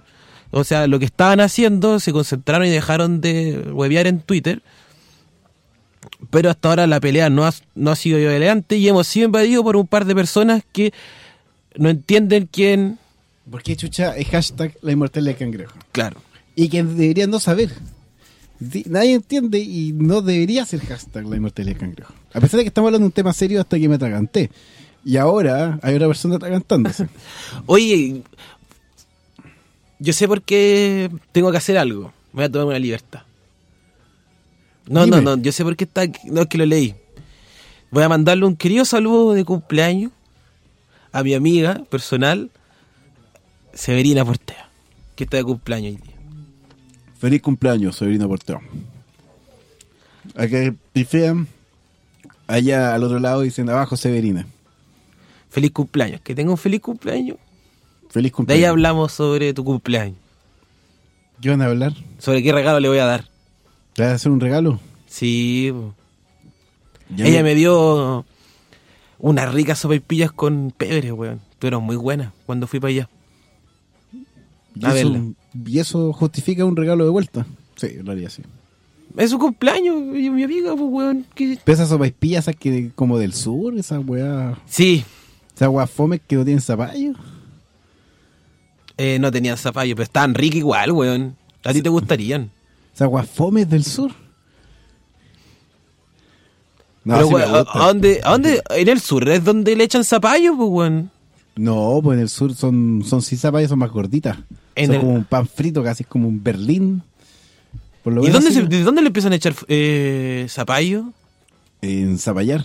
o sea, lo que estaban haciendo, se concentraron y dejaron de huevear en Twitter. Pero hasta ahora la pelea no ha, no ha sido violenta y hemos sido invadidos por un par de personas que no entienden quién... ¿Por qué chucha es hashtag la inmortalidad del cangrejo? Claro. Y que deberían no saber. Nadie entiende y no debería ser hashtag la inmortalidad del cangrejo. A pesar de que estamos hablando de un tema serio hasta que me atraganté. Y ahora hay una persona atragantándose. Oye, yo sé por qué tengo que hacer algo. Voy a tomar una libertad. No, Dime. no, no, yo sé por qué está aquí. No, es que lo leí. Voy a mandarle un querido saludo de cumpleaños a mi amiga personal, Severina Porteo, que está de cumpleaños hoy día. Feliz cumpleaños, Severina Porteo. Acá pifean, allá al otro lado dicen abajo Severina. Feliz cumpleaños, que tenga un feliz cumpleaños. Feliz cumpleaños. De ahí hablamos sobre tu cumpleaños. ¿Qué van a hablar? Sobre qué regalo le voy a dar. ¿Le vas a hacer un regalo? Sí. Ella me... me dio unas ricas sopaipillas con pebre, weón. Fueron muy buenas cuando fui para allá. ¿Y eso, ¿Y eso justifica un regalo de vuelta? Sí, en realidad sí. Es su cumpleaños, y mi amiga, pues, weón. ¿Qué? ¿Pero esas sopaipillas esas que como del sur? Esas weas... Sí. ¿Esas weas fomes que no tienen zapallo? Eh, no tenían zapallo, pero estaban ricas igual, weón. A ti te gustarían. ¿Esas weas fomes del sur? No, pero, sí weón, ¿a dónde, ¿a dónde? En el sur es donde le echan zapallo, pues, weón. No, pues en el sur son, son sin zapallo, son más gorditas. En son el... como un pan frito, casi como un berlín. Por lo ¿Y dónde se, de dónde le empiezan a echar eh, zapallo? En zapallar.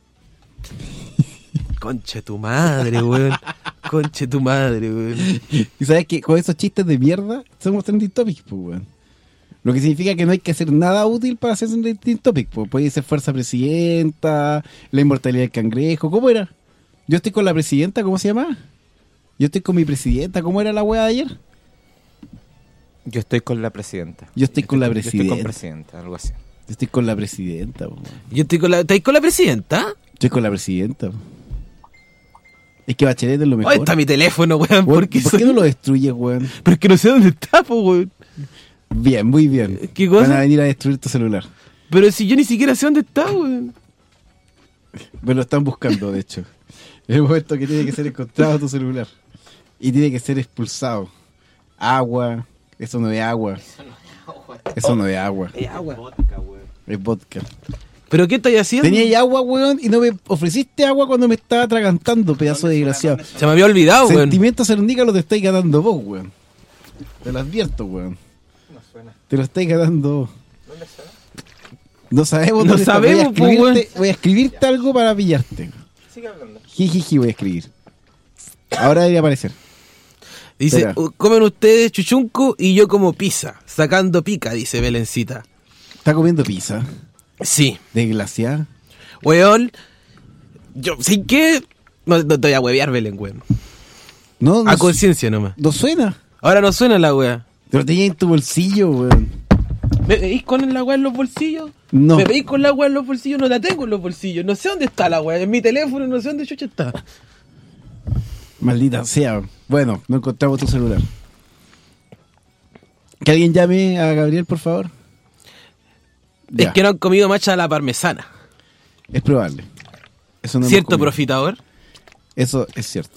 Conche tu madre, weón. Conche tu madre, weón. Y sabes que con esos chistes de mierda somos trending topics, pues, weón. Lo que significa que no hay que hacer nada útil para hacer un trending topic, pues. Puede ser fuerza presidenta, la inmortalidad del cangrejo. ¿Cómo era? Yo estoy con la presidenta, ¿cómo se llama? Yo estoy con mi presidenta, ¿cómo era la weá de ayer? Yo estoy con la presidenta. Yo estoy con la presidenta. Yo estoy con presidenta, algo así. Yo estoy con la presidenta, po. Yo estoy con la... ¿Estás con la presidenta? Estoy con la presidenta, po. Es que Bachelet es lo mejor. Ahí está mi teléfono, weón. ¿Por, ¿Por qué, ¿por soy... qué no lo destruyes, weón? Pero es que no sé dónde está, po, weón. Bien, muy bien. ¿Qué cosa? Van a venir a destruir tu celular. Pero si yo ni siquiera sé dónde está, weón. Me lo están buscando, de hecho. Es el momento que tiene que ser encontrado tu celular. Y tiene que ser expulsado. Agua. Eso no es agua. Eso no es agua. Es agua. Es vodka. ¿Pero qué estáis haciendo? Tenía agua, weón, y no me ofreciste agua cuando me estaba atragantando, pedazo de desgraciado. Se me había olvidado, weón. Sentimientos sernícalos lo te estáis ganando vos, weón. Te lo advierto, weón. No suena. Te lo estáis ganando vos. ¿Dónde suena? No sabemos no dónde sabemos, está. Voy a escribirte, voy a escribirte algo para pillarte. Sigue hablando. Jijiji, voy a escribir. Ahora debería aparecer. Dice, Espera. Comen ustedes chuchunco y yo como pizza, sacando pica, dice Belencita. ¿Está comiendo pizza? Sí. ¿Desglaciada? Weón, yo, ¿sin qué? No, no te voy a huevear, Belén, weón. No, no a conciencia nomás. ¿No suena? Ahora no suena la wea. Te lo tenías en tu bolsillo, weón. ¿Me veis con la wea en los bolsillos? No. ¿Me veis con la wea en los bolsillos? No la tengo en los bolsillos. No sé dónde está la wea. En mi teléfono no sé dónde chucha está. Maldita sea. Bueno, no encontramos tu celular. Que alguien llame a Gabriel, por favor. Es Ya. que no han comido macha a la parmesana. Es probable. Eso no ¿Cierto, profitador? Eso es cierto.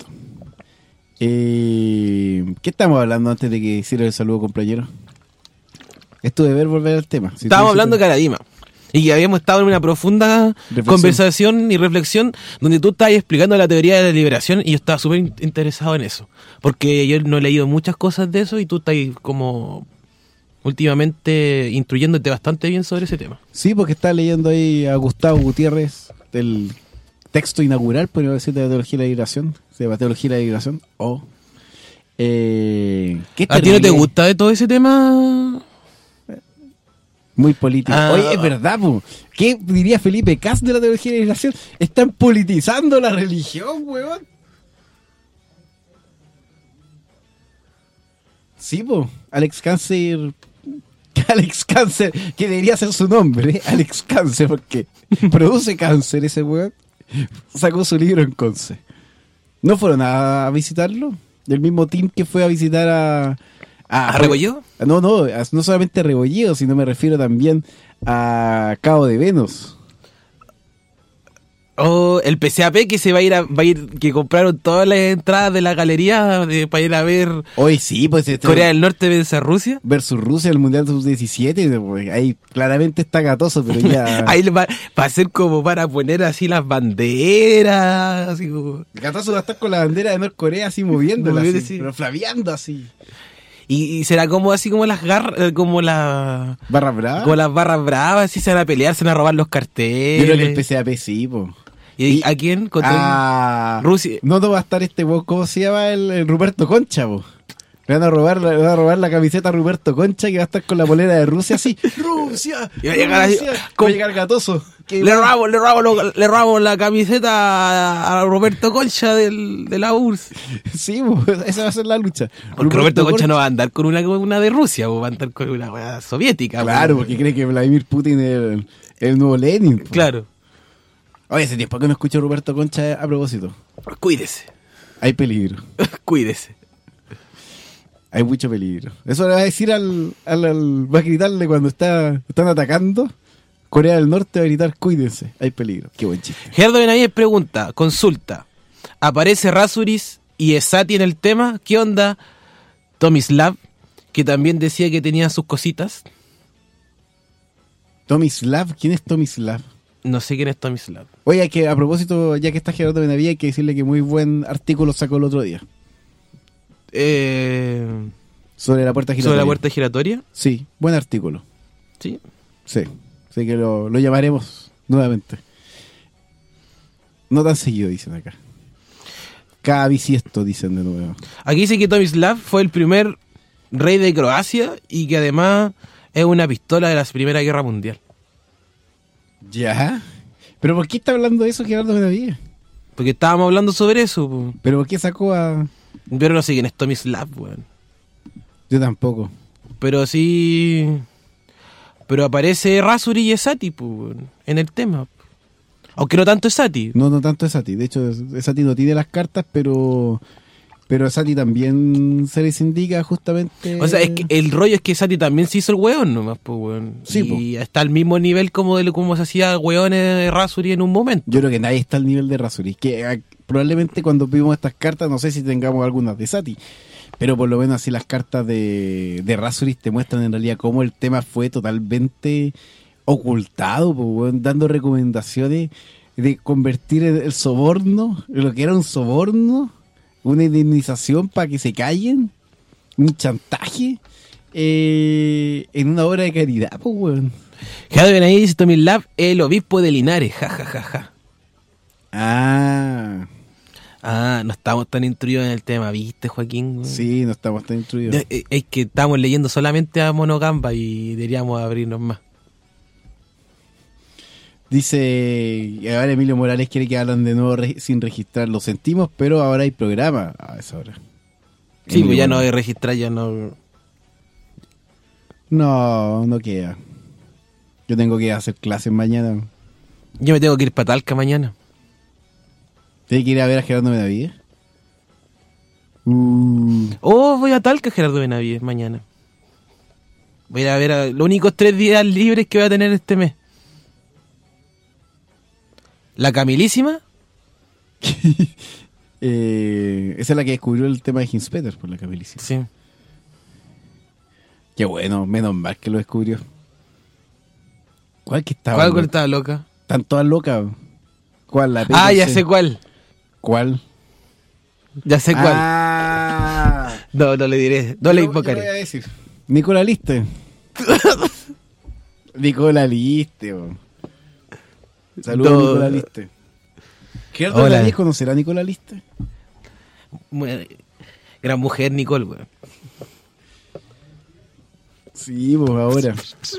Eh, ¿Qué estamos hablando antes de que hiciera el saludo, compañero? Es tu deber volver al tema. Si Estábamos hablando de Caradima. Y que habíamos estado en una profunda reflexión. conversación y reflexión donde tú estabas explicando la teoría de la liberación y yo estaba súper interesado en eso. Porque yo no he leído muchas cosas de eso y tú estás como últimamente instruyéndote bastante bien sobre ese tema. Sí, porque estás leyendo ahí a Gustavo Gutiérrez del texto inaugural, podría decir, de la teología de la liberación. Se llama Teología de la Liberación. O eh, ¿qué ¿A ti no te gusta de todo ese tema? Muy político. Ah, Oye, es verdad, po. ¿Qué diría Felipe Cas de la teología de la liberación? Están politizando la religión, weón. Sí, po. Alex Cáncer. Alex Cáncer, que debería ser su nombre, ¿eh? Alex Cáncer, porque produce cáncer ese weón. Sacó su libro en Conce. ¿No fueron a visitarlo? Del mismo team que fue a visitar a, Ah, ¿A Rebolledo? No, no, no solamente a Rebolledo, sino me refiero también a Cabo de Venus. Oh, el P C A P que se va a ir a, va a ir, que compraron todas las entradas de la galería de, para ir a ver. Hoy sí, pues este, Corea del Norte versus Rusia. Versus Rusia, el Mundial sub diecisiete, pues, ahí claramente está Gatoso, pero ya. Ahí va, va a ser como para poner así las banderas, así como. Gatoso va a estar con la bandera de Norcorea así moviéndola, Moviendo, así, sí. pero flameando así. Y, y será como así como las garras, como la barras bravas, como las barras bravas, así se van a pelear, se van a robar los carteles. Yo creo que el P C A P sí, po. ¿Y, ¿Y a quién? A Rusia. No, no va a estar este, ¿cómo se llama? El, el Ruperto Concha, po. Le van a robar, le van a robar la camiseta a Ruperto Concha, que va a estar con la polera de Rusia así. ¡Rusia! Y va a llegar, Rusia, así, va a llegar Gatoso. Le robamos, le robamos, le robamos la camiseta a, a Roberto Concha del, de la U R S S. Sí, pues, esa va a ser la lucha. Porque Roberto, Roberto Concha, Concha no va a andar con una, una de Rusia, pues, va a andar con una, una soviética. Claro, pues. Porque cree que Vladimir Putin es el, el nuevo Lenin. Pues. Claro. Oye, hace tiempo que no escucho a Roberto Concha a propósito. Cuídese. Hay peligro. Cuídese. Hay mucho peligro. Eso le va a decir al, al, al... Va a gritarle cuando está, están atacando. Corea del Norte va a gritar, cuídense, hay peligro. Qué buen chiste. Gerardo Benavides pregunta, consulta. ¿Aparece Rasuris y Esati en el tema? ¿Qué onda? Tomislav, que también decía que tenía sus cositas. Tomislav, ¿quién es Tomislav? No sé quién es Tomislav. Oye, que a propósito, ya que está Gerardo Benavides, hay que decirle que muy buen artículo sacó el otro día. Eh, sobre la puerta giratoria. ¿Sobre la puerta giratoria? Sí, buen artículo. Sí. Sí, así que lo, lo llamaremos nuevamente. No tan seguido, dicen acá. Cada bisiesto, dicen de nuevo. Aquí dice que Tomislav fue el primer rey de Croacia y que además es una pistola de la Primera Guerra Mundial. ¿Ya? ¿Pero por qué está hablando de eso Gerardo Benavides? Porque estábamos hablando sobre eso. Po. ¿Pero por qué sacó a...? Pero no sé quién es Tomislav, weón. Yo tampoco. Pero sí... Pero aparece Rasuri y Esati, pues, en el tema. Aunque no tanto Esati. No, no tanto Esati. De hecho, Esati no tiene las cartas, pero... Pero Esati también se les indica justamente... O sea, es que el rollo es que Esati también se hizo el weón nomás, pues, weón. Sí, y po. Está al mismo nivel como de como se hacía weones de Rasuri en un momento. Yo creo que nadie está al nivel de Rasuri. Que eh, probablemente cuando vimos estas cartas, no sé si tengamos algunas de Esati, pero por lo menos así las cartas de, de Rasuri te muestran en realidad cómo el tema fue totalmente ocultado, pues, weón, dando recomendaciones de convertir el soborno, lo que era un soborno, una indemnización para que se callen, un chantaje, eh, en una obra de caridad, pues, weón. Gerardo Benavides dice Tomislav, el obispo de Linares, ja, ja, ja, ja. Ah. Ah, no estamos tan instruidos en el tema, ¿viste, Joaquín? Sí, no estamos tan instruidos. Es, es que estamos leyendo solamente a Monogamba y deberíamos abrirnos más. Dice, ahora Emilio Morales quiere que hablan de nuevo re- sin registrar. Lo sentimos, pero ahora hay programa a esa hora. Sí, pues ya no hay registrar, ya no... No, no queda. Yo tengo que hacer clases mañana. Yo me tengo que ir para Talca mañana. ¿Tienes que ir a ver a Gerardo Benavides? Uh. Oh, voy a Talca, Gerardo Benavides, mañana. Voy a ir a ver a los únicos tres días libres que voy a tener este mes. La Camilísima. eh, esa es la que descubrió el tema de Hinspeter, por la Camilísima. Sí. Qué bueno, menos mal que lo descubrió. ¿Cuál que estaba? ¿Cuál, cuál estaba loca? Están todas locas. ¿Cuál? La ah, ya sé cuál. ¿Cuál? Ya sé cuál. Ah. No, no le diré. No yo, le invocaré. Yo voy a decir. Nicola Liste. Nicola Liste. Oh. Saludos no. a Nicola Liste. ¿Gerardo Benavides conocerá a Nicola Liste? Gran mujer, Nicole, weón. Sí, pues ahora.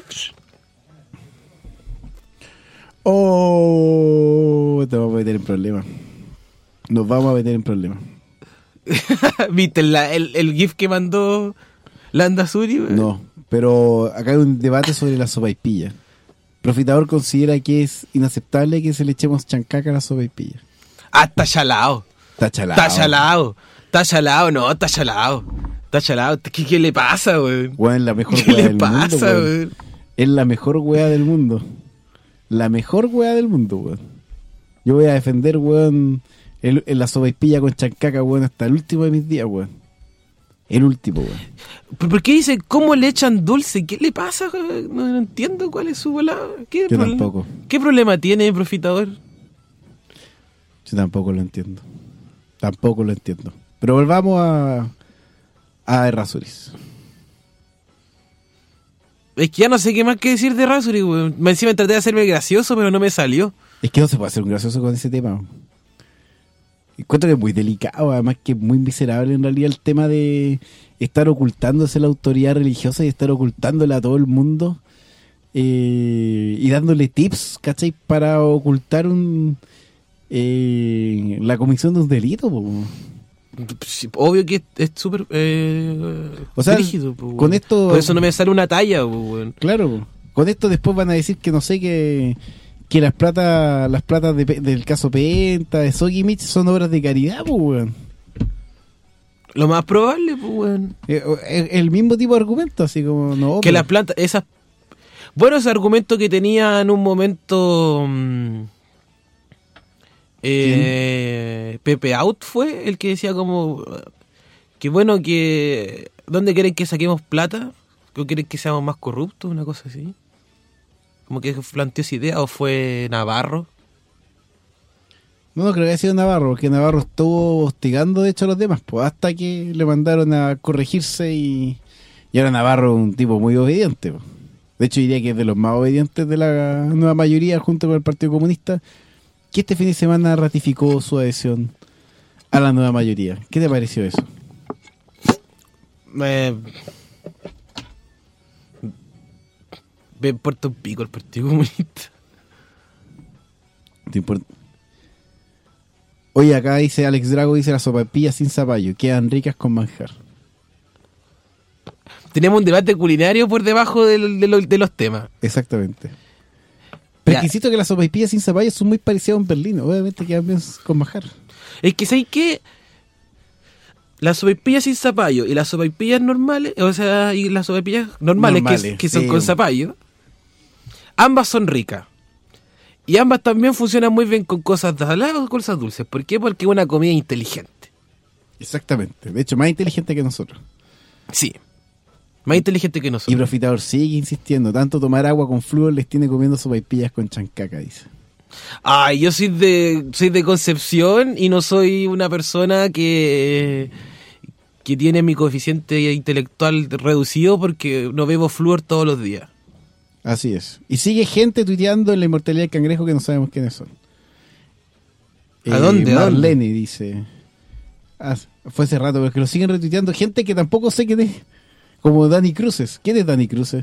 Oh, te vamos a meter en problemas. Nos vamos a meter en problemas. ¿Viste la, el, el GIF que mandó Landa Suri? Weón? No, pero acá hay un debate sobre la sopaipilla. Profitador considera que es inaceptable que se le echemos chancaca a la sopaipilla. Ah, está chalado. Está chalado. Está chalado. Está chalado, no, está chalado. Está chalado. ¿Qué, ¿Qué le pasa, weón? Weón, es la mejor ¿Qué weá le del pasa, mundo, weón. weón? Es la mejor weá del mundo. La mejor weá del mundo, weón. Yo voy a defender, weón, el, el, la sopaipilla con chancaca, weón, hasta el último de mis días, weón. El último, weón. ¿Pero por qué dice cómo le echan dulce? ¿Qué le pasa? Weón? No, no entiendo cuál es su volada. ¿Qué Yo problema- tampoco. ¿Qué problema tiene, profitador? Yo tampoco lo entiendo. Tampoco lo entiendo. Pero volvamos a a Errázuriz. Es que ya no sé qué más que decir de Errázuriz, weón. Me encima traté de hacerme gracioso, pero no me salió. Es que no se puede hacer un gracioso con ese tema. Encuentro que es muy delicado, además que es muy miserable en realidad el tema de estar ocultándose la autoridad religiosa y estar ocultándola a todo el mundo eh, y dándole tips, ¿cachai? Para ocultar un eh, la comisión de un delito, po. Obvio que es súper eh, O sea, brígido, po, weón. con esto- Por eso no me sale una talla, po, weón. Claro, con esto después van a decir que no sé, que que las platas las platas de, Pe- del caso Penta, de Soggy Mitch son obras de caridad, pues, weón. Lo más probable, pues, weón. Eh, eh, El mismo tipo de argumento, así como, no. Que pero- las plantas, esas... Bueno, ese argumento que tenía en un momento... mm, eh, Pepe Out fue el que decía como... Que bueno, que... ¿Dónde quieren que saquemos plata? ¿O quieren que seamos más corruptos? Una cosa así. Como que planteó esa idea, ¿o fue Navarro? No, no creo que haya sido Navarro, porque Navarro estuvo hostigando de hecho a los demás, pues hasta que le mandaron a corregirse y, y ahora Navarro es un tipo muy obediente, pues. De hecho diría que es de los más obedientes de la nueva mayoría junto con el Partido Comunista, que este fin de semana ratificó su adhesión a la nueva mayoría. ¿Qué te pareció eso? Me... Me importa un pico el Partido Comunista. ¿Te importa? Oye, acá dice Alex Drago, dice las sopaipillas sin zapallo, quedan ricas con manjar. Tenemos un debate culinario por debajo del- de, lo- de los temas. Exactamente. Pero Ya. es que insisto que las sopaipillas sin zapallo son muy parecidas a un berlino. Obviamente quedan bien con manjar. Es que ¿sabes qué? Las sopaipillas sin zapallo y las sopaipillas normales, o sea, y las sopaipillas normales, Normales, que, que son sí. con zapallo, ambas son ricas. Y ambas también funcionan muy bien con cosas saladas o cosas dulces. ¿Por qué? Porque es una comida inteligente. Exactamente. De hecho, más inteligente que nosotros. Sí. Más inteligente que nosotros. Y Profitador sigue insistiendo. Tanto tomar agua con flúor les tiene comiendo sopaipillas con chancaca, dice. Ay, yo soy de soy de Concepción y no soy una persona que que tiene mi coeficiente intelectual reducido porque no bebo flúor todos los días. Así es. Y sigue gente tuiteando en la inmortalidad del cangrejo que no sabemos quiénes son. ¿A dónde? ¿A Marlene dónde? dice. Ah, fue hace rato, pero es que lo siguen retuiteando gente que tampoco sé quién es. Como Dani Cruces. ¿Quién es Dani Cruces?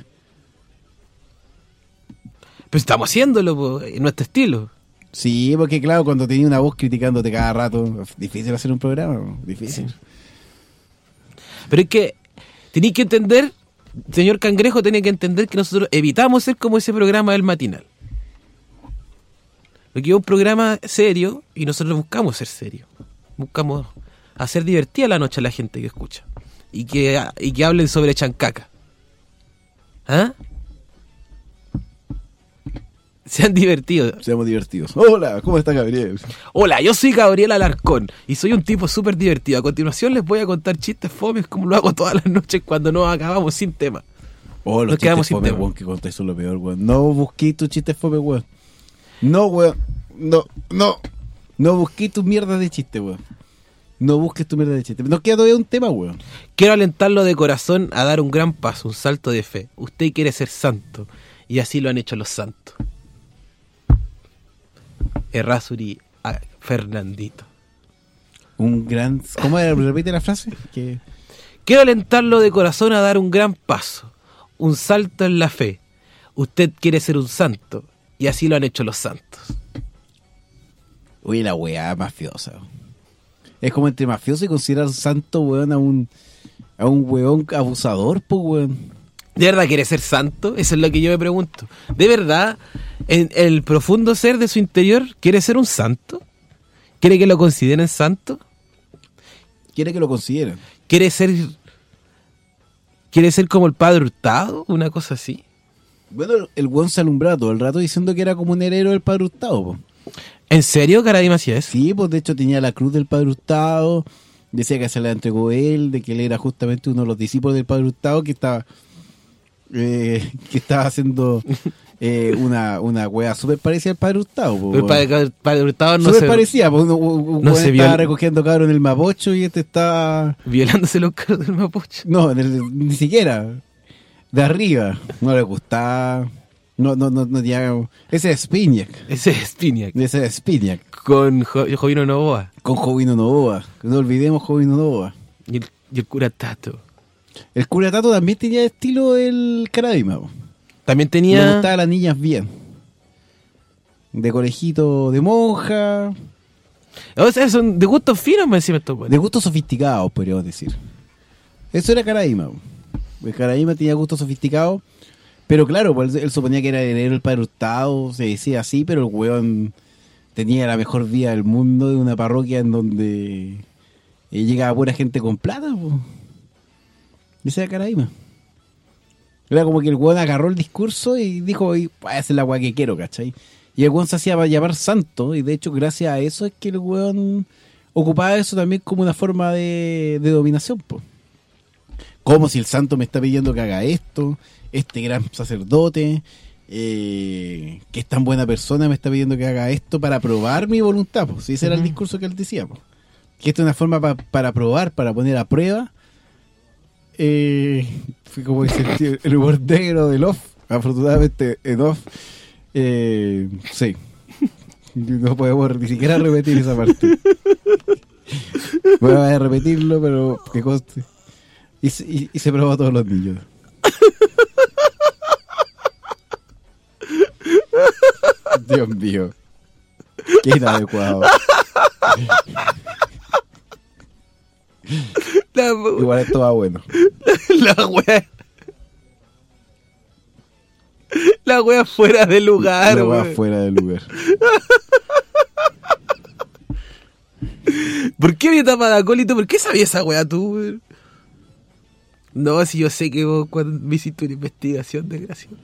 Pues estamos haciéndolo, po, en nuestro estilo. Sí, porque claro, cuando tenía una voz criticándote cada rato, es difícil hacer un programa, ¿no? Difícil. Pero es que tenéis que entender, señor Cangrejo, tenía que entender que nosotros evitamos ser como ese programa del matinal. Porque es un programa serio y nosotros buscamos ser serios. Buscamos hacer divertida la noche a la gente que escucha. Y que, y que hablen sobre chancaca. ¿Ah? Sean divertidos. Seamos divertidos. Hola, ¿cómo está Gabriel? Hola, yo soy Gabriel Alarcón y soy un tipo súper divertido. A continuación les voy a contar chistes fomes como lo hago todas las noches cuando nos acabamos sin tema. Oh, los Nos quedamos chistes sin fome, tema. weón, que contáis son lo peor, weón. No busqué tus chistes fome, weón. No, weón. No, no. No busqué tus mierdas de chiste, weón. No busques tu mierda de chiste. Nos queda todavía un tema, weón. Quiero alentarlo de corazón a dar un gran paso, un salto de fe. Usted quiere ser santo y así lo han hecho los santos. Errázuri a Fernandito. Un gran... ¿Cómo era? Repite la frase. Que... Quiero alentarlo de corazón a dar un gran paso, un salto en la fe. Usted quiere ser un santo y así lo han hecho los santos. Uy, la weá mafiosa. Es como entre mafioso y considerar santo, weón, a un... A un weón abusador, pues, weón. ¿De verdad quiere ser santo? Eso es lo que yo me pregunto. ¿De verdad, en el profundo ser de su interior, quiere ser un santo? ¿Quiere que lo consideren santo? Quiere que lo consideren. ¿Quiere ser ¿Quiere ser como el Padre Hurtado? Una cosa así. Bueno, el weón se alumbraba todo el rato diciendo que era como un heredero del Padre Hurtado, po. ¿En serio Caradima hacía eso? Sí, pues de hecho tenía la cruz del Padre Hurtado, decía que se la entregó él, de que él era justamente uno de los discípulos del Padre Hurtado que estaba eh, que estaba haciendo eh, una, una wea súper parecida al Padre Hurtado. Po, el padre, el padre Hurtado no súper se... parecía, pues un, un no weón se estaba viola... recogiendo cabros en el Mapocho y este estaba... Violándose los cabros del Mapocho. No, en el, ni siquiera. De arriba. No le gustaba... No, no, no, no tenía... Ese es Spinac. Ese es Spinac. Ese es Spinac. Con jo Jovino Novoa. Con Jovino Novoa. No olvidemos Jovino Novoa. Y el, y el cura Tato. El cura Tato también tenía el estilo del Caradima. También tenía... Le gustaban las niñas bien. De conejito de monja. O sea, son de gustos finos, me decían estos. De gustos sofisticados, podríamos decir. Eso era Caradima. El Caradima tenía gustos sofisticados. Pero claro, pues él suponía que era heredero del Padre Hurtado, se decía así, pero el weón tenía la mejor vida del mundo de una parroquia en donde eh, llegaba pura gente con plata, pues. Ese era Caradima. Era como que el weón agarró el discurso y dijo, voy a hacer la weá que quiero, ¿cachai? Y el weón se hacía llamar santo, y de hecho gracias a eso es que el weón ocupaba eso también como una forma de, de dominación, pues. Como si el santo me está pidiendo que haga esto, este gran sacerdote, eh, que es tan buena persona, me está pidiendo que haga esto para probar mi voluntad, pues. Sí, ese era el discurso que él decía, pues. Que esto es una forma pa, para probar, para poner a prueba. Eh, fue como dice el, tío, el humor negro del off, afortunadamente en off. Eh, sí, no podemos ni siquiera repetir esa parte. Voy a repetirlo, pero que conste. Y, y, y se probó a todos los niños. Dios mío. Qué inadecuado. La, Igual esto va bueno. La wea. La wea fuera de lugar, La wea wea. fuera de lugar. ¿Por qué había tapado acólito? ¿Por qué sabías esa wea tú, wea? No, si yo sé que vos cuando me hiciste una investigación, desgraciado.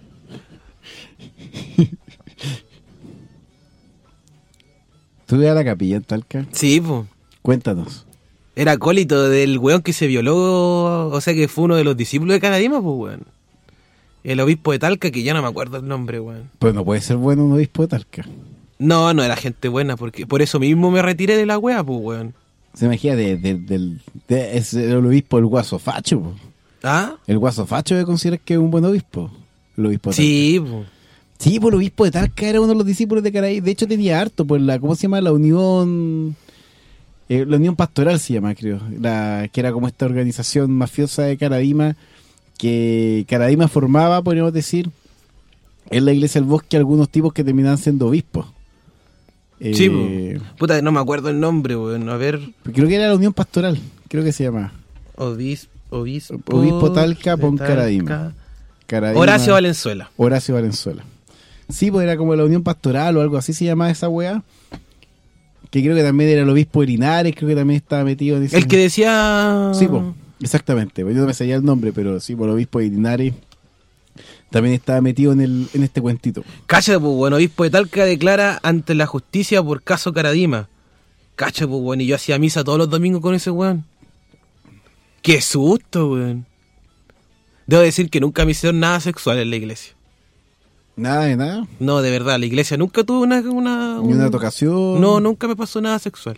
¿Tú ibas a la capilla en Talca? Sí, pues. Cuéntanos. Era acólito del weón que se violó, o sea que fue uno de los discípulos de Caradima, pues weón. El obispo de Talca, que ya no me acuerdo el nombre, weón. Pues no puede ser bueno un obispo de Talca. No, no era gente buena, porque por eso mismo me retiré de la wea, pues weón. Se imagina de, de, del de, es el obispo del Guaso Facho, po. ¿Ah? El Guaso Facho debe considerar que es un buen obispo. El obispo de Talca. Sí, pues. Sí, pues el obispo de Talca era uno de los discípulos de Caradima. De hecho tenía harto, pues la, ¿cómo se llama? La Unión... Eh, la Unión Pastoral se llama, creo. La, que era como esta organización mafiosa de Caradima, que Caradima formaba, podríamos decir, en la iglesia del Bosque algunos tipos que terminaban siendo obispos. Eh, Sí, pues. Puta, no me acuerdo el nombre, weón. A ver. Creo que era la Unión Pastoral, creo que se llama. Obispo, obispo, Obispo Talca, pon Talca. Caradima. Caradima. Horacio Valenzuela. Horacio Valenzuela. Sí, pues era como la Unión Pastoral o algo así se llamaba esa weá. Que creo que también era el obispo de Linares, creo que también estaba metido en ese... El que decía... Sí, pues, exactamente. Yo no me sabía el nombre, pero sí, por el obispo de Linares también estaba metido en el en este cuentito. Cacha, pues, bueno, obispo de Talca declara ante la justicia por caso Caradima. Cacha, pues, bueno, y yo hacía misa todos los domingos con ese weón. ¡Qué susto, weón! Debo decir que nunca me hicieron nada sexual en la iglesia. ¿Nada de nada? No, de verdad, la iglesia nunca tuvo una... una Ni una un... tocación. No, nunca me pasó nada sexual.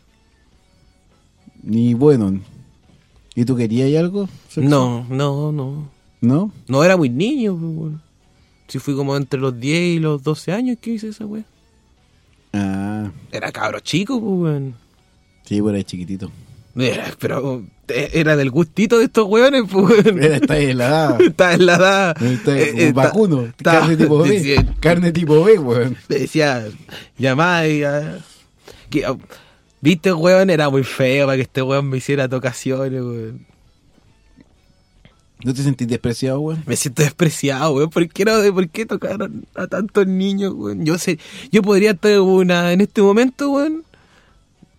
Ni bueno. ¿Y tú querías algo sexual? No, no, no. ¿No? No, era muy niño, pues, weón. Si fui como entre los diez y los doce años que hice esa weá. Ah. Era cabro chico, pues, weón. Sí, pues era chiquitito. Era, pero era del gustito de estos weones, pues. Era, está en la edad. Está en la edad. Está Eh, como está- vacuno. está- Carne tipo B. decía- Carne tipo B, weón. Le decía, llamada y... ah, que, ah, Viste, weón, era muy feo para que este weón me hiciera tocaciones, weón. ¿No te sentís despreciado, weón? Me siento despreciado, weón. ¿Por qué, no, ¿Por qué tocaron a tantos niños, weón? Yo sé, yo podría estar una, en este momento, weón,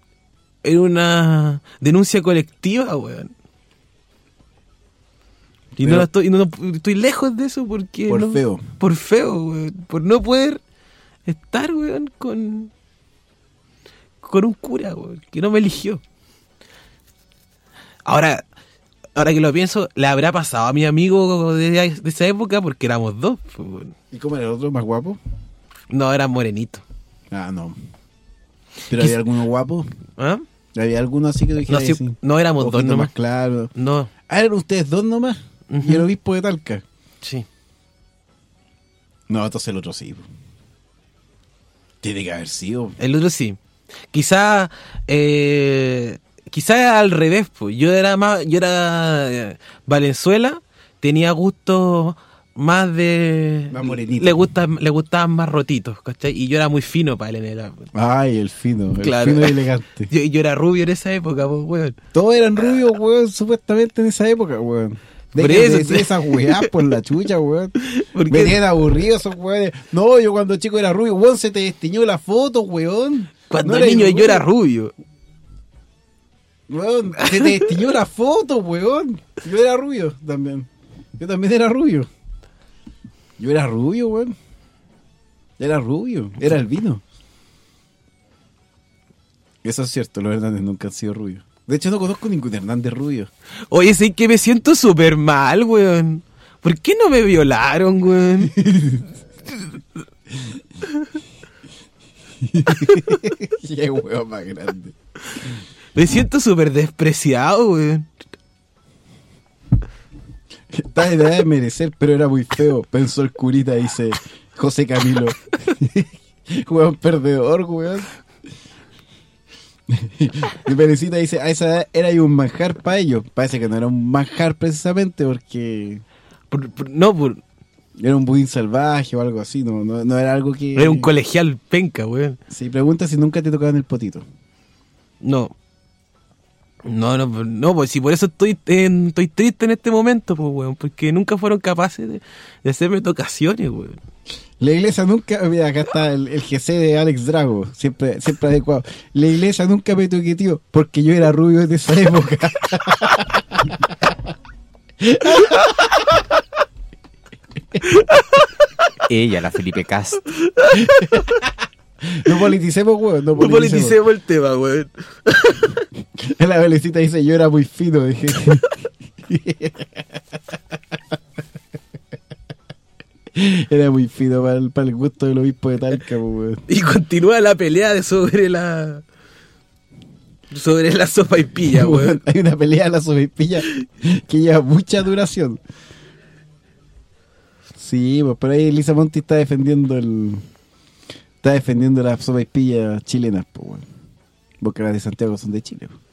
en una denuncia colectiva, weón. Y Pero- no, la estoy, y no, no- estoy lejos de eso porque... Por no- feo. Por feo, weón. Por no poder estar, weón, con... Con un cura, weón, que no me eligió. Ahora, ahora que lo pienso, le habrá pasado a mi amigo de, de esa época porque éramos dos, pues, weón. ¿Y cómo era el otro, más guapo? No, era morenito. Ah, no. ¿Pero Quis- había alguno guapo? ¿Ah? ¿Había alguno así que dijera No, sí, así? no, éramos dos Ojito nomás. más claro. No. Ah, ¿eran ustedes dos nomás? Ujú. ¿Y el obispo de Talca? Sí. No, entonces el otro sí. Tiene que haber sido. El otro sí. Quizá, eh, quizá al revés, pues. Yo era más, yo era eh, Valenzuela, tenía gusto más de... Más morenito. Le gusta, le gustaban más rotitos, ¿cachai? Y yo era muy fino para él. Era, Ay, el fino, el Claro. fino y elegante. yo, yo era rubio en esa época, pues, weón. Todos eran rubios, weón, supuestamente en esa época, weón. Por Dejen eso, de decir sí. esas weás por la chucha, weón. ¿Por Me qué? tienen aburridos esos weones. No, yo cuando chico era rubio, weón, se te destiñó la foto, weón. Cuando No eres niño yo rubio. era rubio. Weón, se te destiñó la foto, weón. Yo era rubio también. Yo también era rubio. Yo era rubio, weón. Era rubio, era albino. Eso es cierto, los Hernández nunca han sido rubios. De hecho, no conozco ningún Hernández rubio. Oye, sé que me siento súper mal, weón. ¿Por qué no me violaron, weón? Qué weón más grande. Me siento súper despreciado, weón. Está de edad de merecer, pero era muy feo. Pensó el curita, dice José Camilo. Weón perdedor, weón. Y Perecita dice, a esa edad era un manjar para ellos. Parece que no era un manjar precisamente porque... Por- por- no, por, Era un budín salvaje o algo así, no, no, no era algo que... era un colegial penca, weón. Sí, pregunta si nunca te tocaban el potito. No. No, no, no, pues si por eso estoy, en- estoy triste en este momento, pues, weón. Porque nunca fueron capaces de, de hacerme tocaciones, weón. La iglesia nunca... Mira, acá está el, el G C de Alex Drago, siempre, siempre adecuado. La iglesia nunca me toqueteó porque yo era rubio en esa época. Ella, la Felipe Cast. No politicemos, weón. No No politicemos el tema, weón. La Belecita dice, yo era muy fino. Dije. Era muy fino para el, para el gusto del obispo de Talca, weón. Y continúa la pelea de sobre la... Sobre la sopa y pilla, weón. Hay una pelea de la sopaipilla que lleva mucha duración. Sí, pues por ahí Elisa Monti está defendiendo el... Está defendiendo las sopaipillas chilenas, pues, weón. Porque las de Santiago son de Chile, pues.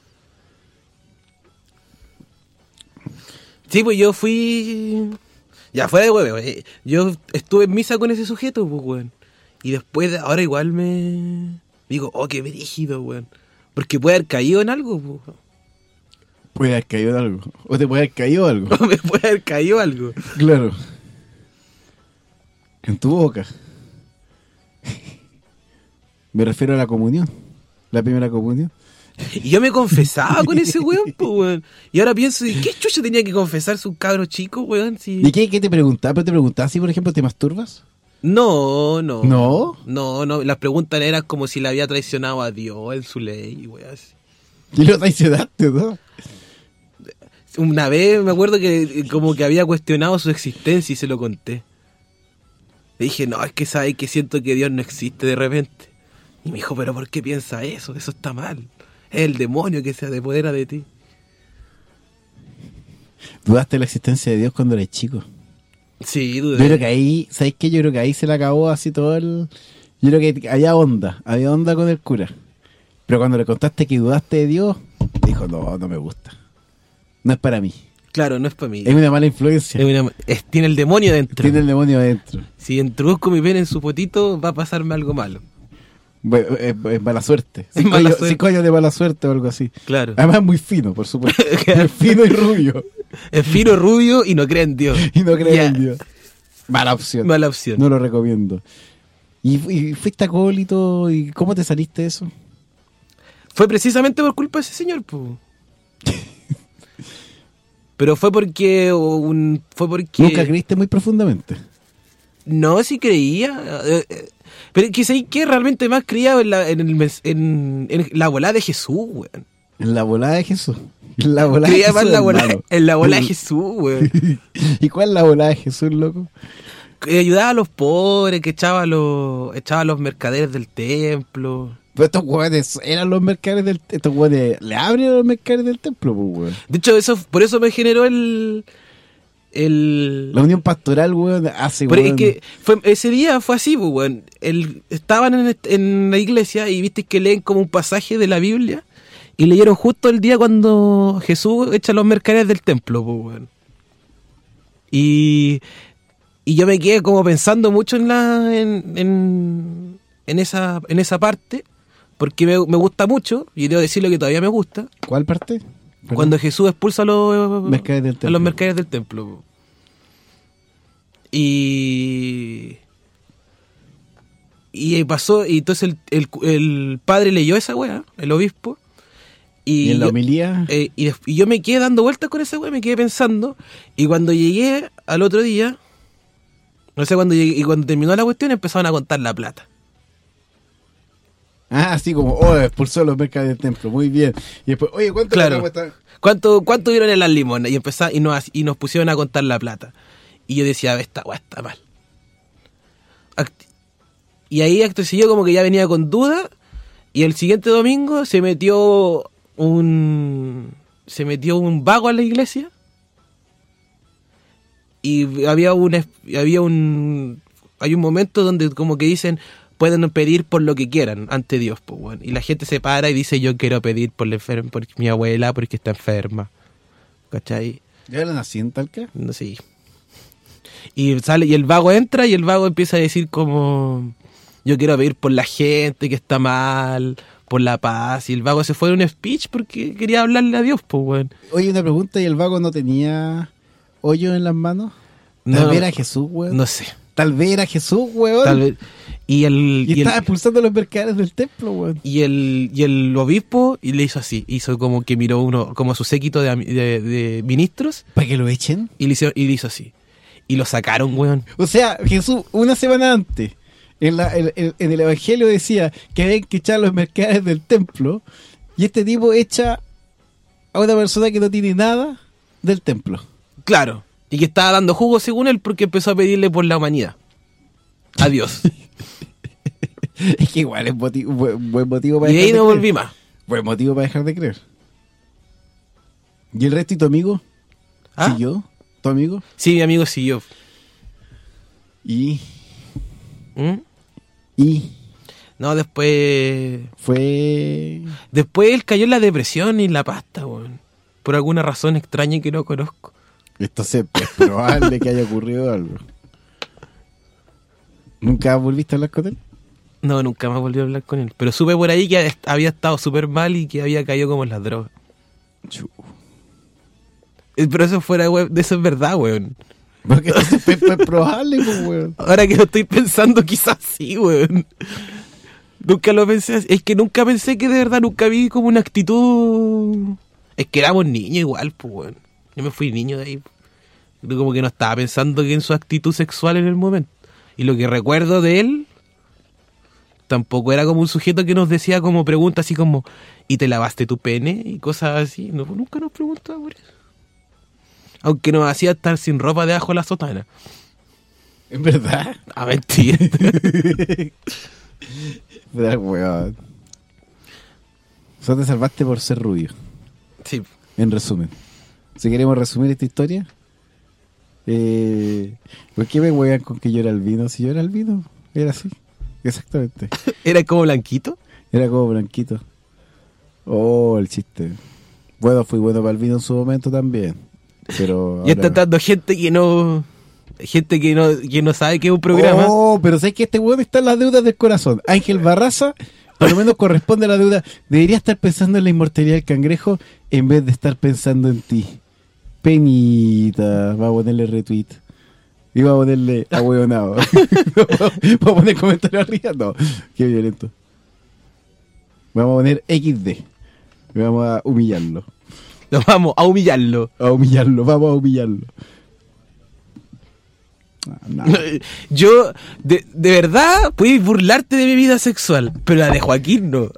Sí, pues yo fui... Ya fuera de huevo, eh, yo estuve en misa con ese sujeto, pues, weón. Y después, de- ahora igual me... Digo, oh, qué brígido, weón. Porque puede haber caído en algo, pues. Puede haber caído algo. O te puede haber caído algo. Me puede haber caído algo. Claro. En tu boca. Me refiero a la comunión. La primera comunión. Y yo me confesaba con ese weón, pues, weón. Y ahora pienso, ¿y qué chucho tenía que confesarse un cabro chico, weón? Si... ¿Y qué, qué te preguntaba? ¿Pero te preguntaba si, por ejemplo, te masturbas? No, no. ¿No? No, no. Las preguntas eran como si le había traicionado a Dios en su ley, weón. así. Y lo traicionaste, ¿no? Una vez me acuerdo que como que había cuestionado su existencia y se lo conté. Le dije, no, es que sabes que siento que Dios no existe de repente. Y me dijo, pero ¿por qué piensa eso? Eso está mal. Es el demonio que se apodera de ti. ¿Dudaste de la existencia de Dios cuando eres chico? Sí, Yo dudé. creo que ahí, ¿sabes qué? Yo creo que ahí se le acabó así todo el... Yo creo que había onda, había onda con el cura. Pero cuando le contaste que dudaste de Dios, dijo, no, no me gusta. No es para mí. Claro, no es para mí. Es una mala influencia. Es una- es- tiene el demonio dentro. Tiene el demonio adentro. Si introduzco mi pene en su potito, va a pasarme algo malo. Bueno, es, es mala suerte. Es Cinco, mala años, suerte. cinco años de mala suerte o algo así. Claro. Además es muy fino, por supuesto. Es fino y rubio. Es fino, rubio y no cree en Dios. Y no cree Ya. en Dios. Mala opción. Mala opción. No lo recomiendo. ¿Y, y fuiste acólito? ¿Y cómo te saliste de eso? Fue precisamente por culpa de ese señor, po. Pero fue porque un, fue porque ¿Nunca creíste muy profundamente? No, sí creía. Eh, eh, pero es que ¿sabes qué? Realmente más creía en la, en, el, mens- en, en la volada de Jesús, weón. En la volada de Jesús. En la volada Creía de más Jesús, en la volada, hermano. en la volada de Jesús, weón. ¿Y cuál es la volada de Jesús, loco? Que ayudaba a los pobres, que echaba a los, echaba a los mercaderes del templo. Pero estos hueones eran los mercaderes del templo. Estos hueones le abren a los mercaderes del templo, pues, weón. De hecho, eso, por eso me generó el... el La unión pastoral, weón, hace, Pero es weón. que fue, ese día fue así, pues, weón. El, estaban en, en la iglesia y viste que leen como un pasaje de la Biblia y leyeron justo el día cuando Jesús echa los mercaderes del templo, pues, weón. Y, y yo me quedé como pensando mucho en la en, en, en esa en esa parte porque me, me gusta mucho y debo decirlo que todavía me gusta. ¿Cuál parte? Cuando Jesús expulsa a los mercaderes del templo. a los mercaderes del templo. Y y pasó y entonces el, el, el padre leyó esa weá, el obispo. Y, ¿Y en la yo, homilía? Eh, y, y yo me quedé dando vueltas con esa weá, me quedé pensando. Y cuando llegué al otro día, no sé, cuando llegué, y cuando terminó la cuestión empezaron a contar la plata. Ah, así como, oh, expulsó a los mercaderes del templo, muy bien. Y después, oye, ¿cuánto Claro. le cuesta? ¿Cuánto, ¿Cuánto dieron en las limonas? Y empezá, y nos, y nos pusieron a contar la plata. Y yo decía, esta weá está mal. Act- y ahí acto seguido como que ya venía con duda. Y el siguiente domingo se metió un se metió un vago a la iglesia. Y había un es- había un hay un momento donde como que dicen pueden pedir por lo que quieran ante Dios, pues, bueno. Y la gente se para y dice yo quiero pedir por la enferma, por mi abuela porque está enferma. ¿Cachai? ¿Ya eran así en Talca? No sé. Y sale y el vago entra y el vago empieza a decir como yo quiero pedir por la gente que está mal, por la paz. Y el vago se fue en un speech porque quería hablarle a Dios, pues, weón. Oye, una pregunta, ¿y el vago no tenía hoyo en las manos? Tal No, vez era Jesús, weón. No sé. Tal vez era Jesús, weón. Tal vez. Y el Y, y estaba el, expulsando a los mercaderes del templo, weón. y el y el obispo y le hizo así, hizo como que miró uno como su séquito de, ami- de, de ministros ¿Para que lo echen? y le hizo y le hizo así. Y lo sacaron, weón. O sea, Jesús, una semana antes, en, la, en, en- en el Evangelio decía que había que echar a los mercaderes del templo, y este tipo echa a una persona que no tiene nada del templo. Claro. Y que estaba dando jugo según él porque empezó a pedirle por la humanidad. Adiós. Es que igual es motivo, buen, buen motivo para Y dejar ahí de no creer. volví más. Buen motivo para dejar de creer. ¿Y el resto y tu amigo? ¿Ah? ¿Siguió? ¿Tu amigo? Sí, mi amigo siguió. ¿Y? ¿Mm? ¿Y? No, después... Fue... Después él cayó en la depresión y en la pasta, weón. Por alguna razón extraña que no conozco. Entonces es probable que haya ocurrido algo. ¿Nunca volviste a hablar con él? No, nunca más volví a hablar con él. Pero supe por ahí que est- había estado súper mal y que había caído como en las drogas. Chu. Eh, Pero eso fuera, weón, de eso es verdad, weón. Porque es, es- es probable, pues, weón. Ahora que lo estoy pensando, quizás sí, weón. Nunca lo pensé así. Es que nunca pensé que de verdad nunca vi como una actitud... Es que éramos niños igual, pues, weón. Yo me fui niño de ahí. Yo como que no estaba pensando que en su actitud sexual en el momento. Y lo que recuerdo de él... Tampoco era como un sujeto que nos decía como preguntas así como ¿y te lavaste tu pene? Y cosas así. No, nunca nos preguntaba por eso. Aunque nos hacía estar sin ropa debajo de la sotana. ¿En verdad? A mentir. Pero, weón. Solo te salvaste por ser rubio. Sí. En resumen. Si queremos resumir esta historia. Eh, ¿Por qué me huevan con que yo era albino? Si yo era albino, era así. Exactamente. ¿Era como blanquito? Era como blanquito. Oh, el chiste. Bueno, fui bueno para el vino en su momento también. Pero Y está ahora- tratando gente que no... Gente que no, que no sabe que es un programa. Oh, pero ¿sabes que este weón está en las deudas del corazón? Ángel Barraza, por lo menos corresponde a la deuda. Debería estar pensando en la inmortalidad del cangrejo en vez de estar pensando en ti. Penita. Va a ponerle retweet. Y va a ponerle ahueonado. ¿Va a poner comentario arriba? No, qué violento. Vamos a poner equis de. Vamos a humillarlo. Nos vamos a humillarlo. A humillarlo, vamos a humillarlo. No, no. Yo, de, de verdad, puedes burlarte de mi vida sexual, pero la de Joaquín no.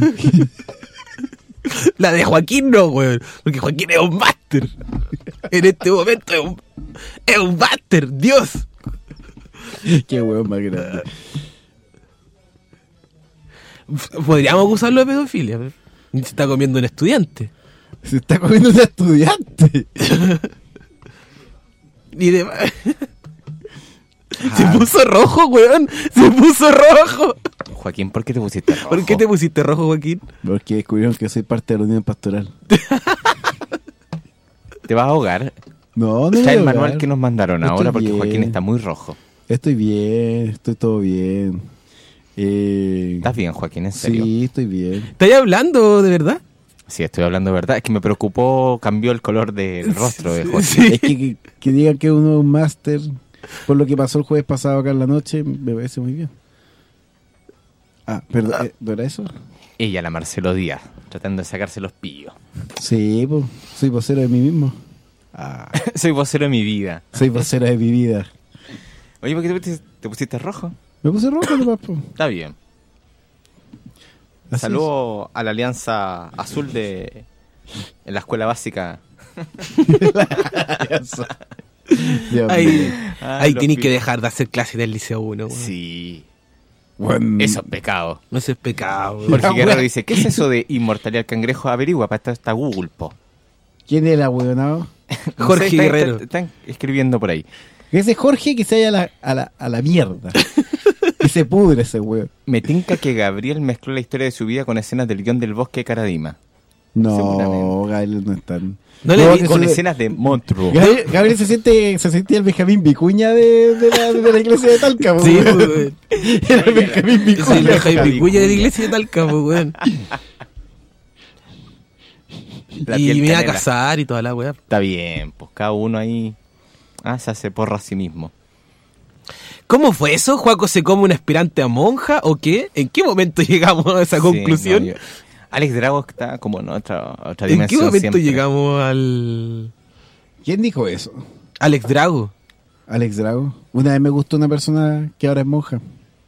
La de Joaquín no, weón. Porque Joaquín es un máster. En este momento es un, es un máster, Dios. Qué weón más grande. Podríamos acusarlo de pedofilia. ¿Pero? Se está comiendo un estudiante. Se está comiendo un estudiante. Y de... Se puso rojo, weón. Se puso rojo. Joaquín, ¿por qué te pusiste rojo? ¿Por qué te pusiste rojo, Joaquín? Porque descubrieron que soy parte de la Unión Pastoral. ¿Te vas a ahogar? No, no. Está me el voy a manual ahogar. que nos mandaron Estoy ahora porque bien. Joaquín está muy rojo. Estoy bien, estoy todo bien. Eh... ¿Estás bien, Joaquín? ¿En serio? Sí, estoy bien. ¿Estás hablando de verdad? Sí, estoy hablando de verdad. Es que me preocupó, cambió el color del rostro de Joaquín. Sí. Es que, que, que digan que uno es un máster por lo que pasó el jueves pasado acá en la noche, me parece muy bien. Ah, perdón, eh, ¿no era eso? Ella, la Marcelo Díaz, tratando de sacarse los pillos. Sí, pues, soy vocero de mí mismo. Ah. Soy vocero de mi vida. Soy vocero de mi vida. Oye, ¿por qué te pusiste, te pusiste rojo? Me puse rojo nomás, po. Está bien. Así Saludo es. a la Alianza Azul de en la escuela básica. Ahí, Ah, ahí los tienes que pibes. dejar de hacer clases del Liceo uno. Weón. Sí. Bueno, Eso es pecado. No, eso es pecado. weón. Jorge Ah, Guerrero weón. dice, ¿qué es eso de inmortalidad al cangrejo? Averigua, para esto está Google, po. ¿Quién es el ahueonado? No Jorge sé, está- Guerrero. está- Están escribiendo por ahí. Ese Jorge que se vaya a la, a la, a la mierda. Que se pudre ese weón. Me tinca que Gabriel mezcló la historia de su vida con escenas del guión del Bosque de Caradima. No, Seguramente. Gabriel no está. No le que Con se- escenas de Montreux. Gabriel, Gabriel se siente se sentía el Benjamín Vicuña de, de, la, de la iglesia de Talca. po, Sí, weón. weón. Era el Benjamín Sí, Vicuña. el Benjamín Vicuña de la iglesia de Talca, po, weón. La Y piel me iba a canela. casar y toda la weá. Está bien, pues cada uno ahí ah, se hace porra a sí mismo. ¿Cómo fue eso? ¿Juaco se come un aspirante a monja o qué? ¿En qué momento llegamos a esa Sí, conclusión? no, yo- Alex Drago está como en otra, otra ¿En qué dimensión momento siempre. llegamos al... ¿Quién dijo eso? Alex Drago? Alex Drago. Una vez me gustó una persona que ahora es monja.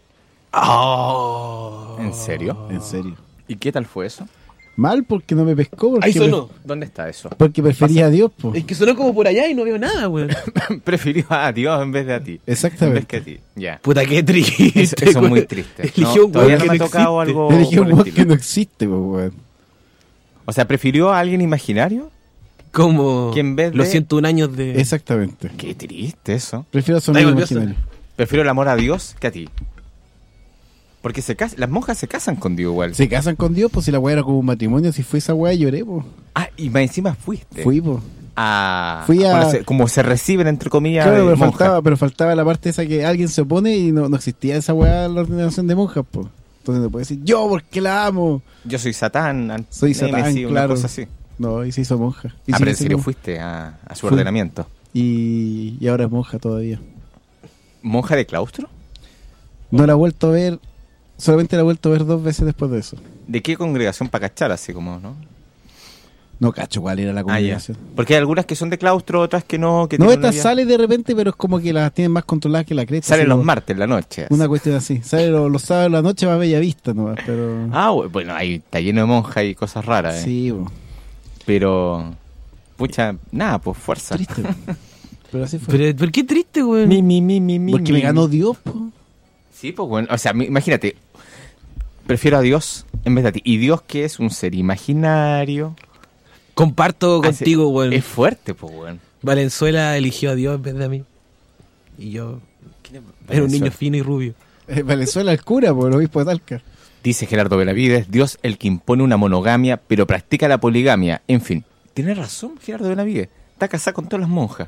Oh. ¿En serio? En serio. ¿Y qué tal fue eso? Mal porque no me pescó. Porque Ahí sonó. ¿Dónde está eso? Porque prefería a Dios, po. Es que sonó como por allá y no veo nada, weón. Prefirió a Dios en vez de a ti. Exactamente. En vez que a ti. Ya. Puta, qué triste. Eso, eso es muy weón. triste. Eligió No, un todavía weón no que me ha tocado existe. algo Elegí un por el weón que estilo. no existe, po, weón. O sea, prefirió a alguien imaginario Como que en vez de... los ciento un años de... Exactamente. Qué triste eso. Prefiero a su Ahí amigo volvió a imaginario. Prefiero el amor a Dios que a ti. Porque se cas- las monjas se casan con Dios igual. Se casan con Dios, pues si la weá era como un matrimonio, si fue esa weá lloré, po. Ah, y más encima fuiste. Fui, po. A... Fui a- bueno, se- como se reciben entre comillas Claro, de pero monjas. faltaba, pero faltaba la parte esa que alguien se opone y no, no existía esa weá en la ordenación de monjas, po. Entonces no puede decir, yo porque la amo. Yo soy Satán. an- Soy Satán, Némesis, una claro. cosa así. No, y se hizo monja. Y Ah, sigue pero en serio siendo- fuiste a, a su Fui. ordenamiento. Y, y ahora es monja todavía. ¿Monja de claustro? No la he vuelto a ver, solamente la he vuelto a ver dos veces después de eso. ¿De qué congregación para cachar así como, no? No cacho cuál era la Ah, ya. congregación. Porque hay algunas que son de claustro, otras que no. Que No, tienen esta una vida- sale de repente, pero es como que las tienen más controladas que la cresta. Salen así los como- martes en la noche. así. Una cuestión así. Sale los, los sábados de la noche más bella vista nomás, pero... Ah, bueno, ahí está lleno de monjas y cosas raras. eh. sí, bo. Pero. Pucha, nada, pues fuerza. Triste. Pero así fue. Pero, ¿por qué triste, weón? Mi, mi, mi, mi, mi, Porque mi, me ganó mi. Dios, po. Sí, pues bueno. O sea, mi- imagínate. Prefiero a Dios en vez de a ti. ¿Y Dios qué es? Un ser imaginario. Comparto Ah, contigo, sí, weón. Es fuerte, pues, weón. Valenzuela eligió a Dios en vez de a mí. Y yo era un niño fino y rubio. Eh, Valenzuela el cura, po, el obispo de Talca. Dice Gerardo Benavides, Dios el que impone una monogamia, pero practica la poligamia. En fin, tiene razón Gerardo Benavides. Está casado con todas las monjas.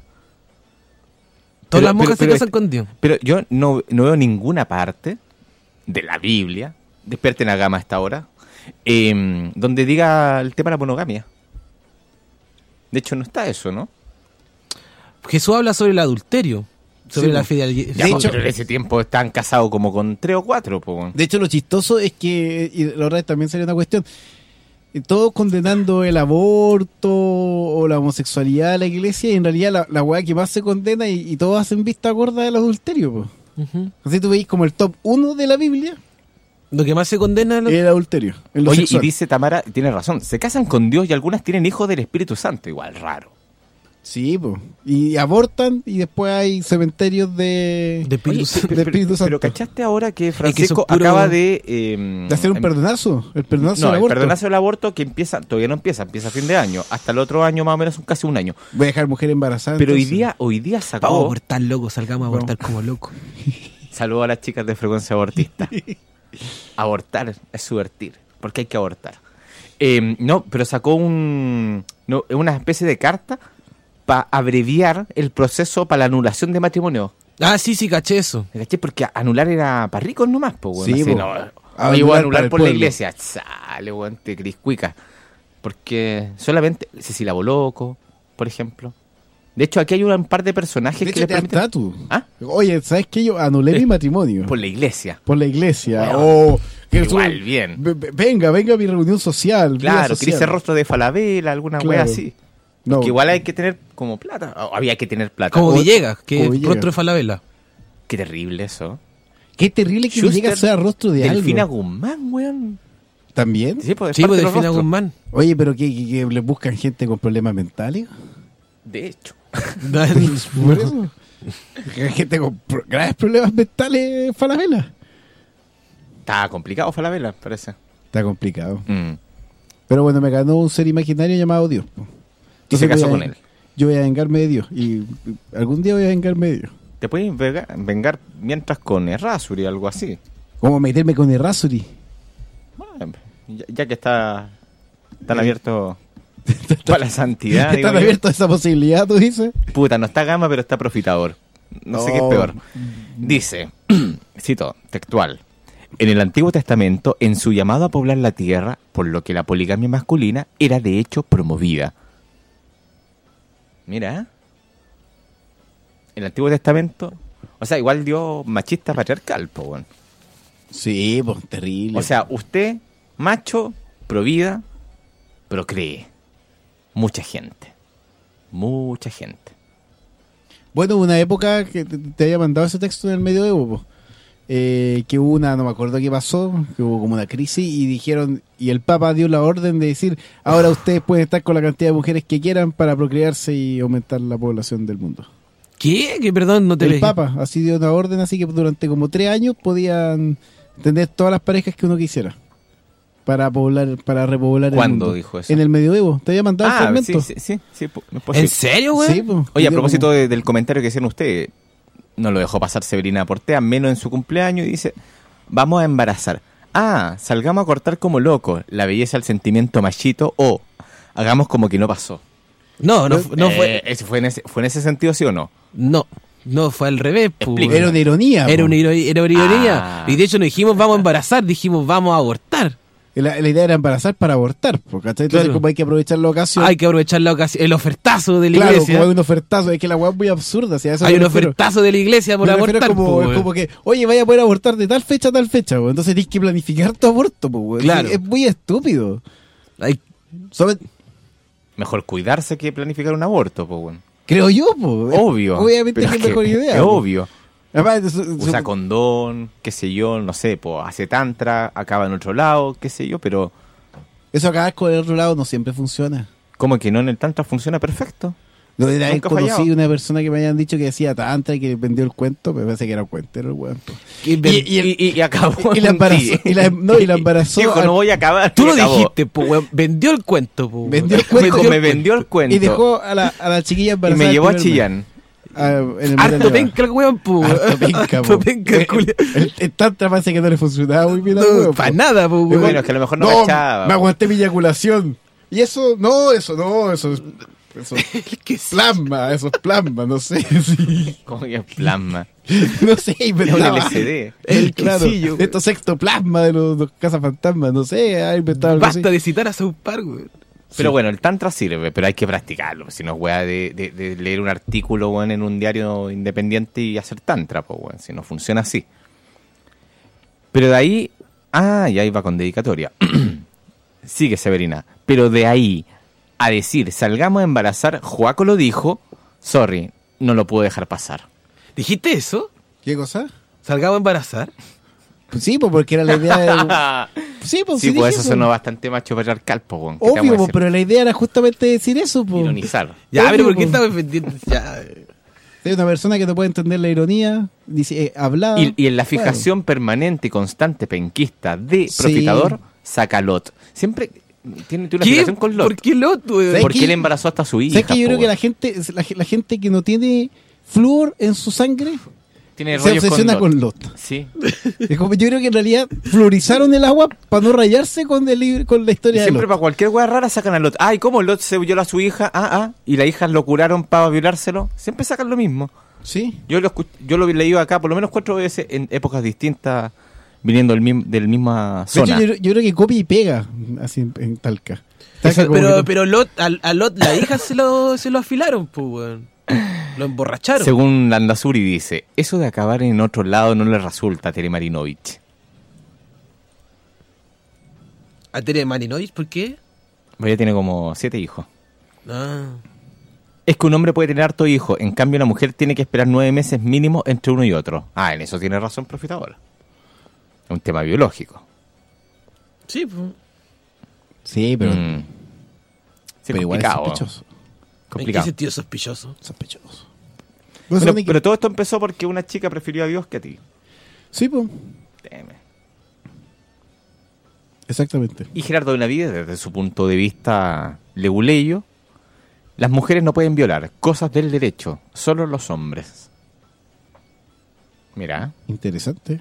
Todas Pero- las monjas pero- se pero casan este- con Dios. Pero yo no, no veo ninguna parte de la Biblia, despierten a gama a esta hora, eh, donde diga el tema de la monogamia. De hecho, no está eso, ¿no? Jesús habla sobre el adulterio, sobre Sí, la po. fidelidad. Ya, De po, hecho- pero en ese tiempo estaban casados como con tres o cuatro. Po. De hecho, lo chistoso es que, y la otra vez también salió una cuestión, eh, todos condenando el aborto o la homosexualidad de la iglesia, y en realidad la, la weá que más se condena y, y todos hacen vista gorda del adulterio, po. Uh-huh. Así tú veis como el top uno de la Biblia. Lo que más se condena es el adulterio. Oye, sexual. Y dice Tamara, tiene razón, se casan con Dios y algunas tienen hijos del Espíritu Santo, igual, raro. Sí, pues. Y abortan y después hay cementerios de, de Espíritu, Oye, pero, de Espíritu Santo. Pero ¿cachaste ahora que Francisco es que puro... acaba de... Eh, de hacer un perdonazo? El perdonazo no, del aborto. el perdonazo del aborto que empieza, todavía no empieza, empieza a fin de año. Hasta el otro año más o menos, casi un año. Voy a dejar mujer embarazada. Pero entonces. hoy día, hoy día sacó... Vamos a abortar, loco, salgamos a abortar como locos. Saludos a las chicas de Frecuencia Abortista. Abortar es subvertir, porque hay que abortar. Eh, no, pero sacó un no, una especie de carta para abreviar el proceso para la anulación de matrimonio. Ah, sí, sí, caché eso. ¿Caché? Porque anular era para ricos nomás, pues, bueno. Sí, Así, po. no, A oye, voy a anular para por el la pueblo. iglesia. Sale, weón, te criscuica. Porque solamente Cecilia Boloco, por ejemplo. De hecho, aquí hay un par de personajes De que hecho, le te permiten... hasta tú. ¿Ah? Oye, ¿sabes qué? Yo anulé mi matrimonio. Por la iglesia. Por la iglesia. Bueno, Oh, que igual, su- bien. ve- ve- Venga, venga a mi reunión social. vida Claro, social. Cris Rostro de Falabella, alguna Claro. wea así. No. Que igual hay que tener como plata. O había que tener plata. Como O- Villegas, que como es Villegas. rostro de Falabella. Qué terrible eso. Qué terrible que Schuster, llega a ser rostro de Delfina algo. Guzmán, weón. ¿También? Sí, pues, es Sí, parte pues de los Delfina rostros. Guzmán. Oye, pero que, que, que le buscan gente con problemas mentales. De hecho. Por eso. Gente con pro- graves problemas mentales, Falabella. Está complicado Falabella, parece. Está complicado. Mm. Pero bueno, me ganó un ser imaginario llamado Dios. po. Y se Entonces casó voy a- con él. Yo voy a vengarme de Dios. Y y algún día voy a vengarme de Dios. Te puedes vengar, vengar mientras con Errázuri, algo así. ¿Cómo meterme con el Rasuri? Bueno, ya, ya que está tan abierto para la santidad. digo ¿Están yo. abiertos a esa posibilidad, tú dices? Puta, no está gama, pero está profitador. No sé qué es No. peor. Dice, cito, textual. En el Antiguo Testamento, en su llamado a poblar la tierra, por lo que la poligamia masculina era de hecho promovida. Mira, ¿eh? El Antiguo Testamento, o sea, igual dio machista patriarcal, po, bueno. Sí, pues terrible. O sea, usted, macho, provida, procree. Mucha gente. Mucha gente. Bueno, una época que te, te había mandado ese texto en el medioevo, po. Eh, que hubo una, no me acuerdo qué pasó, que hubo como una crisis y dijeron, y el Papa dio la orden de decir, ahora ustedes pueden estar con la cantidad de mujeres que quieran para procrearse y aumentar la población del mundo. ¿Qué? Que perdón, no te El leí. Papa así dio una orden, así que durante como tres años podían tener todas las parejas que uno quisiera para poblar, para repoblar el ¿Cuándo mundo. dijo eso? En el medioevo, te había mandado el Ah, fragmento. sí, sí, sí, sí, po- es posible. ¿En serio, güey? Sí, po. Oye, a Dio propósito como- de- del comentario que hicieron ustedes, no lo dejó pasar Severina Portea, menos en su cumpleaños, y dice, vamos a embarazar. Ah, salgamos a cortar como locos, la belleza al sentimiento machito, o hagamos como que no pasó. No, no, no Eh, fue. ¿ese fue, en ese, ¿Fue en ese sentido, sí o no? No, no, fue al revés. pu. Explíqueme. Era una ironía. Era po. una, iro- era una ironía. Ah. Y de hecho no dijimos vamos a embarazar, dijimos vamos a abortar. La, la idea era embarazar para abortar, po, ¿cachai? Entonces, Claro. como hay que aprovechar la ocasión. Hay que aprovechar la ocasión, el ofertazo de la claro, iglesia. como hay un ofertazo, es que la weá es muy absurda. Si a eso Hay me un refiero. ofertazo de la iglesia por Me refiero abortar. como, pu, es güey. como que, oye, vaya a poder abortar de tal fecha a tal fecha, po. Entonces tienes que planificar tu aborto, po, güey. Claro. Es muy estúpido. Hay- Sobre- Mejor cuidarse que planificar un aborto, pues bueno. creo yo, po. Obvio. Obviamente pero que es que- mejor idea. Es po. obvio. Además, su- su- Usa condón, qué sé yo, no sé, pues hace tantra, acaba en otro lado, qué sé yo, pero eso acá con el otro lado no siempre funciona. como que no en el tantra funciona perfecto. No era Nunca ha conocí fallado. una persona que me hayan dicho que decía tantra y que vendió el cuento, pero parece que era un cuentero el weón. po. Y, Y, y- y- y acabó Y la en embarazó, ti. y la, no, y la embarazó. Dijo, al- no voy a acabar. Tú y lo acabó. dijiste, pu, güey. Vendió el cuento, pu. Vendió el cuento. Dijo, me vendió el cuento. y dejó a la, a la chiquilla Y embarazada. me llevó a el primer mes. Chillán. Ah, en el Harto Moreno. penca el weón, pu. Harto penca, Harto po. penca el culia. El, el tantra parece que no le funcionaba muy bien al No, weón, para po. nada, pu, güey. Bueno, es que a lo mejor no, No, cachaba. me aguanté mi eyaculación. Y eso, no, eso no, eso es, eso es plasma, eso es plasma, no sé. Sí. Como que plasma. No sé, Es un inventaba. L C D. El Claro, quesillo, güey. esto sexto plasma de los, los cazafantasmas, no sé, ha inventado algo Basta así. de citar a South Park, güey. Pero Sí. bueno, el tantra sirve, pero hay que practicarlo. Si no es weá de, de- de leer un artículo weón, en un diario independiente y hacer tantra, pues weón, si no funciona así. Pero de ahí, ah, y ahí va con dedicatoria. Sigue Severina. Pero de ahí a decir, salgamos a embarazar, Joaco lo dijo, sorry, no lo puedo dejar pasar. ¿Dijiste eso? ¿Qué cosa? ¿Salgamos a embarazar? Pues sí, pues porque era la idea de... Sí, pues, sí, sí pues dije eso sonó bastante macho patriarcal, pues, weón. ¿Qué te vamos a Obvio, pues, decir? pero la idea era justamente decir eso, pues. Ironizar. Ya, Obvio, pero ¿por qué pues. estaba defendiendo? Ya. Hay una persona que no puede entender la ironía, dice, eh, hablada. Y, y en la fijación Bueno. permanente y constante penquista de Sí. Profitador, saca Lot. Siempre tiene, tiene una ¿Qué? fijación con Lot. ¿Por qué Lot, weón? ¿Sabes Porque qué? él embarazó hasta su hija. ¿Sabes que yo po, creo que weón. la gente, la, la gente que no tiene flúor en su sangre Tiene se rollos obsesiona con con Lot. Lot? Sí. Es como, yo creo que en realidad fluorizaron el agua para no rayarse con, el, libro- con la Y historia de siempre Lot. para cualquier weá rara sacan a Lot. Ay, ¿cómo Lot se violó a su hija? Ah, ah. Y la hija lo curaron para violárselo. Siempre sacan lo mismo. Sí. Yo lo, escuch- yo lo he leído acá por lo menos cuatro veces en épocas distintas, viniendo del, mim- del misma De hecho, zona. yo, yo creo que copia y pega así en, en Talca. Talca Eso, como pero que- pero Lot, a, a Lot, la hija se lo, se lo afilaron, pues, weón. Lo emborracharon. Según Landazuri dice, eso de acabar en otro lado no le resulta a Tere Marinovich. ¿A Tere Marinovich? ¿Por qué? Ella tiene como siete hijos. Ah. Es que un hombre puede tener harto hijos, en cambio una mujer tiene que esperar nueve meses mínimo entre uno y otro. Ah, en eso tiene razón Profitador. Es un tema biológico. Sí, pues. Sí, pero... Mm. Sí, pero igual es complicado. sospechoso. ¿En qué Complicado. sentido sospechoso? Sospechoso. Pero, pero todo esto empezó porque una chica prefirió a Dios que a ti. Sí, pues. Teme. Exactamente. Y Gerardo Benavides, desde su punto de vista leguleyo, las mujeres no pueden violar cosas del derecho, solo los hombres. Mira. Interesante.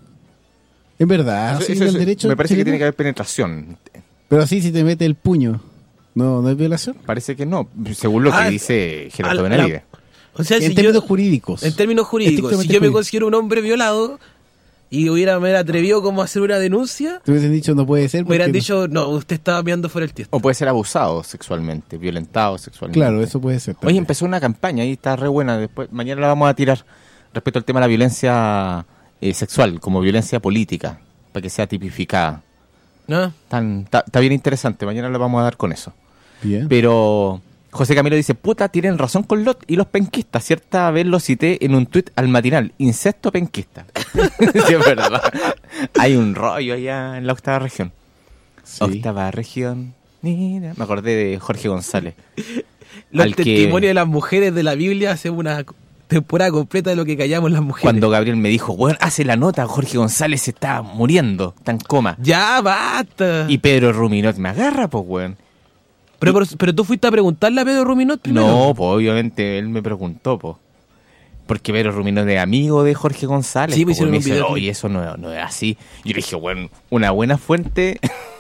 En verdad, Eso- sí, eso- el eso- derecho me parece que chileno. tiene que haber penetración. Pero así si te mete el puño, ¿no, no es violación? Parece que no, según lo Ah, que dice Gerardo a la- Benavides. O sea, En si términos yo, jurídicos. en términos jurídicos, si Estrictamente yo me jurídicos. considero un hombre violado y hubiera me hubiera atrevido como a hacer una denuncia, Te hubiesen dicho no puede ser. me hubieran porque dicho, no, usted estaba mirando fuera el tiesto. O puede ser abusado sexualmente, violentado no. sexualmente. Claro, eso puede ser. Oye, también. empezó una campaña y está re buena. Después, mañana la vamos a tirar respecto al tema de la violencia eh, sexual como violencia política, para que sea tipificada. ¿No? Tan- ta- Está bien interesante, mañana lo vamos a dar con eso. Bien. Pero José Camilo dice, puta, tienen razón con Lot y los penquistas. Cierta vez lo cité en un tuit al matinal, incesto penquista. Sí, es verdad. Hay un rollo allá en la octava región. Sí. Octava región. Mira, me acordé de Jorge González. Los al que- testimonios de las mujeres de la Biblia hacen una temporada completa de lo que callamos las mujeres. Cuando Gabriel me dijo, bueno, hace la nota, Jorge González se está muriendo, está en coma. Ya, basta. Y Pedro Ruminot me agarra, pues, weón. Pero, pero, pero tú fuiste a preguntarle a Pedro Ruminot primero. No, pues obviamente él me preguntó, pues. Porque Pedro Ruminot es amigo de Jorge González. Sí, me po, hicieron me un dice, video. oye, eso no, no es así. Yo le dije, bueno, una buena fuente.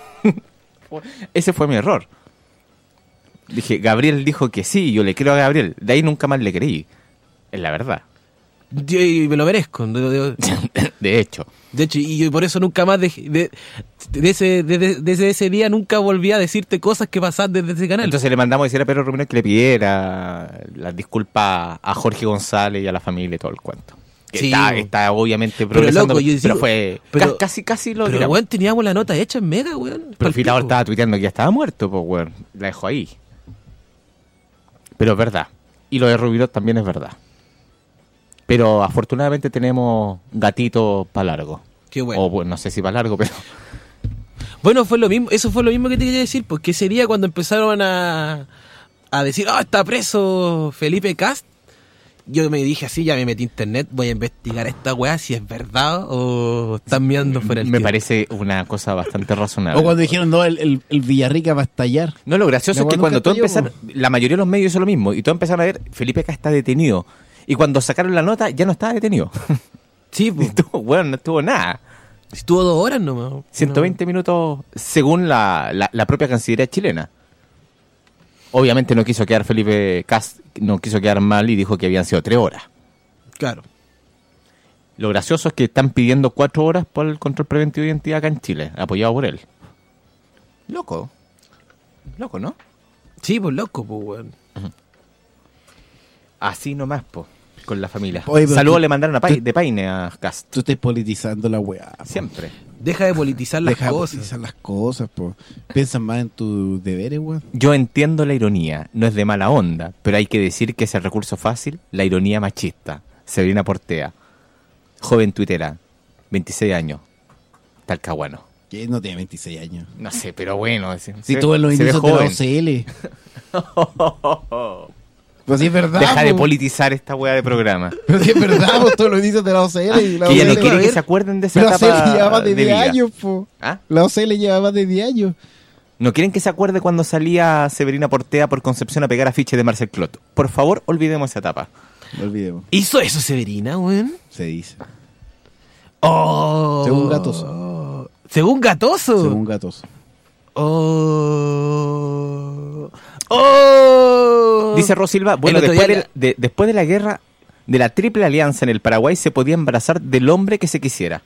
Ese fue mi error. Dije, Gabriel dijo que sí, yo le creo a Gabriel. De ahí nunca más le creí. Es la verdad. Yo- y me lo merezco. De, de- De hecho. de hecho, y yo por eso nunca más dejé- de, de ese, de- de- desde ese día nunca volví a decirte cosas que pasaban desde ese canal. Entonces le mandamos a decir a Pedro Ruminot que le pidiera las disculpas a Jorge González y a la familia y todo el cuento. Que Sí, está, bo. está obviamente Pero, progresando, loco, yo pero digo- fue pero- ca- casi casi lo Pero, tiramos. weón, teníamos la nota hecha en Mega, weón. Pero Pal Fitador pico. estaba tuiteando que ya estaba muerto, pues, weón. La dejó ahí. Pero es verdad. Y lo de Ruminot también es verdad. Pero afortunadamente tenemos gatito para largo. Qué bueno. O bueno, no sé si para largo, pero... Bueno, fue lo mismo, eso fue lo mismo que te quería decir, porque ese día cuando empezaron a, a decir, ah, está preso Felipe Cast, yo me dije así, ya me metí a internet, voy a investigar esta weá si es verdad o están mirando fuera el Me tiempo. parece una cosa bastante razonable. O cuando dijeron, no, el, el, el Villarrica va a estallar. No, lo gracioso La es que weá cuando nunca todos estalló, empezaron, la mayoría de los medios hizo lo mismo, y todos empezaron a ver, Felipe K está detenido. Y cuando sacaron la nota, ya no estaba detenido. Sí, pues. Estuvo, bueno, no estuvo nada. Estuvo dos horas nomás. ciento veinte minutos según la, la, la propia Cancillería chilena. Obviamente no quiso quedar Felipe Cast, no quiso quedar mal y dijo que habían sido tres horas. Claro. Lo gracioso es que están pidiendo cuatro horas por el control preventivo de identidad acá en Chile, apoyado por él. Loco. Loco, ¿no? Sí, pues loco, pues, weón. Así nomás, po, con la familia. Oye, pero Saludos tú- le mandaron a Pai- tú- de Paine a Cast. Tú estás politizando la weá. po. Siempre. Deja de politizar las Deja de cosas. politizar las cosas, po. Piensan más en tus deberes, weón. Yo entiendo la ironía, no es de mala onda, pero hay que decir que es el recurso fácil, la ironía machista. Severina Portea, joven tuitera, veintiséis años, talcahuano. Que no tiene veintiséis años. No sé, pero bueno. Se, Si se- tú en los se ve inicios de la joven. O C L. Pues sí es verdad. Deja de po. politizar esta weá de programa. Pero sí es verdad, pues todos los inicios de la O C L. Y la Que ya no O C L quiere va a que ver. se acuerden de esa Pero la O C L etapa lleva más de de diez vida. años, po. ¿Ah? La O C L lleva más de diez años. ¿No quieren que se acuerde cuando salía Severina Portea por Concepción a pegar afiches de Marcel Clot? Por favor, olvidemos esa etapa. No olvidemos. ¿Hizo eso Severina, weón? Se dice. Oh. Según Gatoso. ¿Según Gatoso? Según Gatoso. Oh. Oh. Dice Rosilva, bueno, El otro después día de, de- después de la guerra de la Triple Alianza en el Paraguay se podía embarazar del hombre que se quisiera.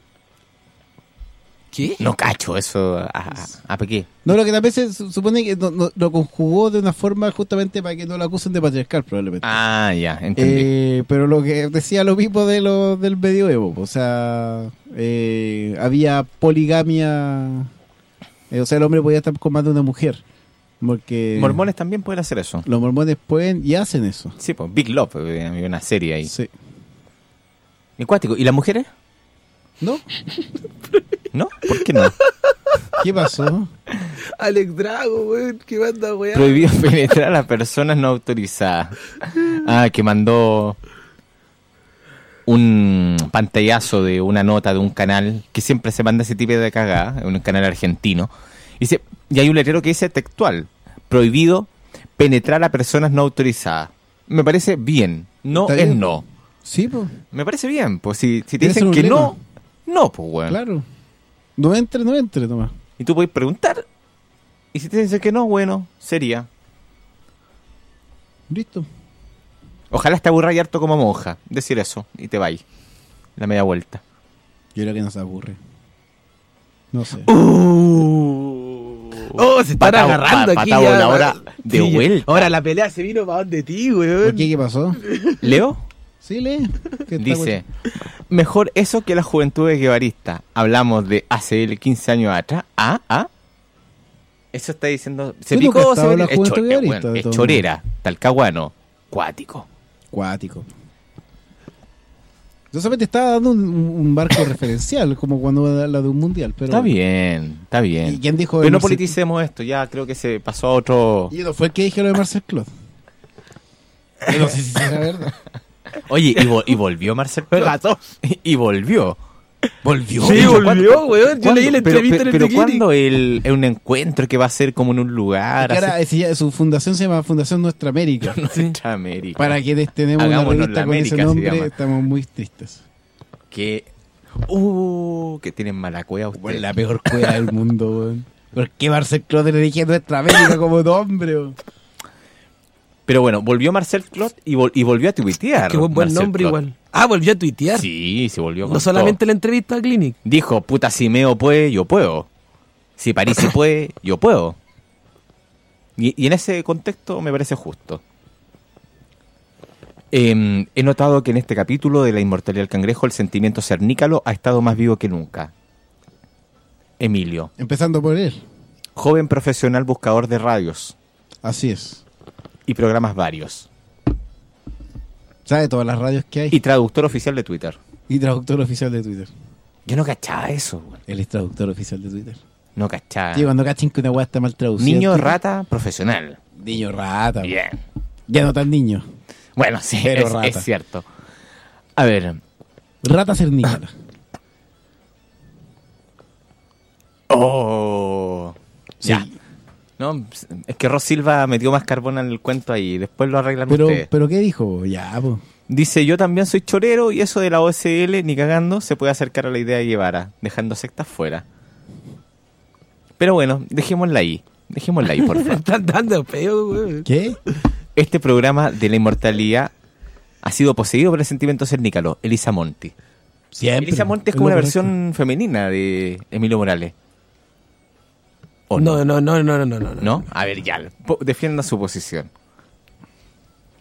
¿Qué? No cacho eso. ¿A, a, a qué? No, lo que también se su- supone que no- no- lo conjugó de una forma justamente para que no lo acusen de patriarcal, probablemente. Ah, ya, entendí. Eh, pero lo que decía lo mismo de lo, del medioevo, o sea, eh, había poligamia, eh, o sea, el hombre podía estar con más de una mujer, porque Mormones también pueden hacer eso. los mormones pueden y hacen eso. Sí, pues Big Love, eh, había una serie ahí. Sí. ¿Y cuático? ¿Y las mujeres? ¿No? ¿No? ¿Por qué no? ¿Qué pasó? Alex Drago, weón, que manda, weón. Prohibido penetrar a las personas no autorizadas. Ah, que mandó un pantallazo de una nota de un canal que siempre se manda ese tipo de cagada, un canal argentino. Y, dice, y hay un letrero que dice textual: prohibido penetrar a personas no autorizadas. Me parece bien. No Está es bien. no. Sí, pues. Me parece bien. Pues si, si te Tiene dicen su que lema. no, no, pues bueno. Claro. No entre, no entre, nomás. Y tú puedes preguntar. Y si te dicen que no, bueno, sería. Listo. Ojalá te aburra y harto como monja. Decir eso. Y te vayas. La media vuelta. Yo creo que nos aburre. No sé. Uh. Oh, se están Patao- agarrando pa- aquí patao ya. la hora de Sí, vuelta. Ahora la pelea se vino para donde ti, weón. ¿Por qué? ¿Qué pasó? ¿Leo? Sí, lee. ¿Qué está Dice, mejor eso que la juventud guevarista. Hablamos de hace quince años atrás. Ah, ah. Eso está diciendo... Se Yo nunca he picó, estado se en la es, juventud cho- es guevarista, bueno, de es todo chorera, talcahuano, cuático. Cuático. Yo solamente estaba dando un, un barco referencial, como cuando habla de un mundial. Pero Está bien, está bien. ¿Y quién dijo Pero de no Marcel- politicemos esto, ya creo que se pasó a otro... Y no fue el que dije lo de Marcel Clot. Yo no sé si será verdad. Oye, y, vo- y volvió Marcel Clot. Y, y volvió. ¿Volvió? Sí, ¿Cuándo- volvió, weón. Yo cuándo? leí la Pero- entrevista en el Pero, Bikini. pero ¿cuándo el, es un encuentro que va a ser como en un lugar? Es que ahora, hace- ese ya- su fundación se llama Fundación Nuestra América. Nuestra América. Para quienes tenemos Hagámonos una revista la con América, ese se nombre, llama. estamos muy tristes. Que... Uh, que tienen mala cueva ustedes. Bueno, la peor cueva del mundo, weón. ¿Por qué Marcel Clot le dije Nuestra América como nombre, weón? Pero bueno, volvió Marcel Clot y, vol- y volvió a tuitear. Qué buen, buen Marcel nombre Clot. igual. Ah, volvió a tuitear. Sí, se volvió con No solamente la entrevista a Clinic. todo. Dijo, puta, si Meo puede, yo puedo. Si Parisi puede, yo puedo. Y, y en ese contexto me parece justo. Eh, he notado que en este capítulo de La inmortalidad del cangrejo el sentimiento cernícalo ha estado más vivo que nunca. Emilio, Empezando por él. joven profesional buscador de radios Así es. y programas varios. ¿Sabe todas las radios que hay? Y traductor oficial de Twitter. Y traductor oficial de Twitter. Yo no cachaba eso, güey. Él es traductor oficial de Twitter. No cachaba. Sí, cuando cachen que una weá está mal traducida. Niño en Twitter, rata profesional. Niño rata. Bien. Ya no tan niño. Bueno, sí, Pero es, rata. es cierto. A ver. Rata cernícala. Oh. Ya. No, es que Ros Silva metió más carbón al cuento ahí. Después lo arreglan Pero, ustedes. pero ¿qué dijo? Ya, pues. Dice, yo también soy chorero y eso de la O S L, ni cagando, se puede acercar a la idea de Guevara, dejando sectas fuera. Pero bueno, dejémosla ahí. Dejémosla ahí, por favor. Están dando feo, weón. ¿Qué? Este programa de la inmortalidad ha sido poseído por el sentimiento cernícalo, Elisa Monti. Siempre. Elisa Monti es Es como lo una correcto. versión femenina de Emilio Morales. ¿O No, no, no, no, no, no, no. ¿No? A ver, ya, po- defienda su posición.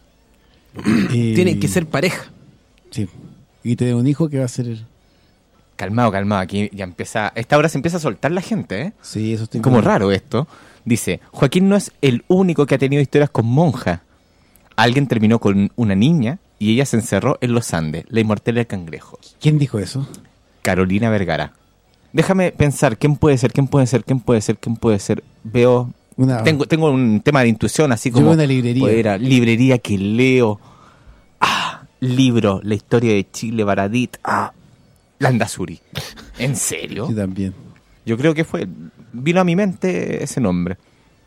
Y- Tienen que ser pareja. Sí. Y tener un hijo que va a ser Calmado, calmado, aquí ya empieza, a esta hora se empieza a soltar la gente, ¿eh? Sí, eso estoy Como viendo. raro esto. Dice, Joaquín no es el único que ha tenido historias con monjas. Alguien terminó con una niña y ella se encerró en los Andes, la inmortal del cangrejo. ¿Quién dijo eso? Carolina Vergara. Déjame pensar, ¿quién puede ser? ¿Quién puede ser? ¿Quién puede ser? ¿Quién puede ser? Veo... Una- Tengo, tengo un tema de intuición, así Yo como... veo una librería. puede ir a librería que leo. Ah, libro, la historia de Chile, Baradit. Ah, Landazuri. ¿En serio? Sí, también. Yo creo que fue... Vino a mi mente ese nombre.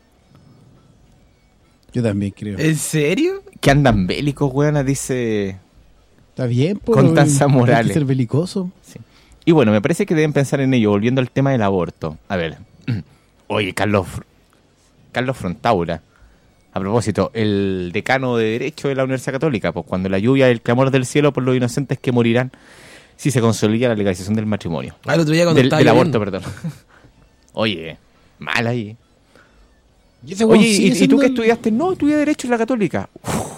Yo también creo. ¿En serio? Que andan bélicos, weona, dice... Está bien, po, Constanza hay que Morales. ser belicoso. Y bueno, me parece que deben pensar en ello, volviendo al tema del aborto. A ver, oye, Carlos Fr- Carlos Frontaura, a propósito, el decano de Derecho de la Universidad Católica, pues cuando la lluvia, el clamor del cielo por los inocentes que morirán si se consolida la legalización del matrimonio. Ah, el otro día cuando del, estaba del lloviendo. aborto, perdón. Oye, mal ahí. ¿Y ese weón Oye, sigue ¿y, y tú siendo qué el- estudiaste? No, estudié Derecho en la Católica.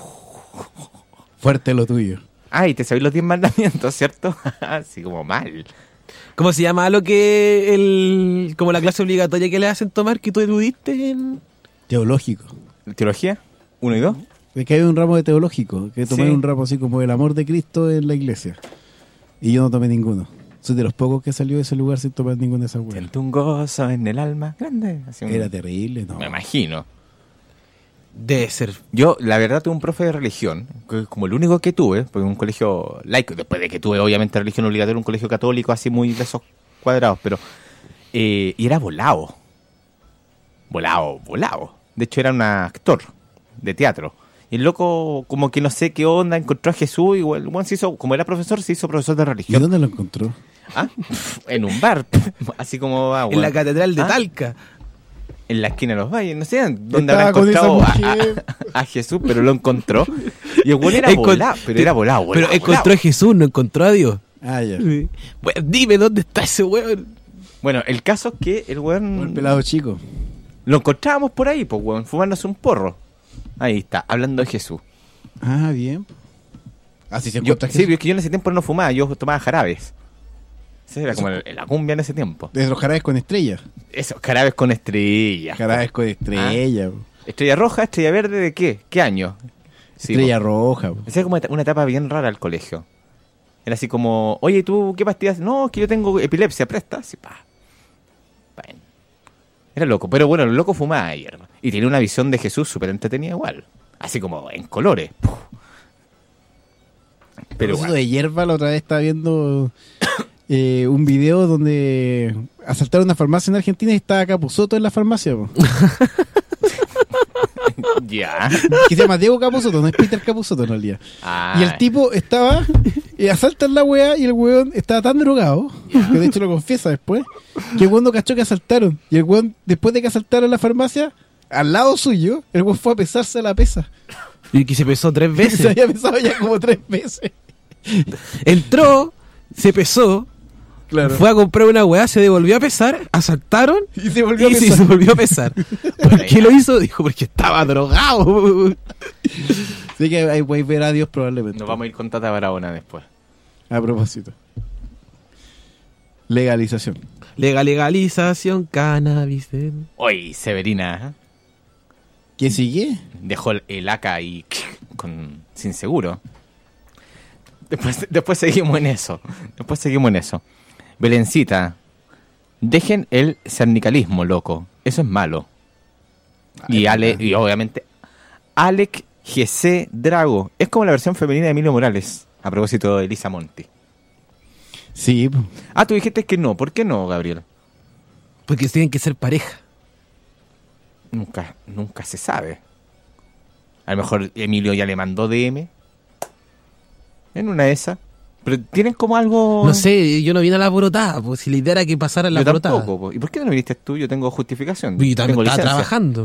Fuerte lo tuyo. Ah, y te sabéis los diez mandamientos, ¿cierto? Así como mal. ¿Cómo se llama lo que el como la clase obligatoria que le hacen tomar que tú eludiste en Teológico. ¿Teología? ¿Uno y dos? Es que hay un ramo de teológico, que tomé Sí. un ramo así como el amor de Cristo en la iglesia. Y yo no tomé ninguno. Soy de los pocos que salió de ese lugar sin tomar ninguna de esas weas. Siento un gozo en el alma grande. Así un- Era terrible, no. Me imagino. Debe ser. Yo, la verdad, tuve un profe de religión, que es como el único que tuve, porque un colegio laico, después de que tuve, obviamente, religión obligatoria, un colegio católico, así muy de esos cuadrados, pero... eh, y era volado. Volado, volado. De hecho, era un actor de teatro. Y el loco, como que no sé qué onda, encontró a Jesús, y el buen se hizo, como era profesor, se hizo profesor de ¿Y religión. dónde lo encontró? ¿Ah? En un bar, así como... ah, en bueno. la catedral de ¿Ah? Talca. En la esquina de los valles, no sé dónde Estaba habrá con esa encontrado a, mujer. a- a Jesús, pero lo encontró. Y el güey era Encon- volado, pero era volado, volado, Pero encontró volado. a Jesús, no encontró a Dios. Ah, ya. Sí. Bueno, dime dónde está ese weón. Bueno, el caso es que el O weón el pelado chico. lo encontrábamos por ahí, pues weón, fumándose un porro. Ahí está, hablando de Jesús. Ah, bien. Así se Yo, encuentra sí, Jesús. es que yo en ese tiempo no fumaba, yo tomaba jarabes. Ese era como el- la cumbia en ese tiempo. De los jarabes con estrellas. Esos jarabes con estrellas. Jarabes con estrellas. Estrella roja, estrella verde, ¿de qué? ¿Qué año? Sí, Estrella po. roja. po. Esa es como una etapa bien rara al colegio. Era así como, oye, ¿tú qué pastillas? No, es que yo tengo epilepsia, presta. Así, pa. Bueno. Era loco, pero bueno, el loco fumaba hierba. Y tenía una visión de Jesús súper entretenida igual. Así como en colores. Puf. Pero Eso igual. de hierba, la otra vez estaba viendo eh, un video donde asaltaron una farmacia en Argentina y estaba Capusotto en la farmacia. po. Ya. Que se llama Diego Capusotto, no es Peter Capusotto en realidad. Ah. Y el tipo estaba, eh, asaltan la weá y el weón estaba tan drogado, que de hecho lo confiesa después, que el weón no cachó que asaltaron. Y el weón, después de que asaltaron la farmacia, al lado suyo, el weón fue a pesarse a la pesa. Y que se pesó tres Se veces. había pesado ya como tres veces. Entró, se pesó, Claro. fue a comprar una weá, se devolvió a pesar, asaltaron Y se volvió a y sí, pesar. se volvió a pesar. ¿Por qué lo hizo? Dijo, porque estaba drogado. Así que ahí podéis ver a Dios probablemente. Nos vamos a ir con Tata Barahona después. A propósito. Legalización. Legal, legalización, cannabis. eh. Hoy, Severina, ¿eh? ¿Qué sigue? Dejó el, el A C A ahí con, sin seguro. Después, después seguimos en eso. Después seguimos en eso. Belencita, dejen el sindicalismo, loco. Eso es malo. Y, Ale, y obviamente, Alec G C Drago. Es como la versión femenina de Emilio Morales. A propósito de Elisa Monti. Sí. po. Ah, tú dijiste que no. ¿Por qué no, Gabriel? Porque tienen que ser pareja. Nunca, nunca se sabe. A lo mejor Emilio ya le mandó D M. En una de esas. Pero tienen como algo... No sé, yo no vine a la brotada, pues si la idea era que pasara la Yo brotada. tampoco. po. ¿Y por qué no viniste tú? Yo tengo justificación. Y también tengo estaba licencia. trabajando.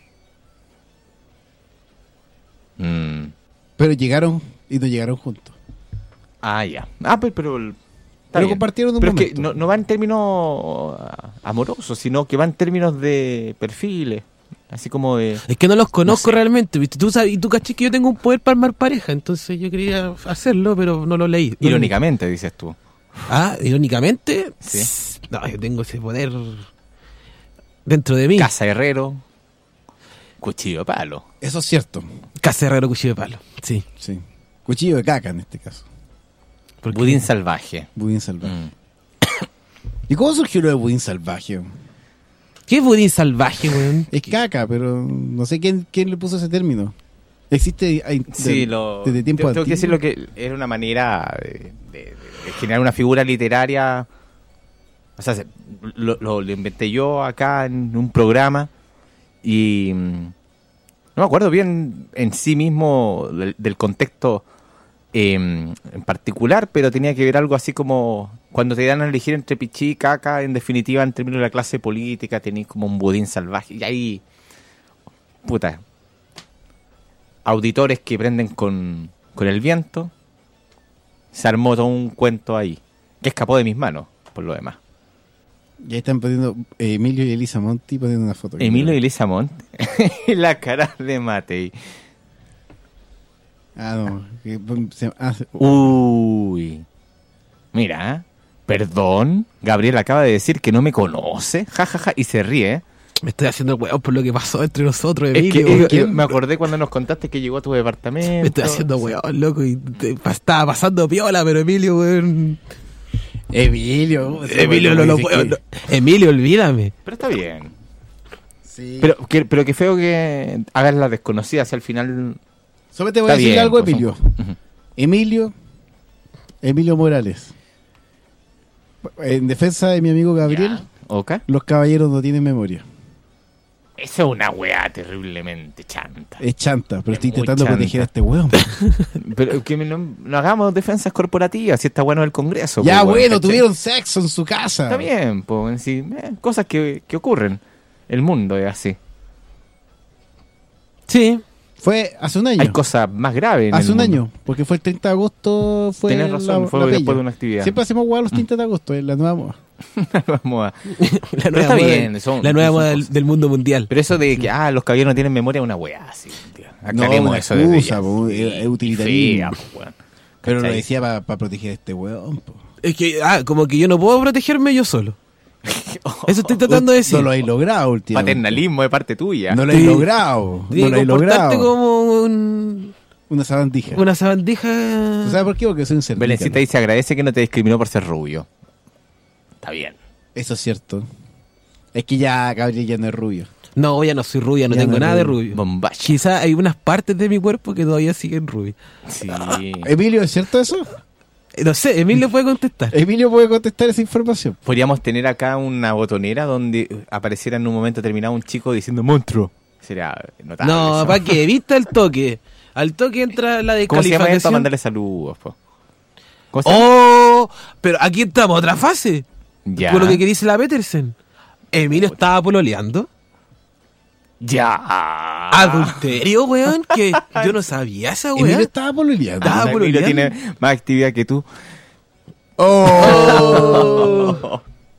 Mm. Pero llegaron y no llegaron juntos. Ah, ya. Ah, pero... Pero, está Pero bien. compartieron un Pero momento. es que no, no va en términos ah, amorosos, sino que va en términos de perfiles. Así como de... Es que no los conozco No sé. realmente, ¿viste? Tú sabes, y tú caché que yo tengo un poder para armar pareja, entonces yo quería hacerlo, pero no lo leí. No Irónicamente, dices tú. Ah, irónicamente. Sí. No, yo tengo ese poder dentro de mí. Casa Herrero, cuchillo de palo. Eso es cierto. Casa Herrero, cuchillo de palo. Sí. Sí. Cuchillo de caca en este caso. Budín salvaje. Budín salvaje. Mm. ¿Y cómo surgió lo de budín salvaje? ¿Qué es budín salvaje, weón? Es caca, pero no sé quién, quién le puso ese término. Existe hay, sí, de, lo, desde tiempo tengo, tengo que decir lo que era una manera de, de, de generar una figura literaria. O sea, se, lo, lo, lo inventé yo acá en un programa y no me acuerdo bien en sí mismo del, del contexto eh, en particular, pero tenía que ver algo así como cuando te dan a elegir entre pichí y caca, en definitiva, en términos de la clase política, tenéis como un budín salvaje. Y ahí, puta, auditores que prenden con, con el viento, se armó todo un cuento ahí, que escapó de mis manos, por lo demás. Ya están poniendo eh, Emilio y Elisa Monti poniendo una foto. Emilio y Elisa Monti. La cara de Matei. Ah, no. Que, se, ah, se, Uy. Mira, perdón. Gabriel acaba de decir que no me conoce. Ja, ja, ja. Y se ríe. Me estoy haciendo hueón por lo que pasó entre nosotros, es Emilio. Que, es que me acordé cuando nos contaste que llegó a tu departamento. Me estoy haciendo hueón, loco. Y te, estaba pasando piola, pero Emilio, weón. Emilio. Emilio no lo puedo. No. Emilio, olvídame. Pero está bien. Sí. Pero que, pero que feo que hagas la desconocida si al final. Solo te voy a decir bien, algo, Emilio. Pues, uh-huh. Emilio. Emilio Morales. En defensa de mi amigo Gabriel. Okay. Los caballeros no tienen memoria. Esa es una weá terriblemente chanta. Es chanta, pero es estoy intentando chanta. proteger a este weón. Pero que no, no hagamos defensas corporativas, si está bueno el Congreso. Ya, pues, bueno, tuvieron sexo en su casa. Está bien, pues, sí, eh, cosas que, que ocurren. El mundo es así. Sí. Fue hace un año. Hay cosas más graves. En hace el un mundo. año, porque fue el treinta de agosto. Fue Tienes razón, la, fue la después de una actividad. Siempre hacemos hueá los treinta de agosto, es la nueva moda. La nueva moda. La nueva está moda, bien, son, la nueva son moda del, del mundo mundial. Pero eso de que ah los caballeros no tienen memoria es una weá, así. Aclaremos no, eso de ella. Es, es utilitarismo. Fea, pues, bueno. Pero lo decía para pa proteger a este weón. Po. Es que, ah, como que yo no puedo protegerme yo solo. Eso estoy tratando de decir. No lo hay logrado últimamente. Paternalismo de parte tuya. No lo hay sí. logrado. No lo hay logrado. como un... Una sabandija. Una sabandija. ¿Sabes por qué? Porque soy un cervícalo. Belencita dice agradece que no te discriminó por ser rubio. Está bien. Eso es cierto. Es que ya Gabriel ya no es rubio. No, ya no soy rubia, no ya tengo no nada de rubio. Bombacha. Quizá hay unas partes de mi cuerpo que todavía siguen rubias. Sí. Emilio, ¿es cierto eso? No sé, Emilio puede contestar. Emilio puede contestar esa información. Podríamos tener acá una botonera donde apareciera en un momento determinado un chico diciendo monstruo. Sería notable. No, ¿para qué? ¿Viste el toque? Al toque entra la descalificación. ¿Cómo se llama esto? A mandarle saludos, po. ¡Oh! Pero aquí estamos, otra fase. Ya. Por lo que dice la Petersen. Emilio estaba pololeando. Ya. ¿Adulterio, weón? Que yo no sabía esa weón. Emilio estaba pololeando. Estaba pololeando. Emilio tiene más actividad que tú. ¡Oh!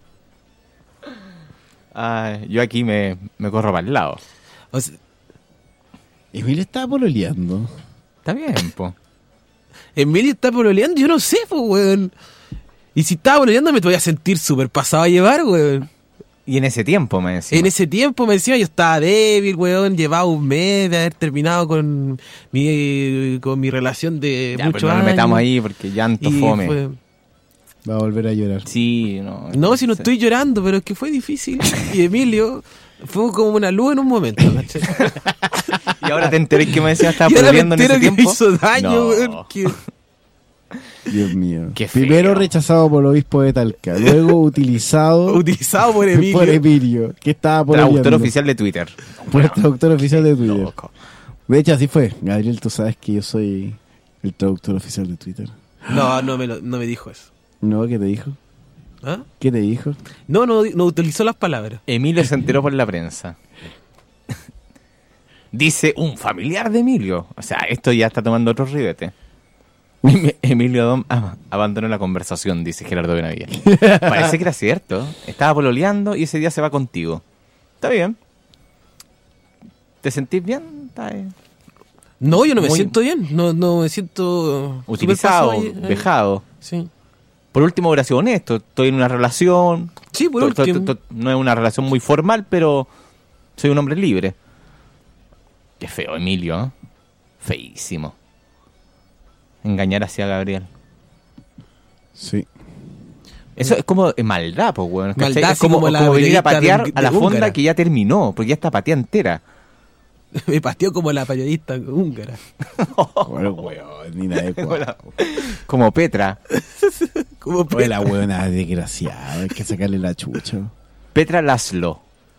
ah, yo aquí me, me corro para el lado. O sea, Emilio estaba pololeando. Está bien, po. Emilio está pololeando, yo no sé, po, weón. Y si estaba pololeando me te voy a sentir súper pasado a llevar, weón. Y en ese tiempo, me decía. En ese tiempo, me decía, yo estaba débil, weón. Llevaba un mes de haber terminado con mi, con mi relación de ya, muchos pero no años. nos metamos ahí porque llanto y fome. Fue... Va a volver a llorar. Sí, no. No, si no estoy llorando, pero es que fue difícil. Y Emilio fue como una luz en un momento. Y ahora te enteré que me decía estaba y ahora peleando en ese que tiempo. Me hizo daño, no. weón. Que... Dios mío. Qué Primero feo. rechazado por el obispo de Talca, luego utilizado utilizado por Emilio. por Emilio, que estaba por traductor oficial de Twitter. Por el traductor oficial de Twitter. Loco. De hecho, así fue. Gabriel, tú sabes que yo soy el traductor oficial de Twitter. No, no me, lo, no me dijo eso. No, ¿qué te dijo? ¿Ah? ¿Qué te dijo? No, no, no utilizó las palabras. Emilio se enteró por la prensa. Dice un familiar de Emilio. O sea, esto ya está tomando otro ribete. Emilio Dom ah, abandonó la conversación, dice Gerardo Benavía. Parece que era cierto. Estaba pololeando y ese día se va contigo. Está bien. ¿Te sentís bien? Está bien. No, yo no me Muy... siento bien. No, no me siento... Utilizado, ahí, dejado. Sí. Por último, hubiera sido honesto. Estoy en una relación. Sí, por to- to- último. to- to- no es una relación muy formal, pero soy un hombre libre. Qué feo, Emilio, ¿eh? Feísimo. Engañar hacia Gabriel. Sí. Eso es como eh, maldad, pues, weón. ¿cachai? Maldad, es como, como la como venir a periodista patear de- a la de fonda húngara. que ya terminó, porque ya está pateada entera. Me pasteó como la periodista húngara. Bueno, weón, ni nada de cuadro. Como Petra. Como Oye, Petra. la weona desgraciada, hay que sacarle la chucha. Petra Laszlo.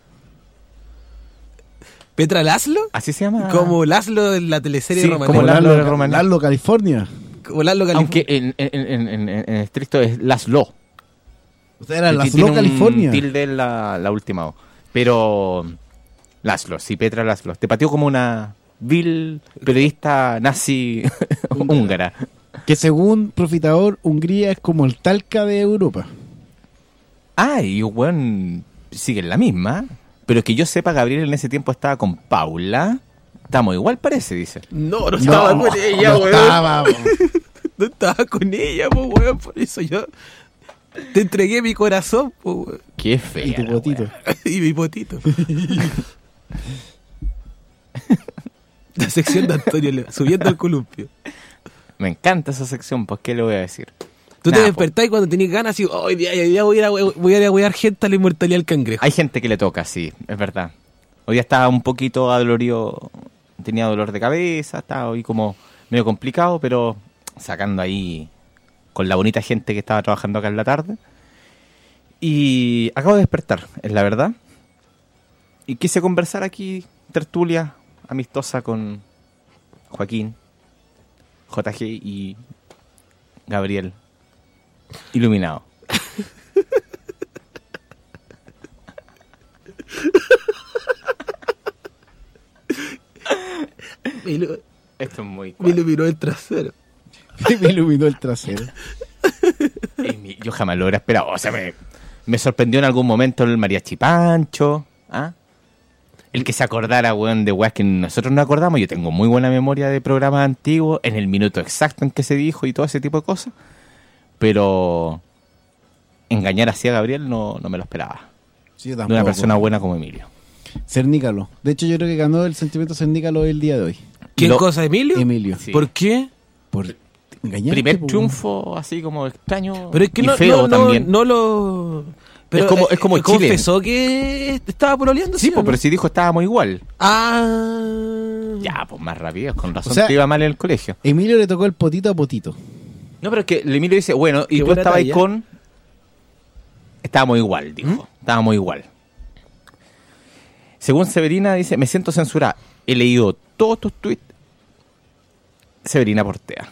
¿Petra Laszlo? Así se llama. Como Laszlo en la teleserie Sí, romana. como Como Lalo Lalo, de Romaní. Lalo, California. Como Laszlo California. Aunque en, en, en, en, en estricto es Laszlo. Usted era Ti- Laszlo, tiene un California. tilde en la, la última O. Pero Laszlo, sí, Petra Laszlo. Te pateó como una vil periodista nazi húngara. Que según Profitador, Hungría es como el Talca de Europa. Ah, y weón sigue en la misma. Pero que yo sepa, Gabriel en ese tiempo estaba con Paula. Estamos igual, parece, dice. No, no estaba No, con ella, no weón. estaba, po. No estaba con ella, po, weón. Por eso yo te entregué mi corazón, po, weón. Qué fea. Y tu la potito. weá. Y mi potito. La sección de Antonio Leo, subiendo al columpio. Me encanta esa sección, pues, ¿qué le voy a decir? Tú Nada, te po. despertás y cuando tenés ganas y oh, hoy día, hoy día voy a ir a, voy a ir a huear gente a la inmortalidad del cangrejo. Hay gente que le toca, sí, es verdad. Hoy día estaba un poquito adolorido, tenía dolor de cabeza, estaba hoy como medio complicado, pero sacando ahí con la bonita gente que estaba trabajando acá en la tarde. Y acabo de despertar, es la verdad. Y quise conversar aquí, tertulia amistosa con Joaquín, J G y Gabriel. Iluminado. Me, ilu- Esto es muy me cuadro. iluminó el trasero. Me iluminó el trasero. Amy, yo jamás lo hubiera esperado. O sea, me, me sorprendió en algún momento el mariachi Pancho. ¿Ah? El que se acordara, weón, de weas que nosotros no acordamos. Yo tengo muy buena memoria de programas antiguos, en el minuto exacto en que se dijo y todo ese tipo de cosas. Pero engañar así a Gabriel no, no me lo esperaba. Sí, yo De una tampoco. persona buena como Emilio. Cernícalo. De hecho, yo creo que ganó el sentimiento cernícalo el día de hoy. ¿Qué Lo- cosa, Emilio? Emilio. Sí. ¿Por qué? Por engañar. Primer triunfo así como extraño Pero es que y no, feo no, no, también. no lo... Pero, Es como- eh, es como eh, Chile. confesó que estaba pololeando. Sí, ¿sí o pues, no? pero si dijo estábamos igual. Ah. Ya, pues más rápido, con razón O sea, te iba mal en el colegio. Emilio le tocó el potito a potito. No, pero es que el Emilio dice, bueno, y Qué tú buena estabas ahí talla. con... Estábamos igual, dijo. Estábamos igual. Según Severina, dice, me siento censurada. He leído todos tus tweets. Severina portea.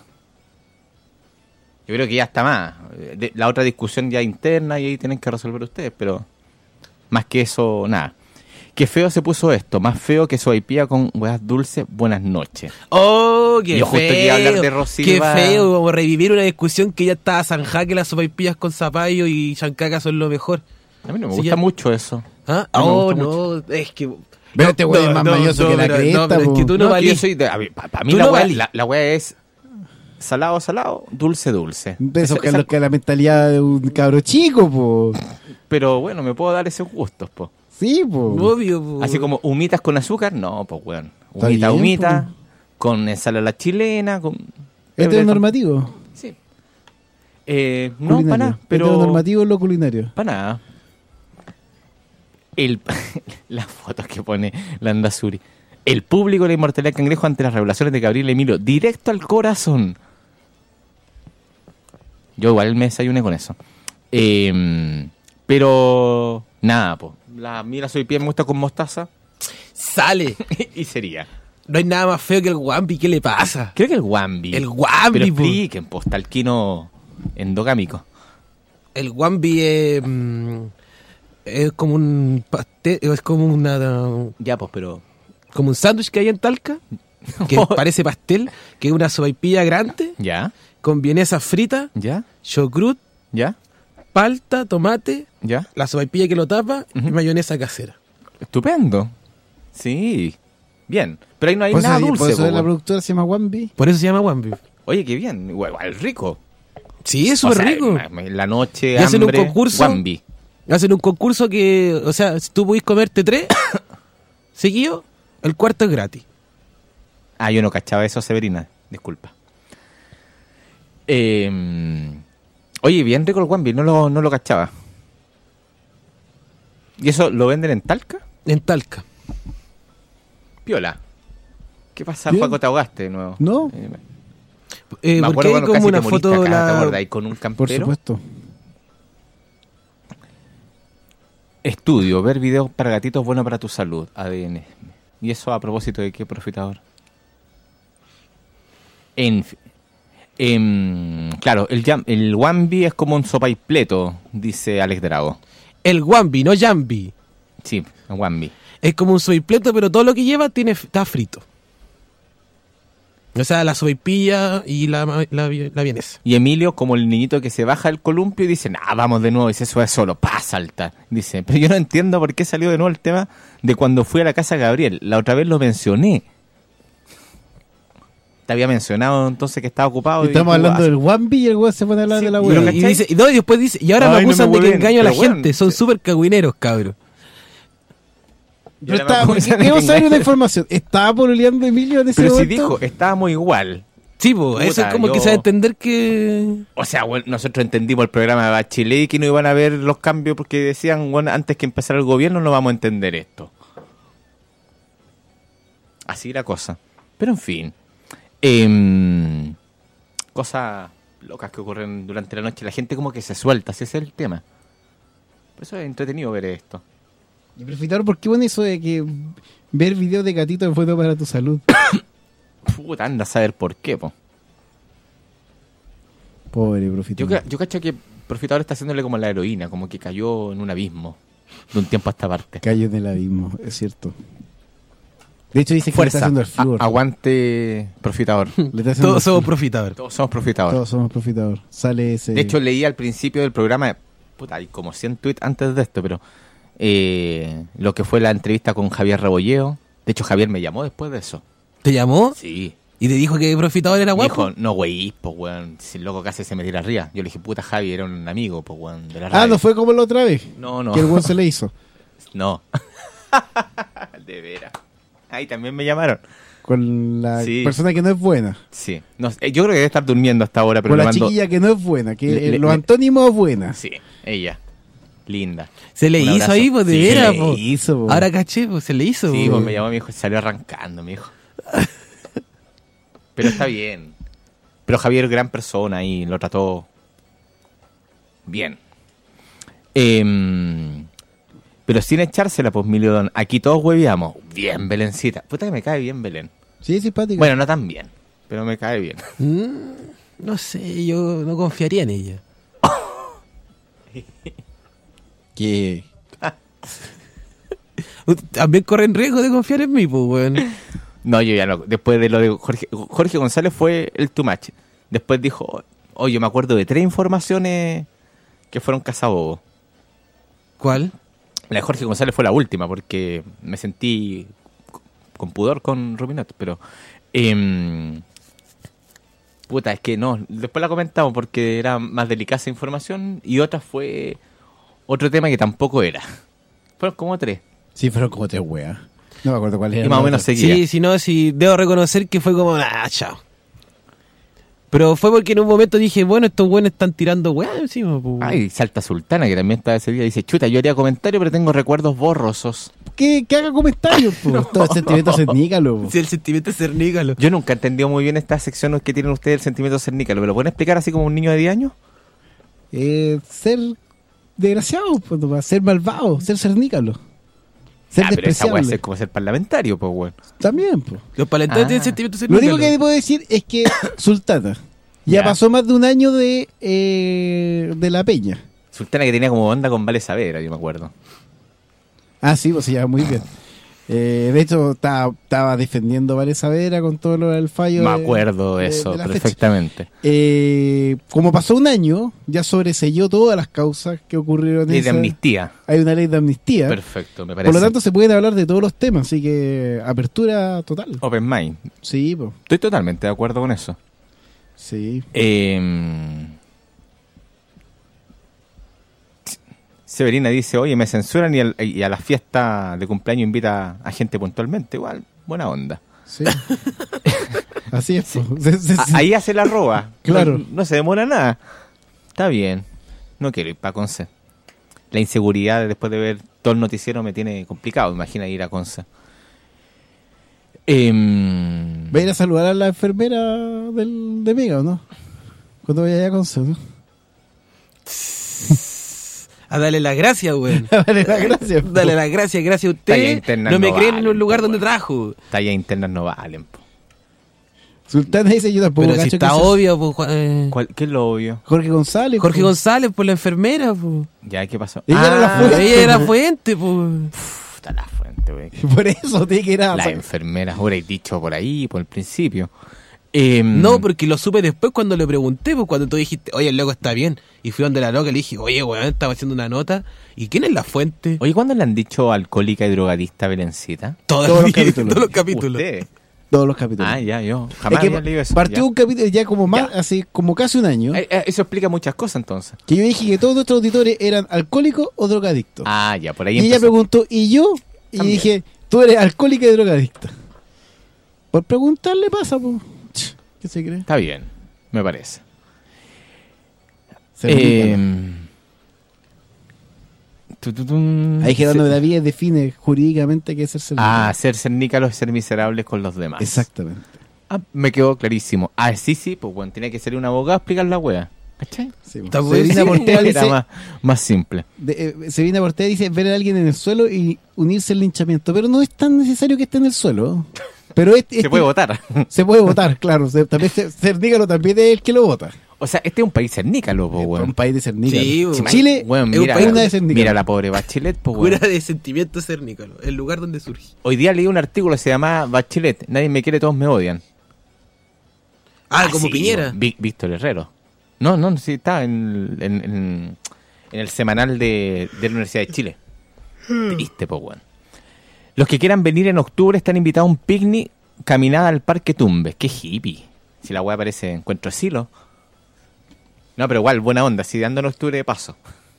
Yo creo que ya está más. De- la otra discusión ya interna y ahí tienen que resolver ustedes, pero más que eso, nada. Qué feo se puso esto, más feo que sopaipilla con huevas dulces, buenas noches. Oh, qué Yo justo feo. quería hablar de Rosilva. Qué feo, como revivir una discusión que ya estaba zanjada, que las sopaipillas con zapallo y chancaca son lo mejor. A mí no me Sí, gusta ya- mucho eso. ¿Ah? A mí me Oh, gusta no, es que... Pero este güey No, es más no, mañoso no, que la pero- cresta, no, pero es po. que tú no No, que valís. yo soy de- a mí- pa- Para mí Tú la no wea, valís. la, la wea es salado, salado, dulce, dulce. De esos Esa- que, esa- lo que la mentalidad de un cabro chico, po. Pero bueno, me puedo dar esos gustos, po. Sí, po. Obvio, po. Así como humitas con azúcar, no, pues weón. Está Humita, bien, humita, po. con ensalada chilena, con... Este es normativo. Sí. Eh, no, Culinario. para nada, pero... Este es normativo en lo culinario. Para nada. El, las fotos que pone Landazuri. El público de la inmortalidad del cangrejo ante las revelaciones de Gabriel Emilio. Directo al corazón. Yo igual me desayuné con eso. Eh, pero... Nada, po. La, a mí la sopaipilla me gusta con mostaza. Sale. Y sería. No hay nada más feo que el guambi. ¿Qué le pasa? Creo que el guambi. El guambi, Pero po. expliquen, pues, talquino endogámico. El guambi es... mm, es como un pastel... Es como una... Ya, pues, pero... Como un sándwich que hay en Talca. Que parece pastel. Que es una sopaipilla grande. ¿Ya? Con vienesa frita. ¿Ya? Chocrut. ¿Ya? Palta, tomate. ¿Ya? La sopaipilla que lo tapa. Y mayonesa casera. Estupendo. Sí. Bien. Pero ahí no hay Por nada eso, dulce, por eso po, la weón. productora se llama Wambi. Por eso se llama guambi. Oye, qué bien. Igual, igual rico. Sí, es súper O sea, rico. La noche, Y hacen un hambre, concurso. Wambi. Hacen un concurso que, o sea, si tú podís comerte tres seguidos, el cuarto es gratis. Ah, yo no cachaba eso, Severina. Disculpa. Eh, oye, bien rico el Wambi, no lo, no lo cachaba. ¿Y eso lo venden en Talca? En Talca. Piola. ¿Qué pasa, Bien. Juaco? ¿Te ahogaste de nuevo? ¿No? Eh, Eh, me porque acuerdo hay cuando como casi una te moriste foto acá, la- ¿te acuerdas? Ahí con un Por campero. supuesto. Estudio, ver videos para gatitos es bueno para tu salud, A D N. ¿Y eso a propósito de qué, profitador? En, fi- em, claro, el, jam- el Wambi es como un sopaipleto, dice Alex Drago. El Wambi, no Jambi. Sí, el Wambi. Es como un sopaipleto, pero todo lo que lleva tiene está frito. O sea, la sopaipilla y la, la, la vienesa. Y Emilio, como el niñito que se baja del columpio y dice, nah, vamos de nuevo, y se sube solo, pa, salta. Dice, pero yo no entiendo por qué salió de nuevo el tema de cuando fui a la casa de Gabriel. La otra vez lo mencioné. Te había mencionado entonces que estaba ocupado. y Estamos tú, hablando ah, del Wambi y el weón se pone a hablar Sí, de la pero weá. Y, y dice, y no, y después dice, y ahora Ay, me no acusan me de que hueven, engaño a la pero bueno, gente. Son súper cagüineros, cabros. Pero Yo estaba, la me acusan de queremos que saber una engaño. información. ¿Estaba pololeando Emilio en ese Pero si momento? dijo, estábamos igual. Sí, pues, eso Puta, es como yo- que se da a entender que... O sea, bueno, nosotros entendimos el programa de Bachelet y que no iban a ver los cambios porque decían, bueno, antes que empezara el gobierno no vamos a entender esto. Así la cosa. Pero en fin. Em, cosas locas que ocurren durante la noche. La gente como que se suelta, ese es el tema. Por eso es entretenido ver esto. Y Profitador, ¿por qué bueno eso de que ver videos de gatitos es bueno para tu salud? Puta, anda a saber por qué, po. Pobre Yo, Profitador. ca- yo cacho que Profitador está haciéndole como la heroína, como que cayó en un abismo de un tiempo a esta parte. Cayó en el abismo, es cierto. De hecho dice que le está Fuerza, haciendo el flúor. a- aguante Profitador. Le está haciendo Todos el somos flúor. profitadores. Todos somos Profitador. Todos somos Profitador. Sale ese... De hecho, leí al principio del programa, puta, hay como cien tweets antes de esto, pero eh, lo que fue la entrevista con Javier Rebolleo. De hecho, Javier me llamó después de eso. ¿Te llamó? Sí. ¿Y te dijo que profitador era Me guapo? dijo, no, güey, pues, weón, si el loco casi se me tira arriba. Yo le dije, puta, Javi, era un amigo, pues, weón, de la ah, radio. no fue como la otra vez. No, no. Que el weón se le hizo. No. De veras. Ahí también me llamaron. Con la Sí. persona que no es buena. Sí. No, sé, yo creo que debe estar durmiendo hasta ahora, pero Con le la mando... chiquilla que no es buena. Que Le- eh, le- los le- antónimos es buena. Sí, ella. Linda. Se le Un hizo abrazo. ahí, pues, de Sí, veras, se le po. hizo, po. Ahora caché, pues, se le hizo. Sí, po. pues me llamó mi hijo, salió arrancando, mi hijo. Pero está bien. Pero Javier, gran persona y lo trató bien. Em, pero sin echársela, pues, Miliodón. Aquí todos hueveamos. Bien, Belencita. Puta que me cae bien Belén. Sí, es simpática. Bueno, no tan bien, pero me cae bien. Mm, no sé, yo no confiaría en ella. ¿Qué? También corren riesgo de confiar en mí, pues, weón. No, yo ya no. Después de lo de Jorge, Jorge González fue el too much. Después dijo, oye, me acuerdo de tres informaciones que fueron cazabobos. ¿Cuál? La de Jorge González fue la última, porque me sentí con pudor con Rubinot, pero... em, puta, es que no, después la comentamos porque era más delicada esa información y otra fue otro tema que tampoco era. Fueron como tres. Sí, fueron como tres weas. No me acuerdo cuál era. Y más o menos seguía. Sí, si no, si debo reconocer que fue como, ah, chao. Pero fue porque en un momento dije, bueno, estos buenos están tirando weá encima, pues. Ay, Salta Sultana, que también estaba ese día, dice, chuta, yo haría comentario, pero tengo recuerdos borrosos. Que, que haga comentarios, po. Todo el sentimiento cernícalo, po. Sí, el sentimiento cernícalo. Yo nunca he entendido muy bien esta sección que tienen ustedes, el sentimiento cernícalo. ¿Me lo pueden explicar así como un niño de diez años? Eh, ser desgraciado, pues, nomás, ser malvado, ser cernícalo. Ser Ah, pero esa weá despreciable. es como ser parlamentario, pues, weón. También, pues. Los parlamentarios Ah. tienen sentimiento Lo cernícalo. único que debo decir es que Sultana ya, Ya. pasó más de un año de, eh, de la peña. Sultana que tenía como onda con Vale Saavedra, yo me acuerdo. Ah, sí, pues se lleva muy bien. Eh, de hecho, estaba, estaba defendiendo a Vale Saavedra con todo lo del fallo. Me de- acuerdo de de- eso de la fecha. perfectamente. Eh, como pasó un año, ya sobreselló todas las causas que ocurrieron. Ley de esa- amnistía. Hay una ley de amnistía. Perfecto, me parece. Por lo tanto, se pueden hablar de todos los temas, así que apertura total. Open mind. Sí, pues. Estoy totalmente de acuerdo con eso. Sí. Eh, Severina dice, oye, me censuran y, al- y a la fiesta de cumpleaños invita a gente puntualmente. Igual, buena onda. Sí. Así es. po. Se- se- A- ahí hace la roba. Claro. No, no se demora nada. Está bien. No quiero ir para Conce. La inseguridad después de ver todo el noticiero me tiene complicado. Imagina ir a Conce. Em, Va a ir a saludar a la enfermera del, de Mega, ¿o no? Cuando vaya allá con su, ¿no? A darle las gracias, weón. Dale las gracias. po. Dale las gracias, gracias a Tallas usted. internas No me no creen en valen, un lugar po, donde weón. trabajo. Tallas internas no valen. Po. Sultana dice, yo tampoco Pero si cacho está que sea- obvio, pues. Juan- eh, ¿Cuál- ¿Qué es lo obvio? Jorge González. Jorge po. González, por la enfermera, pues. Ya, ¿qué pasó? Ella era la Ah, fuente. Ella era fuente, pues. Puta la fuente, güey. Por eso tiene que ir a... Las enfermeras, ahora he dicho por ahí, por el principio. Em, No, porque lo supe después cuando le pregunté, pues cuando tú dijiste, oye, el loco está bien. Y fui donde la loca y le dije, oye, weón, estaba haciendo una nota. ¿Y quién es la fuente? Oye, ¿cuándo le han dicho alcohólica y drogadista a Belencita? Todos, todos los los capítulos. Todos los capítulos. ¿Usted? Todos los capítulos. Ah, ya, yo. Es Jamás que había leído eso. partió ya. un capítulo ya como más, así como casi un año, Eh, eh, Eso explica muchas cosas, entonces. que yo dije que todos nuestros auditores eran alcohólicos o drogadictos. Ah, ya, por ahí y ella empezó. preguntó, ¿y yo? Y También. dije, tú eres alcohólica y drogadicta. Por preguntarle pasa, pues. ¿Qué se cree? Está bien, me parece. Cernícalo. Em, tu, tu, tum. Ahí Gerardo Se- David define jurídicamente qué es ser cernícalo. Ah, ser cernícalo es ser miserables con los demás. Exactamente. Ah, me quedó clarísimo. Ah, sí, sí, pues bueno, tenía que ser un abogado a explicar la wea. ¿Cachai? Sí, Está pues. bueno. Severina Sí, Portea Era dice, más, más simple. de, eh, Severina Portea dice ver a alguien en el suelo y unirse al linchamiento, pero no es tan necesario que esté en el suelo. Pero es- Se este- puede votar. Se puede votar, claro. Se- también se- cernícalo también es el que lo vota. O sea, este es un país cernícalo, po, Es weón. un país de cernícalo. Sí, weón. Chile Weón, es un mira, país de cernícalo. mira la pobre Bachelet, po, weón. Cura de sentimiento cernícalo, el lugar donde surge. Hoy día leí un artículo que se llama Bachelet, nadie me quiere, todos me odian. Ah, como sí, Piñera. weón. Vi- Víctor Herrero. No, no, sí, está en, en, en- en el semanal de, de la Universidad de Chile. Triste, po, weón. Los que quieran venir en octubre están invitados a un picnic, caminada al Parque Tumbes. Qué hippie. Si la weá parece encuentro asilo. No, pero igual, buena onda, si ando en octubre de paso.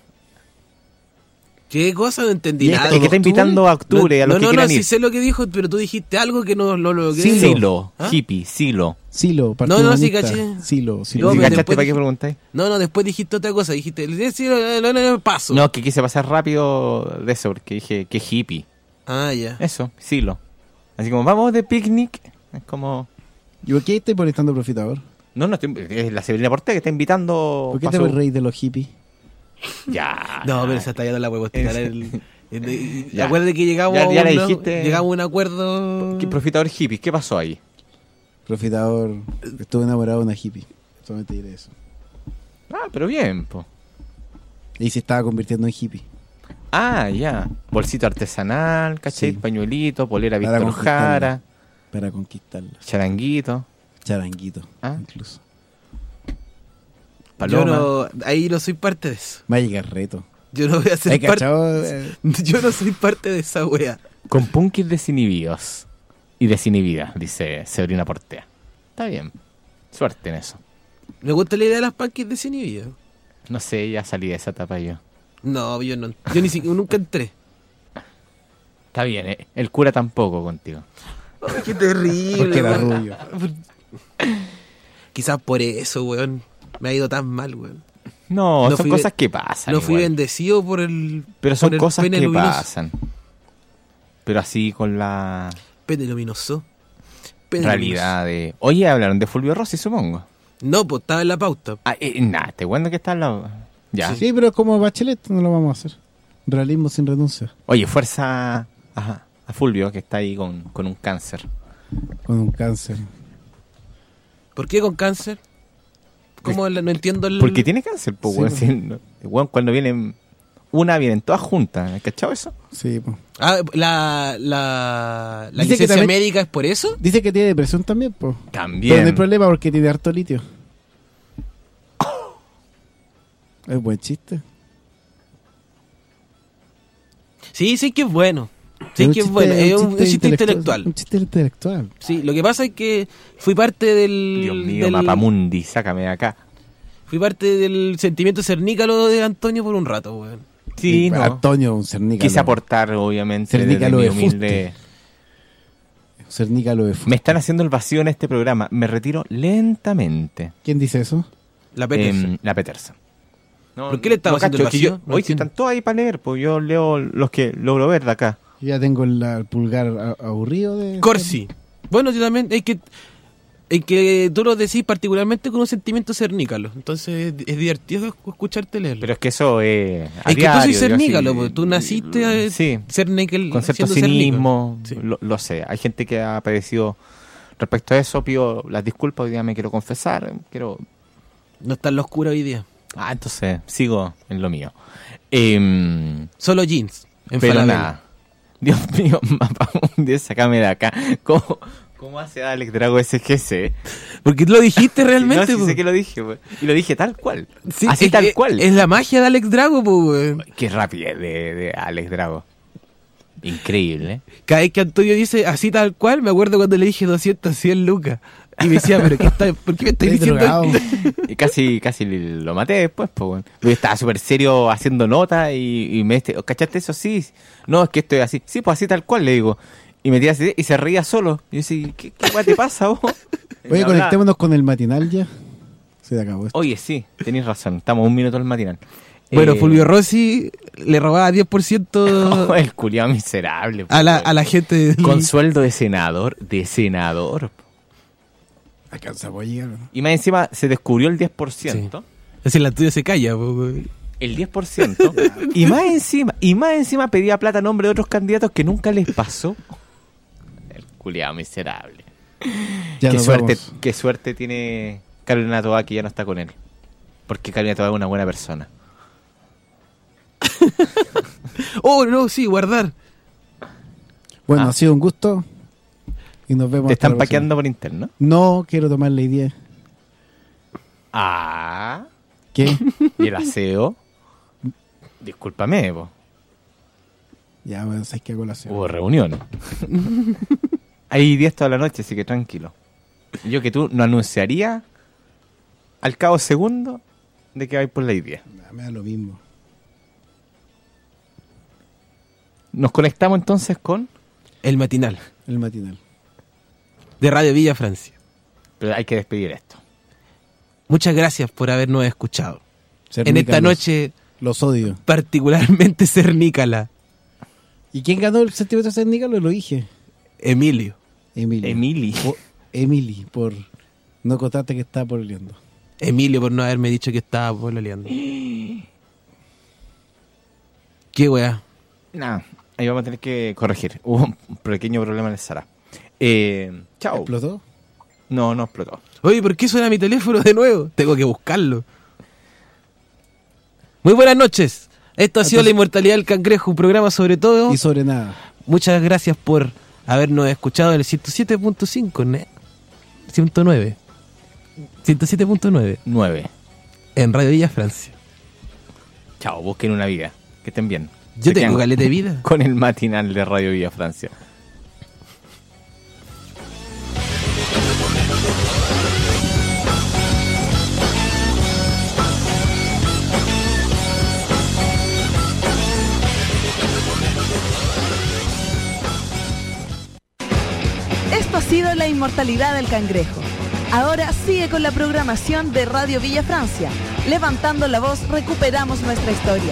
¿Qué cosa? No entendí Y es nada. que está invitando a octubre, a los no, que no, quieran no, ir. sí sé lo que dijo, pero tú dijiste algo que no lo lo, Silo, Silo. ¿Ah? hippie, silo. Silo, Partido No, no, sí, Comunista. caché. Silo, Silo. No, ¿Sí pero cachaste después para qué dije- preguntáis? No, no, después dijiste otra cosa. Dijiste, sí, no, no, no, no, paso. No, que quise pasar rápido de eso, porque dije que hippie. Ah, ya. Eso, silo. Así como, vamos de picnic. Es como... ¿Y por qué estoy molestando profitador? No, no, estoy- es la Severina Portea que está invitando... ¿Por qué pa' te su- voy rey de los hippies? Ya. No, pero esa talla no la podemos tirar. El, el- el- Ya. Acuérdate que llegamos, Ya- ya a la un, dijiste. llegamos a un acuerdo. ¿Qué profitador hippie? ¿Qué pasó ahí? Profitador, estuve enamorado de una hippie. Solamente diré eso. Ah, pero bien, po. Y se estaba convirtiendo en hippie. Ah, ya. Bolsito artesanal, ¿cachai? Sí. Pañuelito, polera Para Víctor Jara, Para conquistarla. charanguito, Charanguito, Ah. incluso. paloma. Yo no, ahí no soy parte de eso. Va a llegar reto. Yo no voy a ¿Hay ser parte. cachado? Eh, Yo no soy parte de esa wea. Con punkis desinhibidos y desinhibidas, dice Severina Portea. Está bien. Suerte en eso. Me gusta la idea de las panques de Cinibia. No sé, ya salí de esa etapa yo. No, yo no. Yo ni siquiera nunca entré. Está bien, ¿eh? El cura tampoco contigo. Ay, qué terrible. Porque era weón. rubio. Quizás por eso, weón. Me ha ido tan mal, weón. No, No son fui cosas be- que pasan. No fui igual. bendecido por el. Pero son por el cosas pene que luminoso. pasan. Pero así con la Pene luminoso. Pene realidad de... Oye, hablaron de Fulvio Rossi, supongo. luminoso. No, pues estaba en la pauta. Ah, eh, nada, te cuento que está en la... Ya. Sí, pero como Bachelet no lo vamos a hacer. Realismo sin renuncia. Oye, fuerza a, a Fulvio, que está ahí con, con un cáncer. Con un cáncer. ¿Por qué con cáncer? ¿Cómo la- no entiendo el. Porque tiene cáncer, pues, Sí, weón. pues. Si no- weón, cuando vienen... Una, vienen todas juntas. ¿Has cachado eso? Sí, pues. Ah, la. La, la Dice que licencia también- médica es por eso. Dice que tiene depresión también, pues. También. Pero no hay problema porque tiene harto litio. Es buen chiste. Sí, sí que es bueno. Sí Es un que es chiste- bueno. Es un, un chiste intelectual. intelectual. Un chiste intelectual. Sí, lo que pasa es que fui parte del. Dios mío, del- Mapamundi, sácame de acá. Fui parte del sentimiento cernícalo de Antonio por un rato, weón. Sí, Eh, no. Antonio, un cernícalo. Quise aportar, obviamente, Cernícalo desde mi de humilde... Cernícalo de fuste. Me están haciendo el vacío en este programa. Me retiro lentamente. ¿Quién dice eso? La Peterson. Eh, la Peterson. No, ¿Por qué le estaba no, haciendo cacho, el que yo- vacío? No Hoy entiendo. están todos ahí para leer, pues yo leo los que logro ver de acá. Yo ya tengo el, el pulgar a- aburrido de... Corsi. Bueno, yo también, es que, es que tú lo decís particularmente con un sentimiento cernícalo. Entonces es, es divertido escucharte leerlo. Pero es que eso es... a Es que tú diario, soy yo cernícalo, así- pues, tú naciste eh, Sí, cernícal, con cierto siendo cinismo, cernícalo. lo, lo sé. Hay gente que ha padecido respecto a eso, pido las disculpas, hoy día me quiero confesar, quiero... No está en la oscura hoy día. Ah, entonces sigo en lo mío. Em, Solo jeans. En pero Falabella. nada. Dios mío, mapa, un día sacame de acá. ¿Cómo, cómo hace Alex Drago S G C? Porque tú lo dijiste realmente. No, sí po. sé que lo dije, pues. Y lo dije tal cual. Sí, Así es tal que cual. Es la magia de Alex Drago, pues. Qué rapidez de, de Alex Drago. Increíble, ¿eh? Cada vez que Antonio dice así tal cual, me acuerdo cuando le dije doscientas, cien lucas. Y me decía, pero ¿qué está, ¿por qué me estás Estoy diciendo drogado. Y casi, casi lo maté después, pues, bueno. Yo estaba súper serio haciendo nota y, y me dice, ¿cachaste eso? Sí. No, es que esto es así. Sí, pues así tal cual, le digo. Y me tira así y se ría solo. Y yo decía, ¿qué, qué guay te pasa vos? Oye, Habla- conectémonos con el matinal ya. Se acabó esto. Oye, sí, tenés razón. Estamos un minuto del matinal. Bueno, Eh, Fulvio Rossi le robaba diez por ciento el culiao miserable. a la, a la gente. del- Con sueldo de senador, de senador. Alcanzamos a llegar, ¿no? Y más encima se descubrió el diez por ciento. Es decir, la tuya se calla. po, güey. El diez por ciento. y más encima, y más encima pedía plata a nombre de otros candidatos que nunca les pasó. El culiao miserable. Ya qué nos suerte, vamos. qué suerte tiene Carolina Toá que ya no está con él. Porque Carolina Toá es una buena persona. Oh, no, sí, guardar. Bueno, Ah. ha sido un gusto. Y nos vemos. Te hasta están la próxima. paqueando por interno. No, quiero tomar la idea. Ah. ¿Qué? ¿Y el aseo? Discúlpame, po. Ya, bueno, sabes que hago la cena. Hubo reunión. Hay días toda la noche, así que tranquilo. Yo que tú no anunciaría al cabo segundo de que vais por la idea. Me da lo mismo. Nos conectamos entonces con... El matinal El matinal. de Radio Villa Francia. Pero hay que despedir esto. Muchas gracias por habernos escuchado. Cernícalos. En esta noche Los odio. particularmente cernícala. ¿Y quién ganó el centímetro cernícalo? Lo dije. Emilio. Emilio. Emily. Po- Emily, por no contarte que estaba pololeando. Emilio por no haberme dicho que estaba pololeando. Qué weá. Nada, ahí vamos a tener que corregir. Hubo un pequeño problema en el Sara. Eh, chao. ¿Explotó? No, no explotó. Oye, ¿por qué suena mi teléfono de nuevo? Tengo que buscarlo. Muy buenas noches. Esto ha sido Entonces- La Inmortalidad del Cangrejo, un programa sobre todo. Y sobre nada. Muchas gracias por habernos escuchado en el ciento siete punto cinco, ¿no? ciento nueve. ciento siete punto nueve nueve. en Radio Villa Francia. Chao, busquen una vida. Que estén bien. Yo Se tengo quedan caleta de vida. Con el matinal de Radio Villa Francia. Esto ha sido La Inmortalidad del Cangrejo. Ahora sigue con la programación de Radio Villa Francia. Levantando la voz, recuperamos nuestra historia.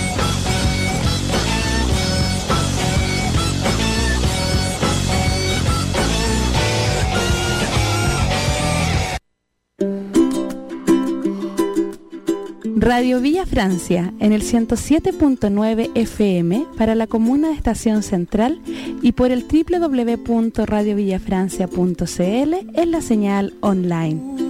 Radio Villa Francia en el ciento siete punto nueve F M para la comuna de Estación Central y por el doble u doble u doble u punto radio villa francia punto c l en la señal online.